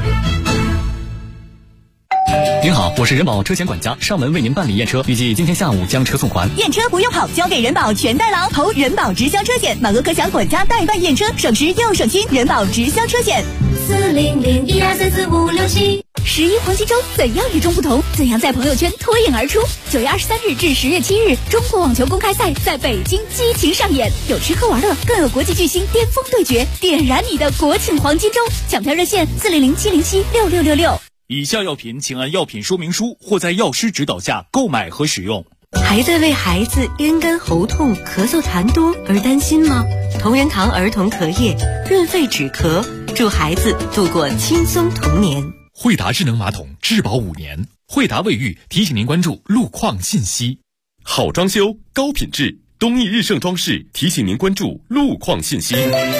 您好，我是人保车险管家，上门为您办理验车，预计今天下午将车送还。 验车不用跑，交给人保全代劳，投人保直销车险，满额可享管家代办验车，省时又省心。人保直销车险，40012344567。 11黄金周怎样与众不同？怎样在朋友圈脱颖而出？9月23日至10月7日，中国网球公开赛在北京激情上演，有吃喝玩乐，更有国际巨星巅峰对决，点燃你的国庆黄金周！抢票热线400-707-6666。 以下药品请按药品说明书或在药师指导下购买和使用。 还在为孩子咽干喉痛、咳嗽痰多而担心吗？同仁堂儿童咳液润肺止咳，助孩子度过轻松童年。 惠达智能马桶质保5年。惠达卫浴提醒您关注路况信息。好装修高品质，东义日盛装饰提醒您关注路况信息。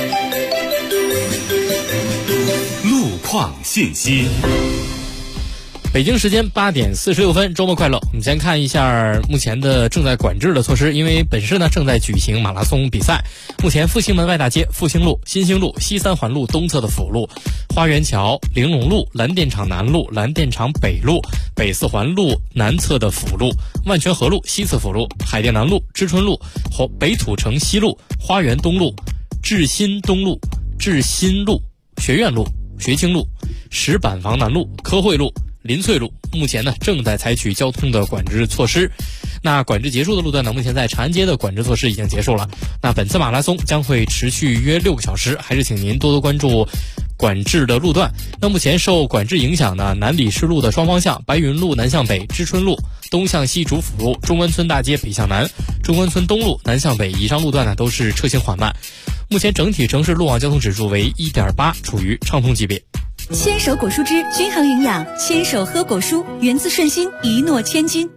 路况信息。 北京时间8点46分，周末快乐。我们先看一下目前的正在管制的措施，因为本市呢正在举行马拉松比赛。目前复兴门外大街、复兴路、新兴路、西三环路东侧的辅路、花园桥、玲珑路、蓝电厂南路、蓝电厂北路、北四环路南侧的辅路、万泉河路西侧辅路、海淀南路、知春路、北土城西路、花园东路、志新东路、志新路、学院路、学清路、石板房南路、科汇路、林翠路，目前呢正在采取交通的管制措施。那管制结束的路段呢，目前在长安街的管制措施已经结束了。那本次马拉松将会持续约6个小时，还是请您多多关注管制的路段。那目前受管制影响呢，南礼士路的双方向、白云路南向北、知春路东向西主辅路、中关村大街北向南、中关村东路南向北以上路段呢都是车行缓慢。目前整体城市路网交通指数为1.8，处于畅通级别。 牵手果蔬汁均衡营养，牵手喝果蔬，源自顺心，一诺千金。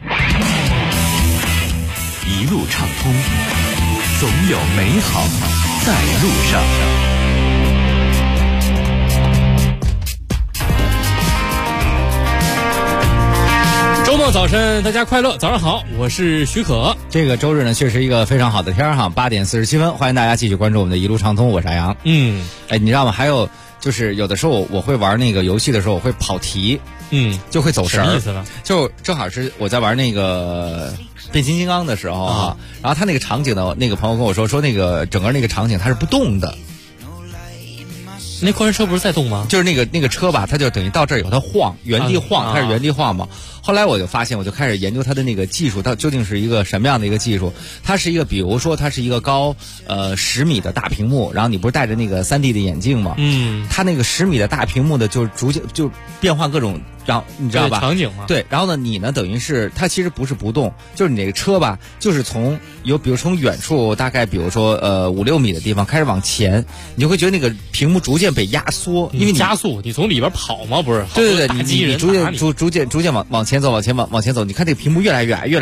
一路畅通，总有美好在路上。 周末早晨大家快乐，早上好，我是许可。 这个周日呢确实一个非常好的天哈，8点47分，欢迎大家继续关注我们的一路畅通，我是阿阳。哎，你知道吗？还有就是有的时候我会玩那个游戏的时候，我会跑题，就会走神。 什么意思呢？ 就正好是我在玩那个变形金刚的时候啊，然后他那个场景呢，那个朋友跟我说那个整个那个场景它是不动的。 那快车不是在动吗？ 就是那个车吧，它就等于到这儿以后它晃，原地晃，它是原地晃嘛。后来我就发现，我就开始研究它的那个技术，它究竟是一个什么样的一个技术？它是一个，比如说它是一个高10米的大屏幕，然后你不是戴着那个3D 的眼镜吗？它那个10米的大屏幕的就逐渐就变换各种然后你知道吧？ 场景嘛。 对，然后呢，你呢等于是它其实不是不动，就是你这个车吧，就是比如从远处大概比如说5-6米的地方开始往前，你就会觉得那个屏幕逐渐被压缩，因为你加速，你从里边跑吗？不是？ 对，你逐渐往前走，往前走，你看这个屏幕越来越矮，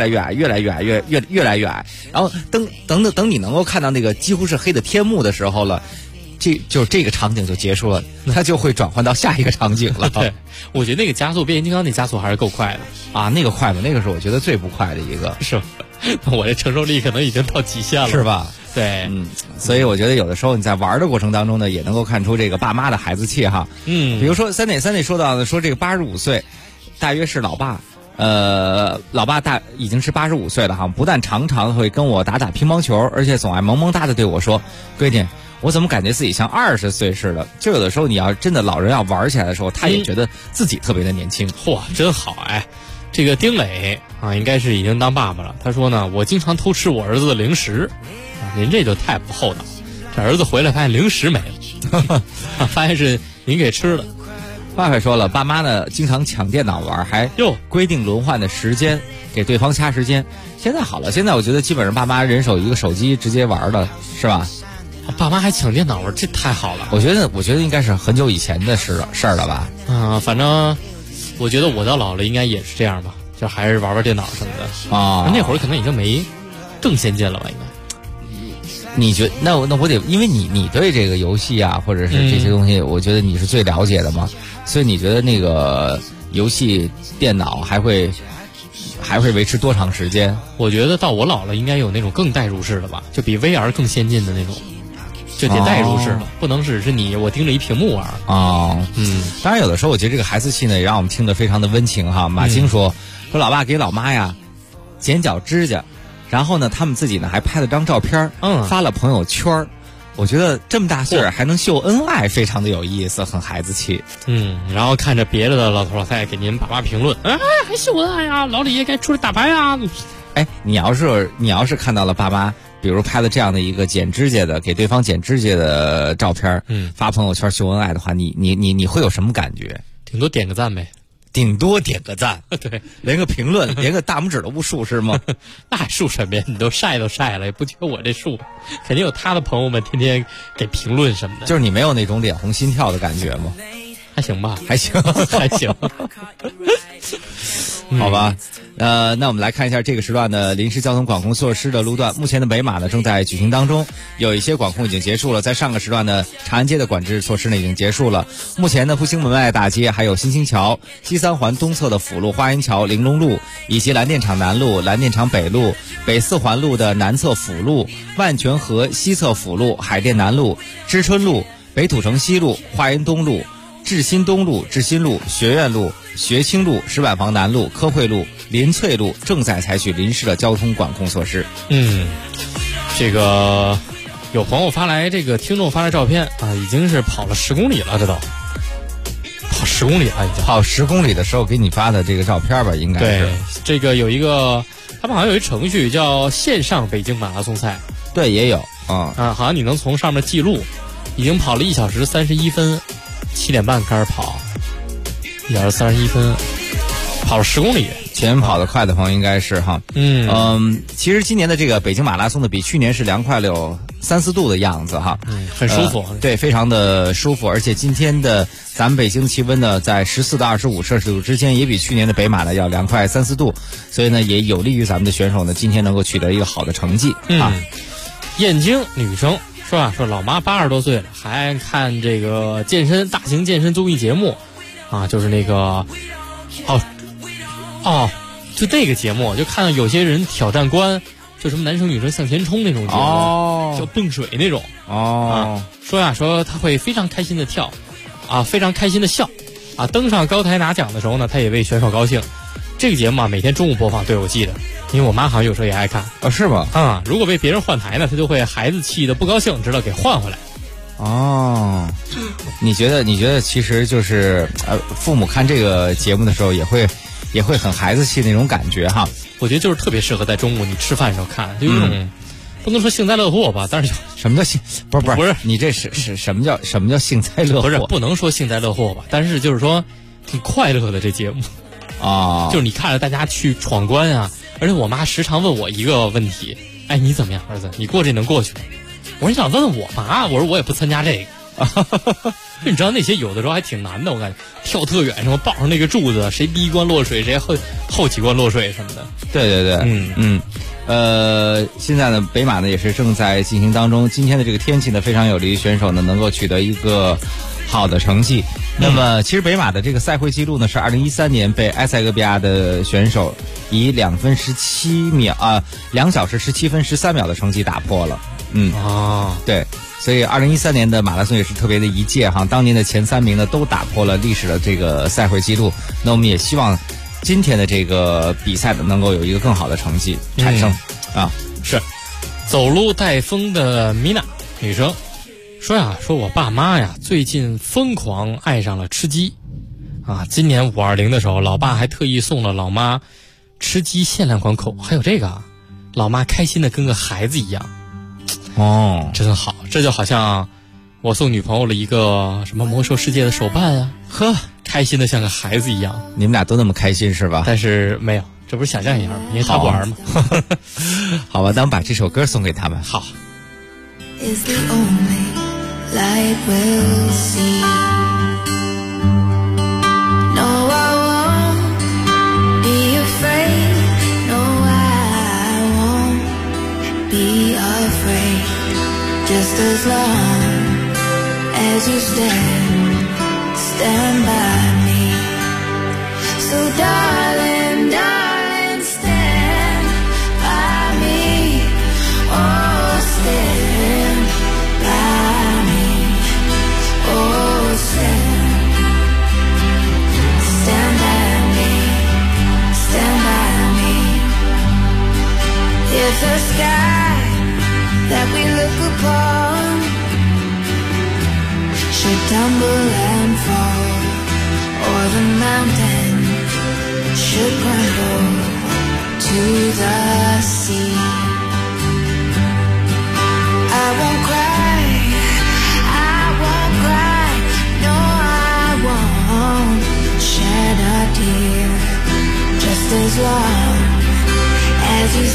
然后等你能够看到那个几乎是黑的天幕的时候了。这个场景就结束了，它就会转换到下一个场景了。 对，我觉得那个加速，变形金刚那加速还是够快的啊，那个快吗？那个是我觉得最不快的一个， 是吧？我这承受力可能已经到极限了， 是吧？ 对， 所以我觉得有的时候你在玩的过程当中呢，也能够看出这个爸妈的孩子气哈。比如说三点说到的，说这个85岁，大约是老爸。老爸已经是85岁了哈，不但常常会跟我打乒乓球，而且总爱萌萌哒的对我说：“闺女，我怎么感觉自己像20岁似的？”就有的时候你要真的老人要玩起来的时候，他也觉得自己特别的年轻。 嚯，真好哎！这个丁磊啊，应该是已经当爸爸了。他说呢，我经常偷吃我儿子的零食，您这就太不厚道。这儿子回来发现零食没了，发现是您给吃的。 爸爸说了，爸妈呢经常抢电脑玩，还规定轮换的时间，给对方掐时间。现在好了，现在我觉得基本上爸妈人手一个手机直接玩了，是吧？ 爸妈还抢电脑玩，这太好了。 我觉得应该是很久以前的事了吧？ 反正我觉得我到老了应该也是这样吧，就还是玩电脑什么的啊。 那会儿可能已经没更先进了吧？应该。 你觉得那我得，因为你对这个游戏啊，或者是这些东西，我觉得你是最了解的嘛，所以你觉得那个游戏电脑还会维持多长时间？ 我觉得到我老了应该有那种更代入式的吧，就比 VR 更先进的那种，就得代入式了，不能只是我盯着一屏幕玩当然有的时候我觉得这个孩子气呢，也让我们听得非常的温情哈。马青说老爸给老妈呀剪脚指甲。然后呢，他们自己呢还拍了张照片，发了朋友圈。我觉得这么大岁数还能秀恩爱，非常的有意思，很孩子气。 然后看着别的老头老太太给您爸妈评论，还秀恩爱啊，老李也该出来打牌啊。 哎，你要是看到了爸妈，比如拍了这样的一个剪指甲的，给对方剪指甲的照片，发朋友圈秀恩爱的话，你会有什么感觉？ 顶多点个赞呗。 顶多点个赞， 对， 连个评论，连个大拇指都不竖是吗？ 那还竖什么呀？你都晒了，也不缺我这竖，肯定有他的朋友们天天给评论什么的。 就是你没有那种脸红心跳的感觉吗？ 还行吧， 还行。好吧，那我们来看一下这个时段的临时交通管控措施的路段。目前的北马呢正在举行当中，有一些管控已经结束了。在上个时段的长安街的管制措施呢已经结束了。目前呢复兴门外大街、还有新兴桥、西三环东侧的辅路、花园桥、玲珑路，以及蓝电厂南路、蓝电厂北路、北四环路的南侧辅路、万泉河西侧辅路、海淀南路、知春路、北土城西路、花园东路、志新东路、志新路、学院路、学清路、石板房南路、科汇路、林翠路正在采取临时的交通管控措施。 这个有朋友发来，这个听众发来照片啊，已经是跑了10公里了，这都跑10公里了，已经跑10公里的时候给你发的这个照片吧，应该是。 对，这个有一个，他们好像有一程序叫线上北京马拉松赛， 对，也有好像你能从上面记录，已经跑了1小时31分。7点半开始跑，1小时31分，跑了10公里。 前面跑得快的朋友应该是哈，其实今年的这个北京马拉松呢，比去年是凉快了有3-4度的样子哈， 很舒服， 对，非常的舒服。而且今天的咱们北京的气温呢，在14到25摄氏度之间，也比去年的北马呢要凉快3-4度，所以呢，也有利于咱们的选手呢今天能够取得一个好的成绩啊。 燕京女生。说老妈80多岁了，还爱看这个大型健身综艺节目，就是那个，就那个节目，就看到有些人挑战关，就什么男生女生向前冲那种节目，就蹦水那种，说他会非常开心的跳，非常开心的笑，登上高台拿奖的时候呢，他也为选手高兴。这个节目每天中午播放，对，我记得，因为我妈好像有时候也爱看。 是吗？ 如果被别人换台呢，她就会孩子气的不高兴，直到给换回来。 你觉得其实就是父母看这个节目的时候也会很孩子气那种感觉哈。 我觉得就是特别适合在中午你吃饭的时候看，就有种不能说幸灾乐祸吧，但是什么叫幸不是你这是什么叫幸灾乐祸？ 不是不能说幸灾乐祸吧，但是就是说挺快乐的这节目啊， 就是你看着大家去闯关啊，而且我妈时常问我一个问题，哎，你怎么样，儿子？你过这能过去吗？我说你想问我嘛？我说我也不参加这个。你知道那些有的时候还挺难的，我感觉跳特远，什么抱上那个柱子，谁第一关落水，谁后几关落水什么的。 对，现在呢，北马呢也是正在进行当中。今天的这个天气呢，非常有利于选手呢能够取得一个好的成绩。那么，其实北马的这个赛会记录呢，是2013年被埃塞俄比亚的选手以2小时17分13秒的成绩打破了。对。所以2013年的马拉松也是特别的一届哈，当年的前3名呢都打破了历史的这个赛会记录。那我们也希望今天的这个比赛呢能够有一个更好的成绩产生是。走路带风的米娜女生说说我爸妈呀最近疯狂爱上了吃鸡啊，今年520的时候，老爸还特意送了老妈吃鸡限量款口，还有这个啊，老妈开心的跟个孩子一样。真好，这就好像我送女朋友了一个什么魔兽世界的手办啊，开心的像个孩子一样。 你们俩都那么开心是吧？ 但是没有，这不是想象一下吗？因为他不玩嘛。 好吧，咱们把这首歌送给他们。 好。 Is the only light we'll see. No, I won't be afraid. No, I won't be afraid. Just as long as you stand by me. So darling, darling, stand by me. Oh, stand by me. Oh, stand by me. Stand by me. If the sky that we look upon should tumble and fall, or the mountain should crumble to the sea, I won't cry, I won't cry, no, I won't shed a tear, just as long as you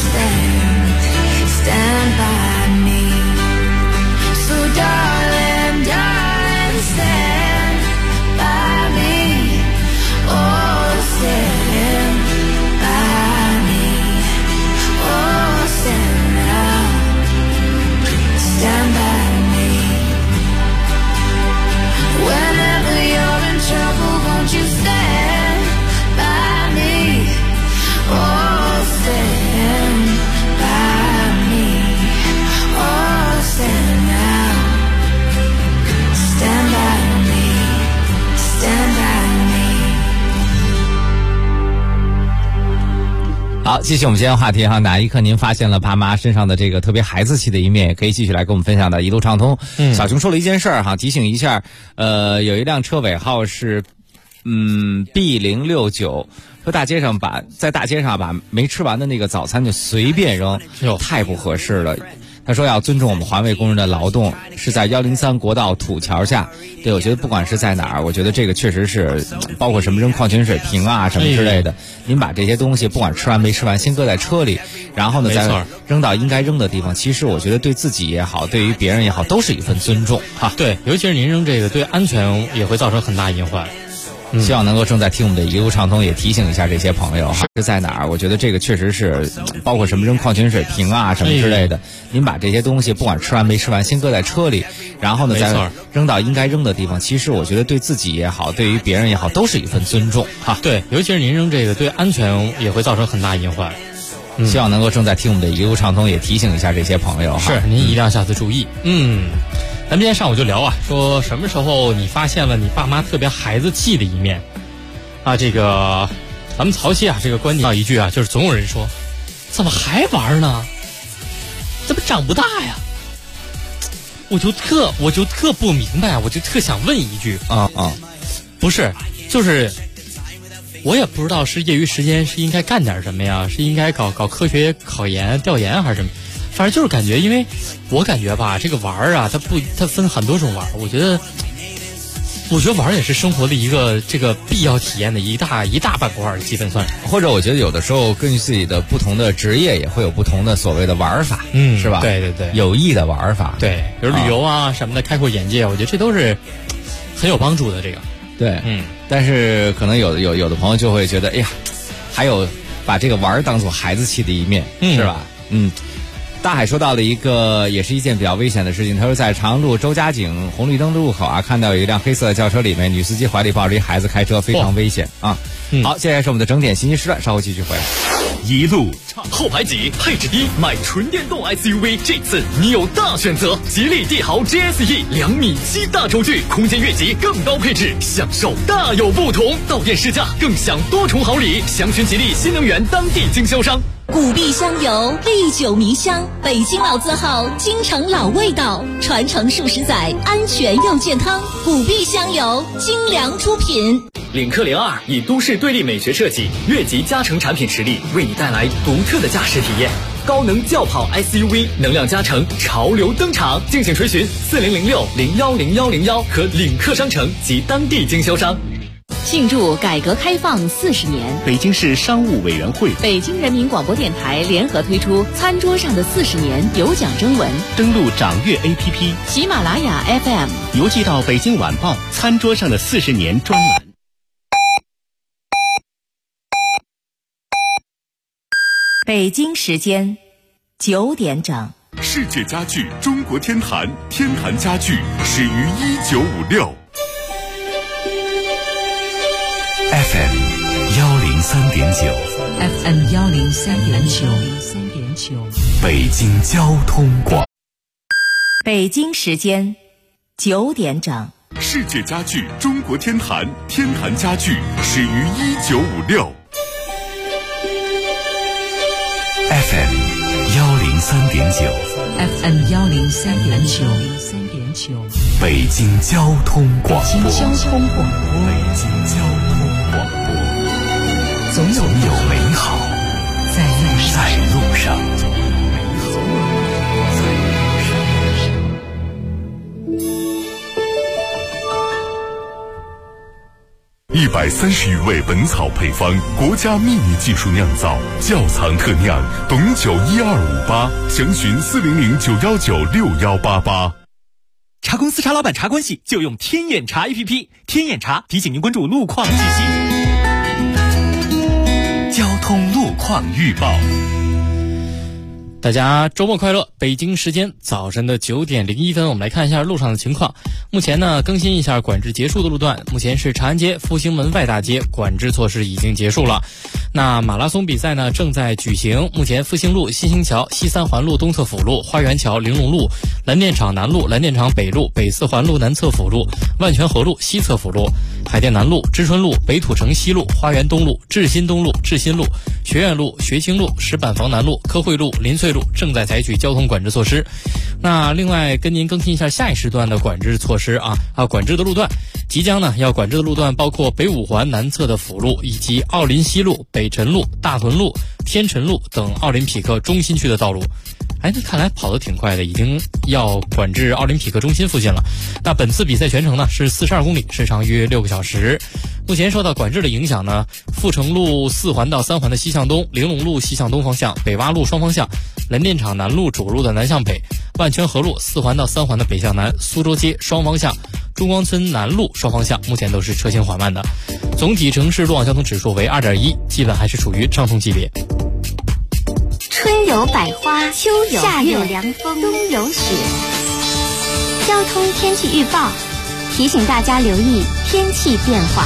stand by me. So darling, darling, stand by me. Oh, stand by me. Oh, stand now. Stand by me. Whenever you're in trouble, won't you stand by me? Oh, stand by me. Oh, stand now. Stand by me. Stand by me. 好，继续我们今天的话题哈，哪一刻您发现了爸妈身上的这个特别孩子气的一面，也可以继续来跟我们分享的一路畅通。小熊说了一件事儿哈，提醒一下，有一辆车尾号是B069，说在大街上把没吃完的那个早餐就随便扔，太不合适了。他说要尊重我们环卫工人的劳动，是在103国道土桥下。对，我觉得不管是在哪儿，我觉得这个确实是，包括什么扔矿泉水瓶啊什么之类的，您把这些东西不管吃完没吃完，先搁在车里，然后呢再扔到应该扔的地方。其实我觉得对自己也好，对于别人也好，都是一份尊重哈。 对，尤其是您扔这个，对安全也会造成很大隐患。 希望能够正在听我们的一路畅通，也提醒一下这些朋友哈，是在哪儿？我觉得这个确实是，包括什么扔矿泉水瓶啊什么之类的，您把这些东西不管吃完没吃完，先搁在车里，然后呢再扔到应该扔的地方。其实我觉得对自己也好，对于别人也好，都是一份尊重哈。 对，尤其是您扔这个，对安全也会造成很大隐患。 希望能够正在听我们的一路畅通，也提醒一下这些朋友哈。 是，您一定要下次注意。咱们今天上午就聊啊，说什么时候你发现了你爸妈特别孩子气的一面啊？这个咱们曹溪啊，这个观点到一句啊，就是总有人说，怎么还玩呢？怎么长不大呀？我就特不明白，我就特想问一句不是，就是我也不知道是业余时间是应该干点什么呀？是应该搞科学考研调研还是什么？反正就是感觉，因为我感觉吧，这个玩啊，它分很多种玩。我觉得我觉得玩也是生活的一个这个必要体验的一大半块，基本算是。 或者我觉得有的时候根据自己的不同的职业，也会有不同的所谓的玩法，是吧？ 对对对， 有益的玩法， 对，比如旅游啊什么的，开阔眼界，我觉得这都是很有帮助的。这个， 对，但是可能有的朋友就会觉得，哎呀，还有把这个玩当做孩子气的一面，是吧？大海说到了一个也是一件比较危险的事情，他说在长安路周家井红绿灯路口啊，看到有一辆黑色的轿车，里面女司机怀里抱着一孩子开车，非常危险啊。好，接下来是我们的整点信息时段，稍后继续回来。 一路后排挤，配置低，买纯电动 SUV， 这次你有大选择。吉利帝豪 GSE 2.7米大轴距，空间越级，更高配置，享受大有不同。到店试驾，更享多重好礼。详询吉利新能源当地经销商。 古碧香油，历久弥香，北京老字号，京城老味道，传承数十载，安全又健康。古碧香油，精良出品。 领克02以都市对立美学设计，越级加成产品实力，为你带来独特的驾驶体验。高能轿跑 SUV， 能量加成，潮流登场。敬请垂询4006-010101和领克商城及当地经销商。 庆祝改革开放40年， 北京市商务委员会、 北京人民广播电台联合推出《餐桌上的40年》有奖征文， 登录掌阅 APP、 喜马拉雅 FM， 邮寄到北京晚报《餐桌上的40年》专栏。 北京时间9点整。 世界家具中国天坛，天坛家具始于1956。 FM 103.9 FM 103.9， 北京交通广。 北京时间9点整。 世界家具中国天坛，天坛家具始于1956。 FM 103.9 FM 103.9， 北京交通广播。 北京交通广播。 总有美好在路上。 130余味本草配方，国家秘密技术酿造，窖藏特酿，董酒12588，详询40091961188。 茶公司茶老板茶关系就用天眼茶 APP， 天眼茶提醒您关注路况信息。 交通路况预报。 大家周末快乐！北京时间早晨的9点01分，我们来看一下路上的情况。目前呢，更新一下管制结束的路段。目前是长安街、复兴门外大街管制措施已经结束了。那马拉松比赛呢正在举行。目前复兴路、新兴桥、西三环路东侧辅路、花园桥、玲珑路、蓝电厂南路、蓝电厂北路、北四环路南侧辅路、万泉河路西侧辅路、海淀南路、知春路、北土城西路、花园东路、志新东路、志新路、学院路、学清路、石板房南路、科汇路、林翠路正在采取交通管制措施。那另外跟您更新一下下一时段的管制措施管制的路段，即将呢要管制的路段包括北五环南侧的辅路，以及奥林西路、北辰路、大屯路、天辰路等奥林匹克中心区的道路。那看来跑得挺快的，已经要管制奥林匹克中心附近了。那本次比赛全程呢是42公里，时长约6个小时。目前受到管制的影响呢，阜成路4环到3环的西向东，玲珑路西向东方向，北洼路双方向，蓝电厂南路主路的南向北，万泉河路4环到3环的北向南，苏州街双方向，中关村南路双方向，目前都是车行缓慢的。总体城市路网交通指数为2.1，基本还是处于畅通级别。 春有百花，秋有夏有凉风，冬有雪。交通天气预报提醒大家留意天气变化。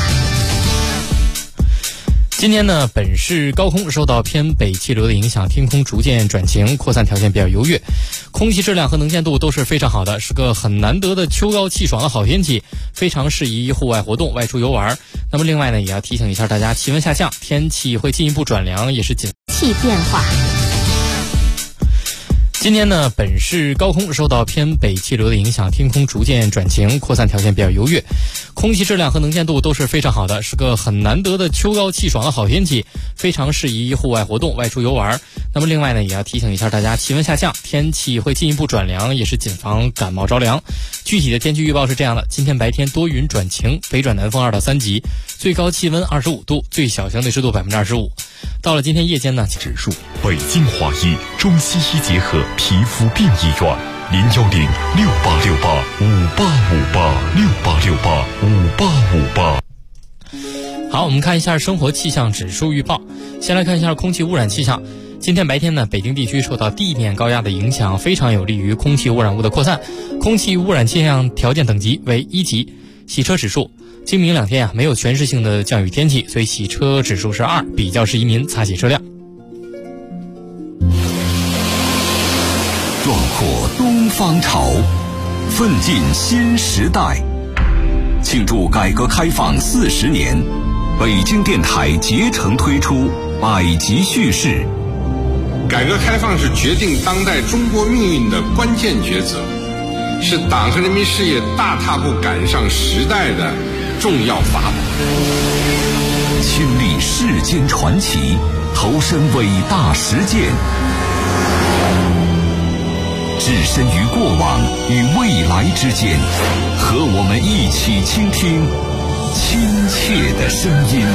今天呢，本市高空受到偏北气流的影响，天空逐渐转晴，扩散条件比较优越，空气质量和能见度都是非常好的，是个很难得的秋高气爽的好天气，非常适宜户外活动、外出游玩。那么另外呢，也要提醒一下大家，气温下降，天气会进一步转凉，也是气变化。 今天呢，本市高空受到偏北气流的影响，天空逐渐转晴，扩散条件比较优越，空气质量和能见度都是非常好的，是个很难得的秋高气爽的好天气，非常适宜户外活动、外出游玩。那么另外呢，也要提醒一下大家，气温下降，天气会进一步转凉，也是谨防感冒着凉。具体的天气预报是这样的：今天白天多云转晴，北转南风2到3级，最高气温25度，最小相对湿度25%。到了今天夜间呢， 指数北京华医中西医结合皮肤病医院，0106868585868 好，我们看一下生活气象指数预报。先来看一下空气污染气象。今天白天呢，北京地区受到地面高压的影响，非常有利于空气污染物的扩散，空气污染气象条件等级为1级。洗车指数，今明2天没有全市性的降雨天气，所以洗车指数是2，比较适宜您擦洗车辆。 壮阔东方潮，奋进新时代。庆祝改革开放40年，北京电台竭诚推出百集叙事。 改革开放是决定当代中国命运的关键抉择，是党和人民事业大踏步赶上时代的重要法宝。 亲历世间传奇，投身伟大实践，置身于过往与未来之间，和我们一起倾听亲切的声音。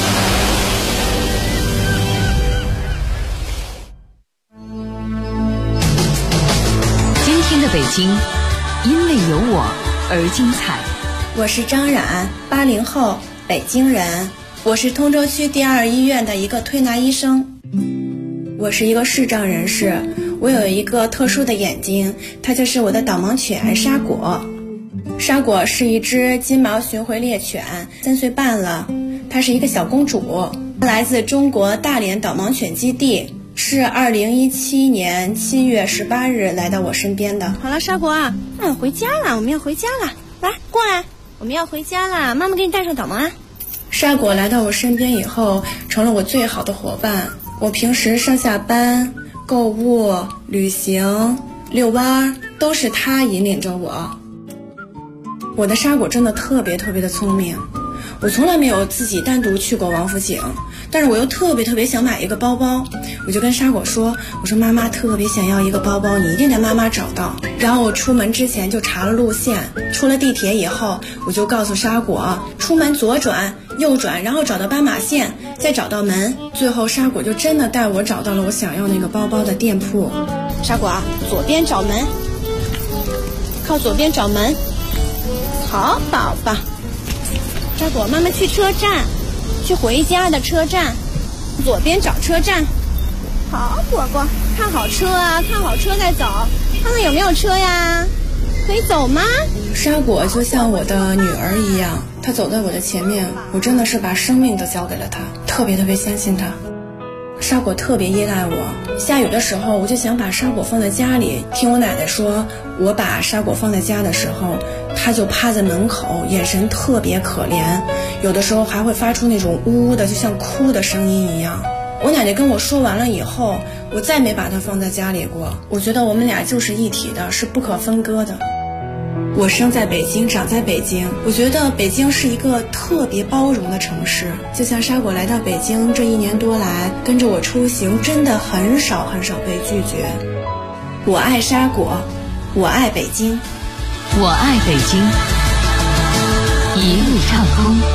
今天的北京，因为有我而精彩。 我是张冉，80后，北京人。我是通州区第2医院的一个推拿医生。我是一个视障人士，我有一个特殊的眼睛，它就是我的导盲犬沙果。沙果是一只金毛巡回猎犬，3岁半了，它是一个小公主，来自中国大连导盲犬基地，是2017年7月18日来到我身边的。好了，沙果啊，回家了，我们要回家了，来过来，我们要回家了，妈妈给你带上导盲啊。沙果来到我身边以后，成了我最好的伙伴。我平时上下班、购物、旅行、遛弯，都是他引领着我。我的沙果真的特别的聪明，我从来没有自己单独去过王府井，但是我又特别想买一个包包，我就跟沙果说，我说妈妈特别想要一个包包，你一定得妈妈找到。然后我出门之前就查了路线，出了地铁以后，我就告诉沙果，出门左转右转，然后找到斑马线，再找到门，最后沙果就真的带我找到了我想要那个包包的店铺。沙果啊，左边找门，靠左边找门。好宝宝，沙果，妈妈去车站，去回家的车站，左边找车站。好果果，看好车啊，看好车再走，看看有没有车呀，可以走吗？沙果就像我的女儿一样，她走在我的前面，我真的是把生命都交给了她，特别相信她。沙果特别依赖我，下雨的时候我就想把沙果放在家里，听我奶奶说，我把沙果放在家的时候，她就趴在门口，眼神特别可怜，有的时候还会发出那种呜呜的就像哭的声音一样。我奶奶跟我说完了以后，我再没把她放在家里过，我觉得我们俩就是一体的，是不可分割的。我生在北京，长在北京，我觉得北京是一个特别包容的城市。就像沙果来到北京这1年多来，跟着我出行，真的很少被拒绝。我爱沙果，我爱北京， 我爱北京，一路畅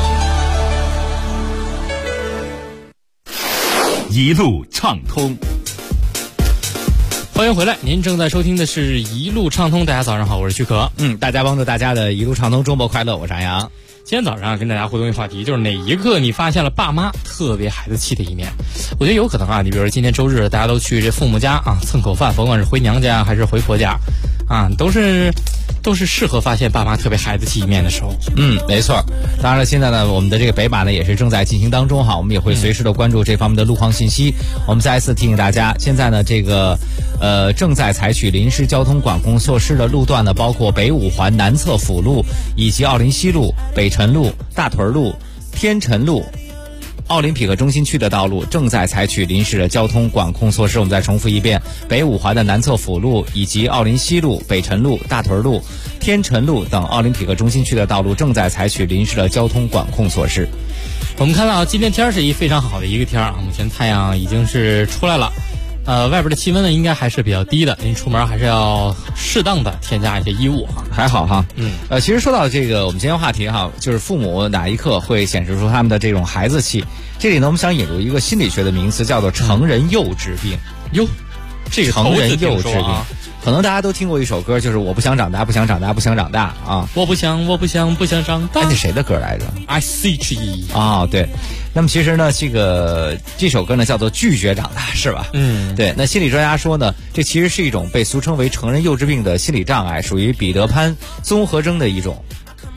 通，一路畅通。 欢迎回来，您正在收听的是一路畅通。大家早上好，我是许可。 大家帮助大家的一路畅通，周末快乐，我是安阳。 今天早上跟大家互动一个话题，就是哪一刻你发现了爸妈特别孩子气的一面？我觉得有可能你比如说今天周日，大家都去这父母家蹭口饭，甭管是回娘家还是回婆家都是适合发现爸妈特别孩子气一面的时候。 没错。当然了，现在呢，我们的这个北马呢也是正在进行当中我们也会随时的关注这方面的路况信息。我们再一次提醒大家，现在呢这个正在采取临时交通管控措施的路段呢，包括北五环南侧辅路以及奥林西路、北辰路、大屯路、天辰路、 奥林匹克中心区的道路正在采取临时的交通管控措施。我们再重复一遍，北五环的南侧辅路以及奥林西路、北辰路、大屯路、天辰路等奥林匹克中心区的道路正在采取临时的交通管控措施。 我们看到今天天是一非常好的一个天啊，目前太阳已经是出来了。外边的气温呢应该还是比较低的，您出门还是要适当的添加一些衣物哈。 还好哈，其实说到这个，我们今天话题哈，就是父母哪一刻会显示出他们的这种孩子气？这里呢，我们想引入一个心理学的名词，叫做成人幼稚病。 哟，这个成人幼稚病。可能大家都听过一首歌，就是我不想长大，不想长大，不想长大啊！ 我不想长大。 这谁的歌来着 ？ICG 啊，对。那么其实呢，这首歌呢叫做拒绝长大，是吧？对。那心理专家说呢，这其实是一种被俗称为成人幼稚病的心理障碍，属于彼得潘综合征的一种。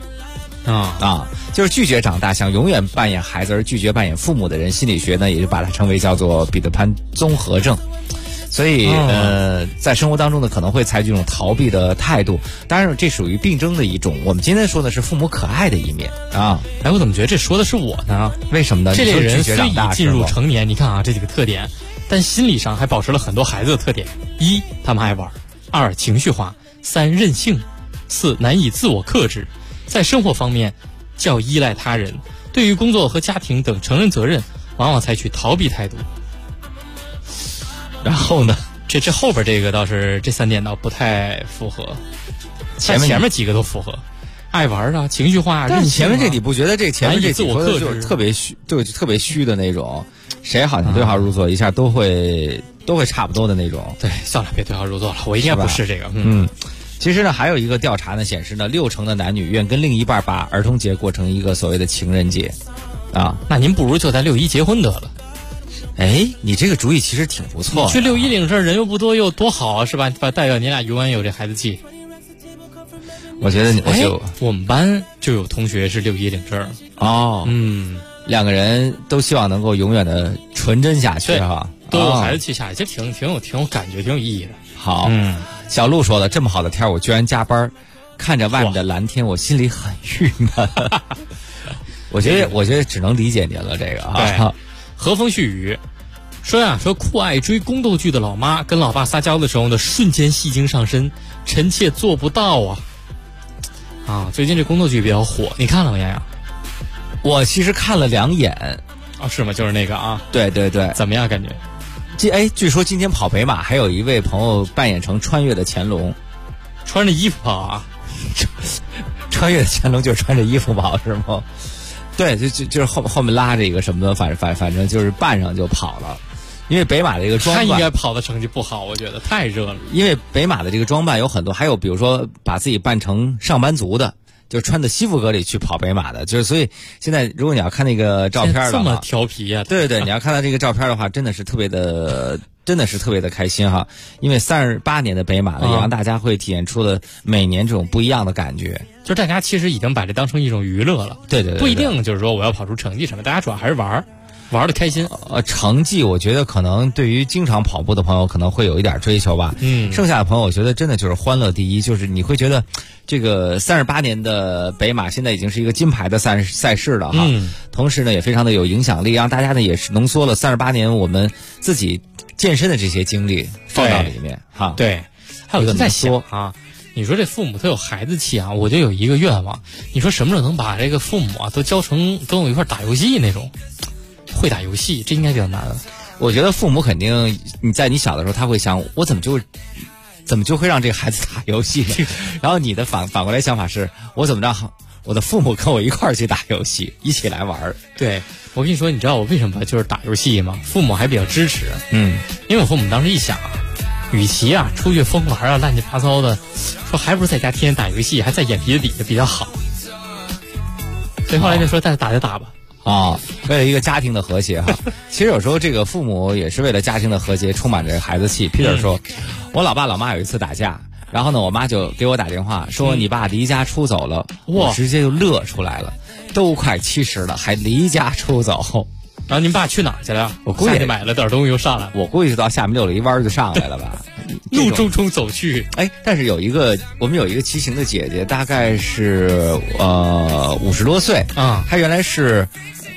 就是拒绝长大，想永远扮演孩子而拒绝扮演父母的人，心理学呢也就把它称为叫做彼得潘综合症。所以在生活当中呢，可能会采取一种逃避的态度。当然，这属于病症的一种。我们今天说的是父母可爱的一面啊。 我怎么觉得这说的是我呢？ 为什么呢？ 这类人虽已进入成年，你看啊，这几个特点，但心理上还保持了很多孩子的特点：一，他们爱玩；二，情绪化；三，任性；四，难以自我克制；在生活方面较依赖他人；对于工作和家庭等成人责任，往往采取逃避态度。然后呢，这后边这个倒是这3点倒不太符合，前面几个都符合，爱玩啊，情绪化， 但是前面这你不觉得这前面这自我克制特别虚，就特别虚的那种，谁好像对号入座一下都会差不多的那种。 对，算了，别对号入座了，我应该不是这个。 其实呢，还有一个调查呢显示呢，60%的男女愿跟另一半把儿童节过成一个所谓的情人节，啊， 那您不如就在6·1结婚得了。 你这个主意其实挺不错的。 去6·1领证，人又不多，又多好啊，是吧？代表你俩永远有这孩子气。 我觉得我们班就有同学是6·1领证哦。两个人都希望能够永远的纯真下去哈， 都有孩子气下去，其实挺有感觉，挺有意义的。 好，小鹿说了，这么好的天我居然加班，看着外面的蓝天，我心里很郁闷。我觉得只能理解您了，这个啊。 对，和风细雨说酷爱追宫斗剧的老妈跟老爸撒娇的时候呢，瞬间戏精上身，臣妾做不到啊！最近这宫斗剧比较火，你看了吗，洋洋？ 我其实看了2眼。 是吗？就是那个啊？ 对对对。 怎么样感觉？ 据说今天跑北马还有一位朋友扮演成穿越的乾隆， 穿着衣服跑啊？ 穿越的乾隆就是穿着衣服跑是吗？对，就是后面拉着一个什么的，反正就是扮上就跑了。因为北马的这个装扮， 他应该跑的成绩不好，我觉得太热了。 因为北马的这个装扮有很多，还有比如说把自己扮成上班族的，就穿在西服革履去跑北马的，就是所以现在如果你要看那个照片的话， 这么调皮啊！ 对，你要看到这个照片的话，真的是特别的开心哈。因为38年的北马呢，也让大家会体验出了每年这种不一样的感觉。 就是大家其实已经把这当成一种娱乐了， 对， 不一定就是说我要跑出成绩什么，大家主要还是玩的开心。 成绩我觉得可能对于经常跑步的朋友可能会有一点追求吧。剩下的朋友我觉得真的就是欢乐第一，就是你会觉得这个38年的北马现在已经是一个金牌的赛事了哈。同时呢也非常的有影响力，让大家呢也是浓缩了38年我们自己健身的这些经历放到里面哈。 对，还有一个在想啊，你说这父母他有孩子气啊，我就有一个愿望，你说什么时候能把这个父母啊都教成跟我一块打游戏那种，会打游戏，这应该比较难。 我觉得父母肯定你在你小的时候他会想，我怎么就会让这个孩子打游戏呢？然后你的反过来想法是，我怎么让我的父母跟我一块儿去打游戏，一起来玩。 对，我跟你说，你知道我为什么就是打游戏吗？父母还比较支持。因为我父母当时一想与其出去疯玩乱七八糟的，说还不如在家天天打游戏，还在眼皮子底下比较好。所以后来就说再打就打吧。 为了一个家庭的和谐哈。其实有时候这个父母也是为了家庭的和谐，充满着孩子气。Peter 说，我老爸老妈有一次打架，然后呢，我妈就给我打电话说你爸离家出走了，我直接就乐出来了，都快70了还离家出走。 然后您爸去哪儿去了？ 我估计买了点东西又上来了。 我估计到下面溜了一弯就上来了吧。 怒冲冲走去。 但是我们有一个骑行的姐姐，大概是50多岁啊，她原来是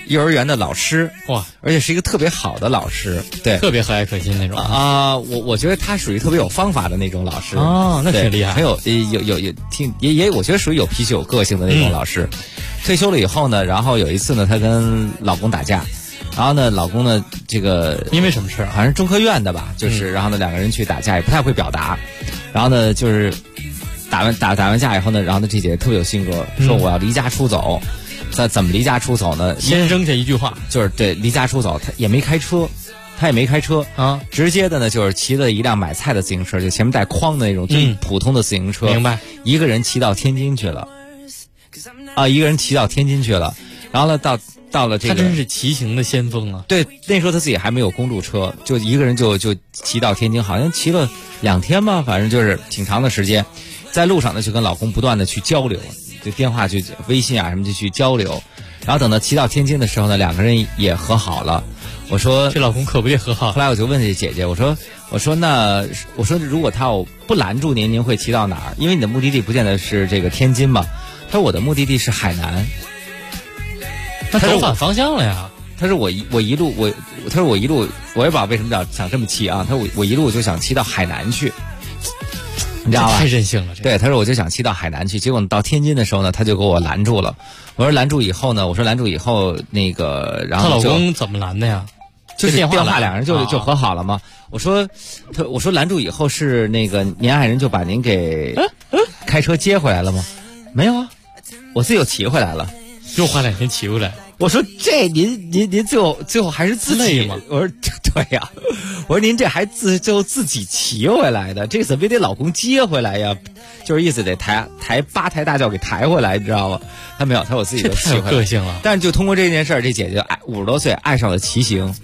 幼儿园的老师， 哇， 而且是一个特别好的老师，对， 特别和蔼可亲那种我觉得他属于特别有方法的那种老师那挺厉害， 很有也我觉得属于有脾气有个性的那种老师。退休了以后呢，然后有一次呢，她跟老公打架，然后呢，老公呢这个因为什么事？ 好像是中科院的吧，就是然后呢两个人去打架，也不太会表达，然后呢就是打完架以后呢，然后呢这姐姐特别有性格，说我要离家出走。怎么离家出走呢？ 先扔下一句话， 就是对离家出走，他也没开车啊，直接的呢就是骑了一辆买菜的自行车，就前面带筐的那种最普通的自行车， 明白？ 一个人骑到天津去了，一个人骑到天津去了，然后呢到了这个， 他真是骑行的先锋啊！ 对，那时候他自己还没有公路车，就一个人就骑到天津，好像骑了2天吧，反正就是挺长的时间，在路上呢就跟老公不断的去交流。就电话就微信啊什么就去交流，然后等到骑到天津的时候呢，两个人也和好了。我说这老公可不得和好。 后来我就问这姐姐，我说如果他不拦住您会骑到哪儿？因为你的目的地不见得是这个天津嘛。他说我的目的地是海南。 那走反方向了呀。 他说我一路我也不知道为什么想这么骑啊。他说我一路就想骑到海南去。你知道吧？ 太任性了。 对，他说我就想骑到海南去，结果到天津的时候呢，他就给我拦住了。我说拦住以后那个，然后她老公怎么拦的呀？ 就是电话两人就和好了吗？我说拦住以后是那个您爱人就把您给开车接回来了吗？没有啊，我自己又骑回来了， 又花2天骑回来。 我说这您最后还是自己吗？ 我说对呀，我说您这还最后自己骑回来的，这怎么也得老公接回来呀？就是意思得八抬大轿给抬回来，你知道吗？他没有，他说我自己都骑回来。 太有个性了。 但是就通过这件事儿，这姐姐50多岁爱上了骑行。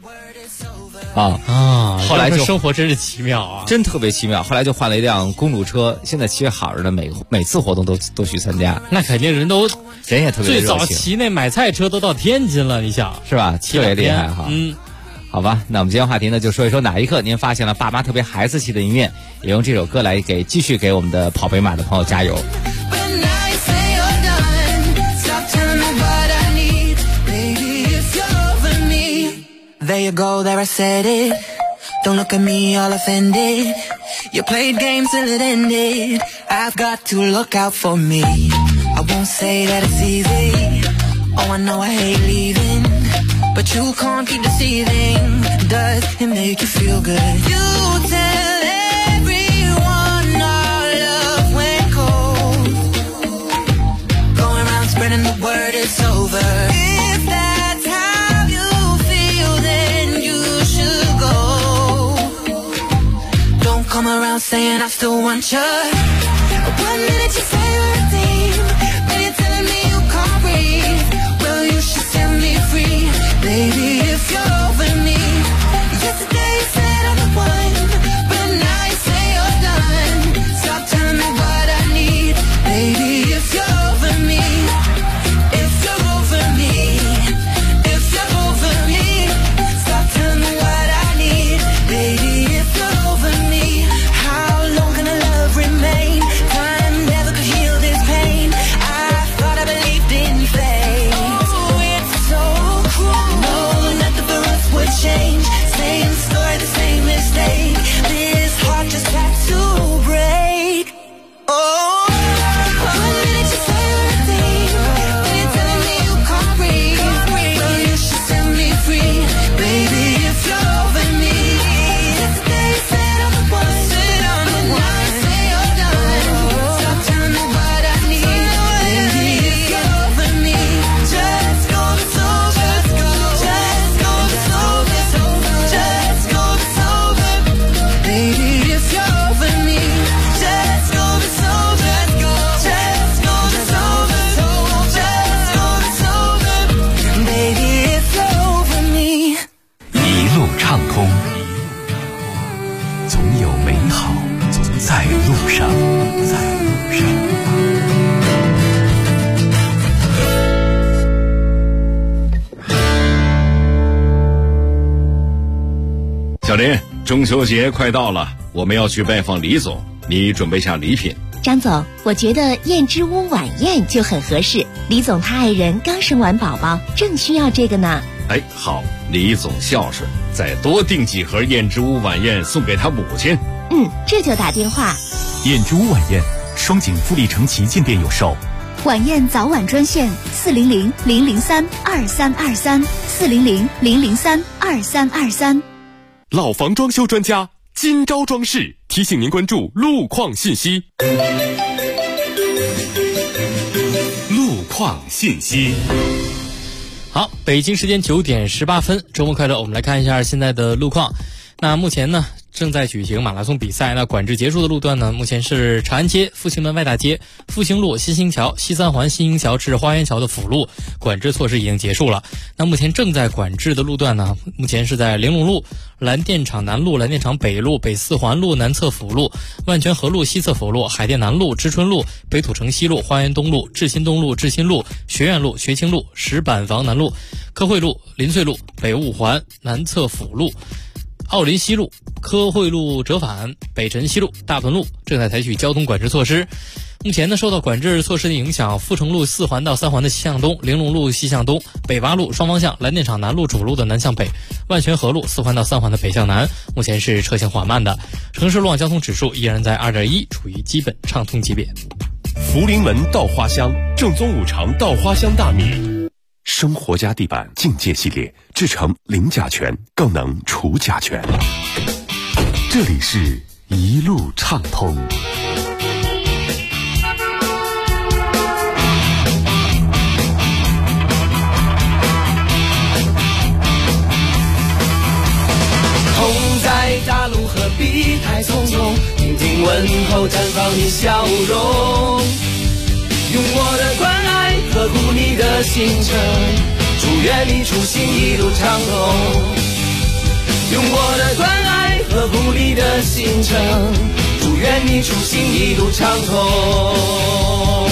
后来就生活真是奇妙啊， 真特别奇妙。后来就换了一辆公路车，现在骑得好着呢，每次活动都去参加。 那肯定人也特别热情。 最早骑那买菜车都到天津了，你想是吧？特别厉害哈。好吧，那我们今天话题呢，就说一说哪一刻您发现了爸妈特别孩子气的一面，也用这首歌来继续给我们的跑北马的朋友加油。 There you go, there I said it. Don't look at me all offended. You played games till it ended. I've got to look out for me. I won't say that it's easy. Oh, I know I hate leaving, but you can't keep deceiving. Does it make you feel good? You tell everyone our love went cold. Going around spreading the word it's over. If that's how you feel, then you should go. Don't come around saying I still want you. 1 minute you say you're a team, then you're telling me you can't breathe. Well, you should set me free, baby, if you're over me. Yesterday you said I'm the one, but now you say you're done. Stop telling me what I need, baby, if you're over me. If you're over me, if you're over me. Stop telling me what I need, baby, if you're over me. How long can a love remain? Time never could heal this pain. I thought I believed in fate. Oh, it's so cruel. No, nothing for us would change. Same story, the same mistake. This heart just had to break. Oh, 1 minute you say you're a thing, then you're telling me you can't breathe. Well, you should set me free, baby, if you're over me. Yesterday you said I'm the one, but now you say you're done. Stop telling me what I need, baby, if you're over me. Just go sober, just go sober, just go sober, baby, if you're over me. Just go sober, just go sober, just go sober, baby, if you're over me. 一路畅通，总有美好在路上， 小林，中秋节快到了，我们要去拜访李总，你准备下礼品。 张总，我觉得燕之屋晚宴就很合适。李总他爱人刚生完宝宝，正需要这个呢。 哎，好，李总孝顺，再多订几盒燕之屋晚宴送给他母亲。 这就打电话。 燕之屋晚宴，双井富力城旗舰店有售。 晚宴早晚专线400-003-2323，400-003-2323。 老房装修专家金招装饰提醒您关注路况信息。 路况信息。 好，北京时间9点18分，周末快乐。我们来看一下现在的路况。那目前呢，正在举行马拉松比赛。那管制结束的路段呢，目前是长安街、复兴门外大街、复兴路、新兴桥、西三环新兴桥至花园桥的辅路，管制措施已经结束了。那目前正在管制的路段呢，目前是在玲珑路、蓝电厂南路、蓝电厂北路、北四环路南侧辅路、万泉河路西侧辅路、海淀南路、知春路、北土城西路、花园东路、志新东路、志新路、学院路、学清路、石板房南路、科汇路、林萃路、北五环南侧辅路、奥林西路、科汇路折返、北辰西路、大屯路正在采取交通管制措施。目前呢，受到管制措施的影响，阜成路4环到3环的西向东、玲珑路西向东、北八路双方向、蓝电厂南路主路的南向北、万泉河路4环到3环的北向南，目前是车行缓慢的。城市路网交通指数依然在2.1，处于基本畅通级别。 福临门稻花香，正宗五常稻花香大米。 生活家地板境界系列制成零甲醛，更能除甲醛。这里是一路畅通。 痛在大路何必太匆匆，听听问候绽放你笑容，用我的关爱呵护你的行程，祝愿你出行一路畅通。用我的关爱呵护你的行程，祝愿你出行一路畅通。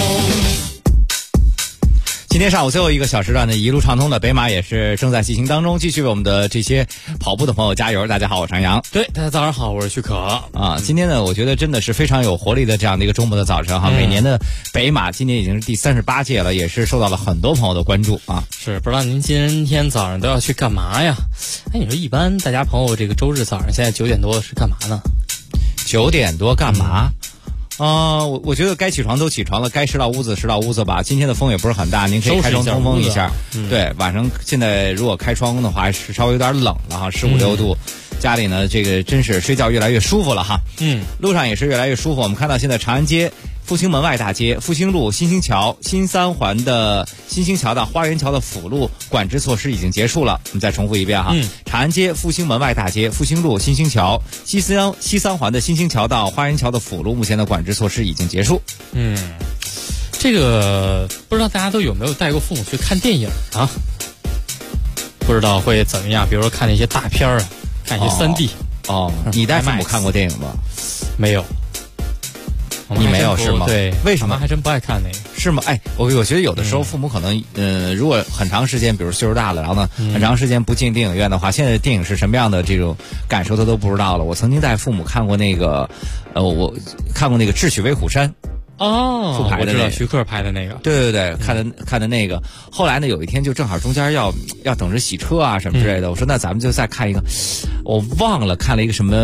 今天上午最后一个小时段的一路畅通的北马也是正在进行当中，继续为我们的这些跑步的朋友加油。大家好，我是杨洋。 对，大家早上好，我是许可啊。今天呢，我觉得真的是非常有活力的这样的一个周末的早晨哈。每年的北马今年已经是第38届了，也是受到了很多朋友的关注啊。 是，不知道您今天早上都要去干嘛呀？哎，你说一般大家朋友这个周日早上现在9点多是干嘛呢 ？9点多干嘛？我觉得该起床都起床了，该拾到屋子拾到屋子吧。今天的风也不是很大，您可以开窗通风一下。对，晚上现在如果开窗的话，是稍微有点冷了哈，15、16度。家里呢，这个真是睡觉越来越舒服了哈。路上也是越来越舒服。我们看到现在长安街、复兴门外大街、复兴路、新兴桥、新三环的新兴桥到花园桥的辅路管制措施已经结束了。我们再重复一遍哈。长安街、复兴门外大街、复兴路、新兴桥、西三环的新兴桥到花园桥的辅路，目前的管制措施已经结束。 这个不知道大家都有没有带过父母去看电影啊？不知道会怎么样？比如说看那些大片啊，看一些3D。 你带父母看过电影吗？ 没有。 你没有是吗？ 对， 为什么？ 还真不爱看那个， 是吗？哎，我觉得有的时候父母可能，如果很长时间，比如岁数大了，然后呢，很长时间不进电影院的话，现在的电影是什么样的这种感受，他都不知道了。我曾经带父母看过那个，我看过那个《智取威虎山》。 哦， 复排的我知道徐克拍的那个。 对，看的那个。后来呢，有一天就正好中间要等着洗车啊什么之类的。我说那咱们就再看一个，我忘了看了一个什么。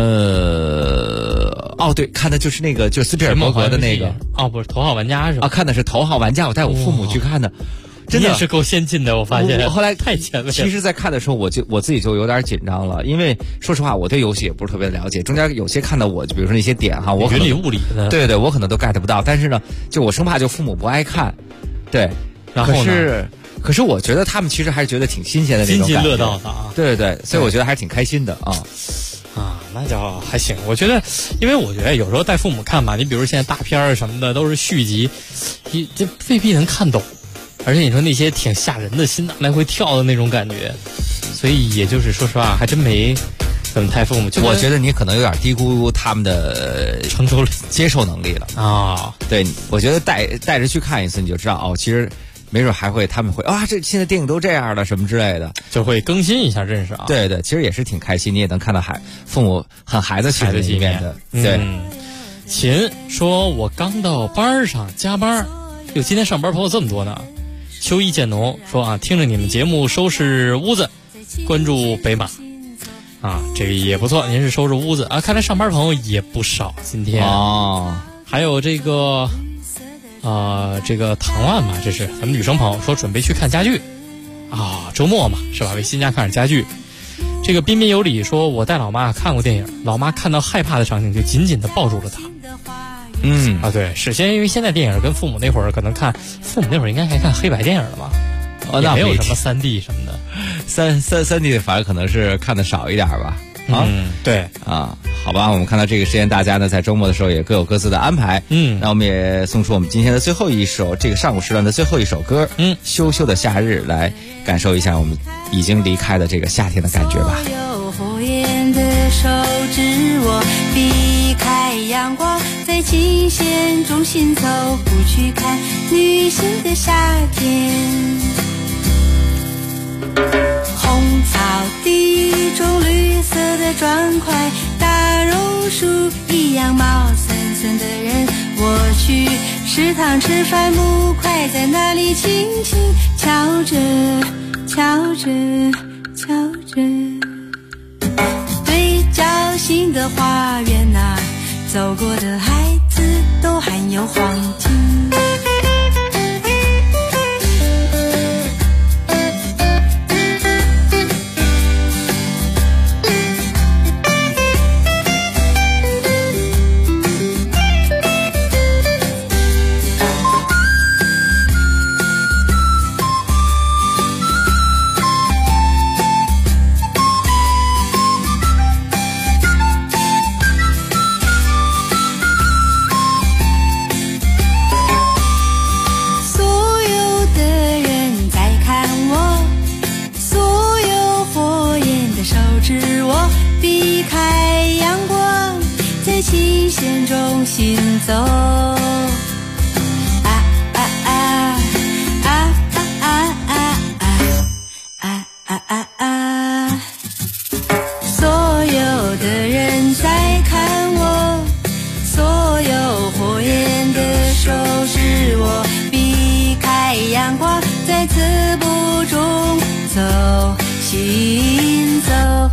对，看的就是那个，就是斯皮尔伯格的那个。 不是《头号玩家》是吧？ 看的是《头号玩家》，我带我父母去看的。真的也是够先进的，我发现。 我后来太前卫了。 其实，在看的时候，我自己就有点紧张了，因为说实话，我对游戏也不是特别了解。中间有些看到我，比如说那些点哈，我可能云里雾里的。 对，我可能都 get 不到。但是呢，就我生怕就父母不爱看，对。 然后呢？可是我觉得他们其实还是觉得挺新鲜的那种感觉， 津津乐道的啊。 对，所以我觉得还是挺开心的啊。 那叫还行。我觉得，因为我觉得有时候带父母看吧，你比如现在大片什么的都是续集，这未必能看懂。而且你说那些挺吓人的，心脏来回跳的那种感觉，所以也就是说实话，还真没怎么太父母。 我觉得你可能有点低估他们的承受力、 接受能力了啊。 对，我觉得带着去看一次，你就知道其实没准他们会这现在电影都这样了什么之类的， 就会更新一下认识啊。 对，其实也是挺开心，你也能看到父母很孩子气的一面的。对。 秦说：“我刚到班上加班，哟，今天上班朋友这么多呢。”秋意渐浓说：“啊，听着你们节目收拾屋子，关注北马，啊，这个也不错。您是收拾屋子啊，看来上班朋友也不少。今天哦， 还有这个，这个唐万嘛，这是咱们女生朋友说准备去看家具，啊，周末嘛是吧？为新家看点家具。”这个彬彬有礼说：“我带老妈看过电影，老妈看到害怕的场景就紧紧地抱住了她。”对，是因为现在电影跟父母那会儿可能看，父母那会儿应该还看黑白电影了吧？也没有什么3D 什么的 ，3D 反而可能是看的少一点吧。 对啊，好吧，我们看到这个时间，大家呢在周末的时候也各有各自的安排。那我们也送出我们今天的最后一首，这个上午时段的最后一首歌，羞羞的夏日，来感受一下我们已经离开的这个夏天的感觉吧。 有火焰的手指我避开阳光，在琴弦中行走，不去看旅行的夏天。红草地中绿色的砖块，大榕树一样毛森森的人，我去食堂吃饭不快，在那里轻轻瞧着瞧着瞧着，对角形的花园啊，走过的孩子都含有黄金。行走，所有的人在看我，所有火焰的手指我避开阳光，在刺步中走，行走。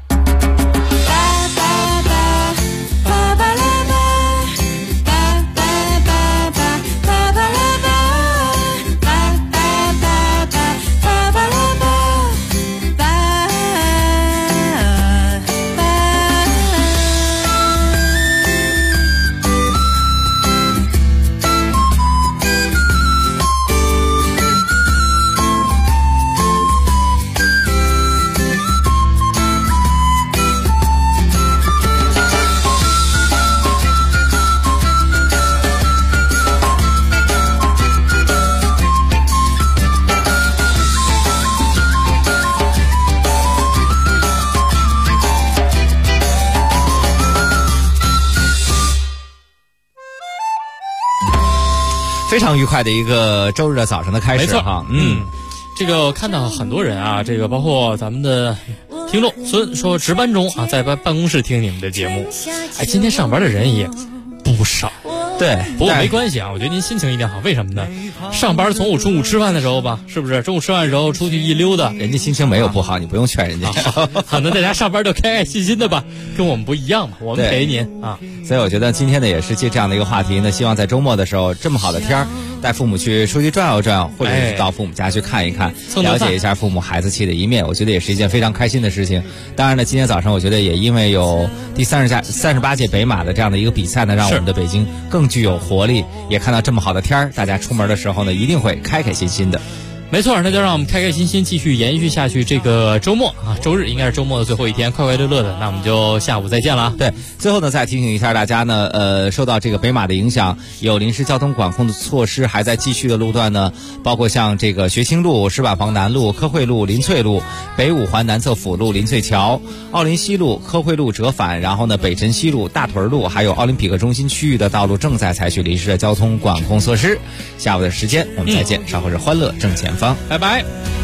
非常愉快的一个周日的早上的开始哈。 这个我看到很多人啊，这个包括咱们的听众孙说值班中啊，在办公室听你们的节目，今天上班的人也不少。 对， 不过没关系啊，我觉得您心情一定好。为什么呢？上班从中午吃饭的时候吧，是不是？中午吃饭的时候出去一溜达， 人家心情没有不好，你不用劝人家。 好，那大家上班都开开心心的吧，跟我们不一样嘛，我们陪您啊。 所以我觉得今天呢，也是借这样的一个话题呢，希望在周末的时候，这么好的天儿，带父母去出去转悠转悠，或者是到父母家去看一看，了解一下父母孩子气的一面，我觉得也是一件非常开心的事情。当然呢，今天早上我觉得也因为有第38届北马的这样的一个比赛呢，让我们的北京更具有活力，也看到这么好的天儿，大家出门的时候呢，一定会开开心心的。 没错，那就让我们开开心心继续延续下去。这个周末啊，周日应该是周末的最后一天，快快乐乐的。那我们就下午再见了。 对，最后呢，再提醒一下大家呢，受到这个北马的影响，有临时交通管控的措施还在继续的路段呢，包括像这个学清路、石板房南路、科惠路、林翠路、北五环南侧辅路、林翠桥、奥林西路、科惠路折返，然后呢，北辰西路、大屯路，还有奥林匹克中心区域的道路正在采取临时的交通管控措施。下午的时间我们再见，稍后是欢乐正前方。 拜拜。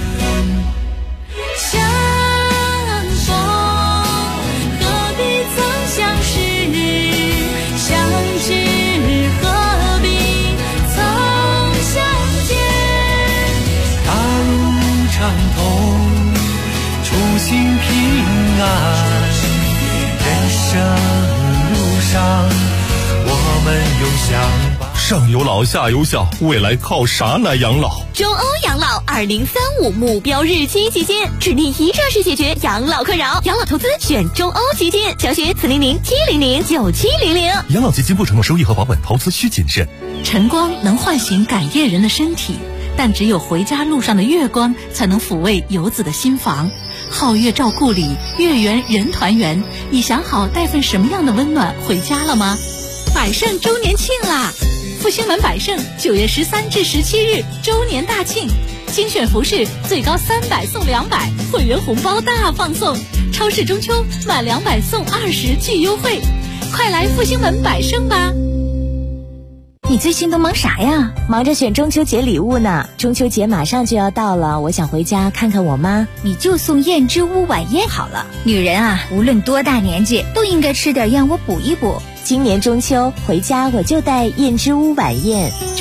相逢，何必曾相识？相畅通，初心平安。人生路上，我们永相伴。 上有老下有小，未来靠啥来养老？ 中欧养老2035目标日期基金，致力一站式解决养老困扰。养老投资选中欧基金，小学400-700-9700。 养老基金不承诺收益和保本，投资需谨慎。 晨光能唤醒赶夜人的身体，但只有回家路上的月光才能抚慰游子的心房。皓月照故里，月圆人团圆。你想好带份什么样的温暖回家了吗？百盛周年庆啦！复兴门百盛9月13至17日周年大庆，精选服饰最高300送200，会员红包大放送，超市中秋满200送20巨优惠，快来复兴门百盛吧！ 你最近都忙啥呀？忙着选中秋节礼物呢。中秋节马上就要到了，我想回家看看我妈。 你就送燕之屋晚宴好了。女人啊，无论多大年纪，都应该吃点燕窝补一补。 今年中秋回家我就带燕之屋晚宴。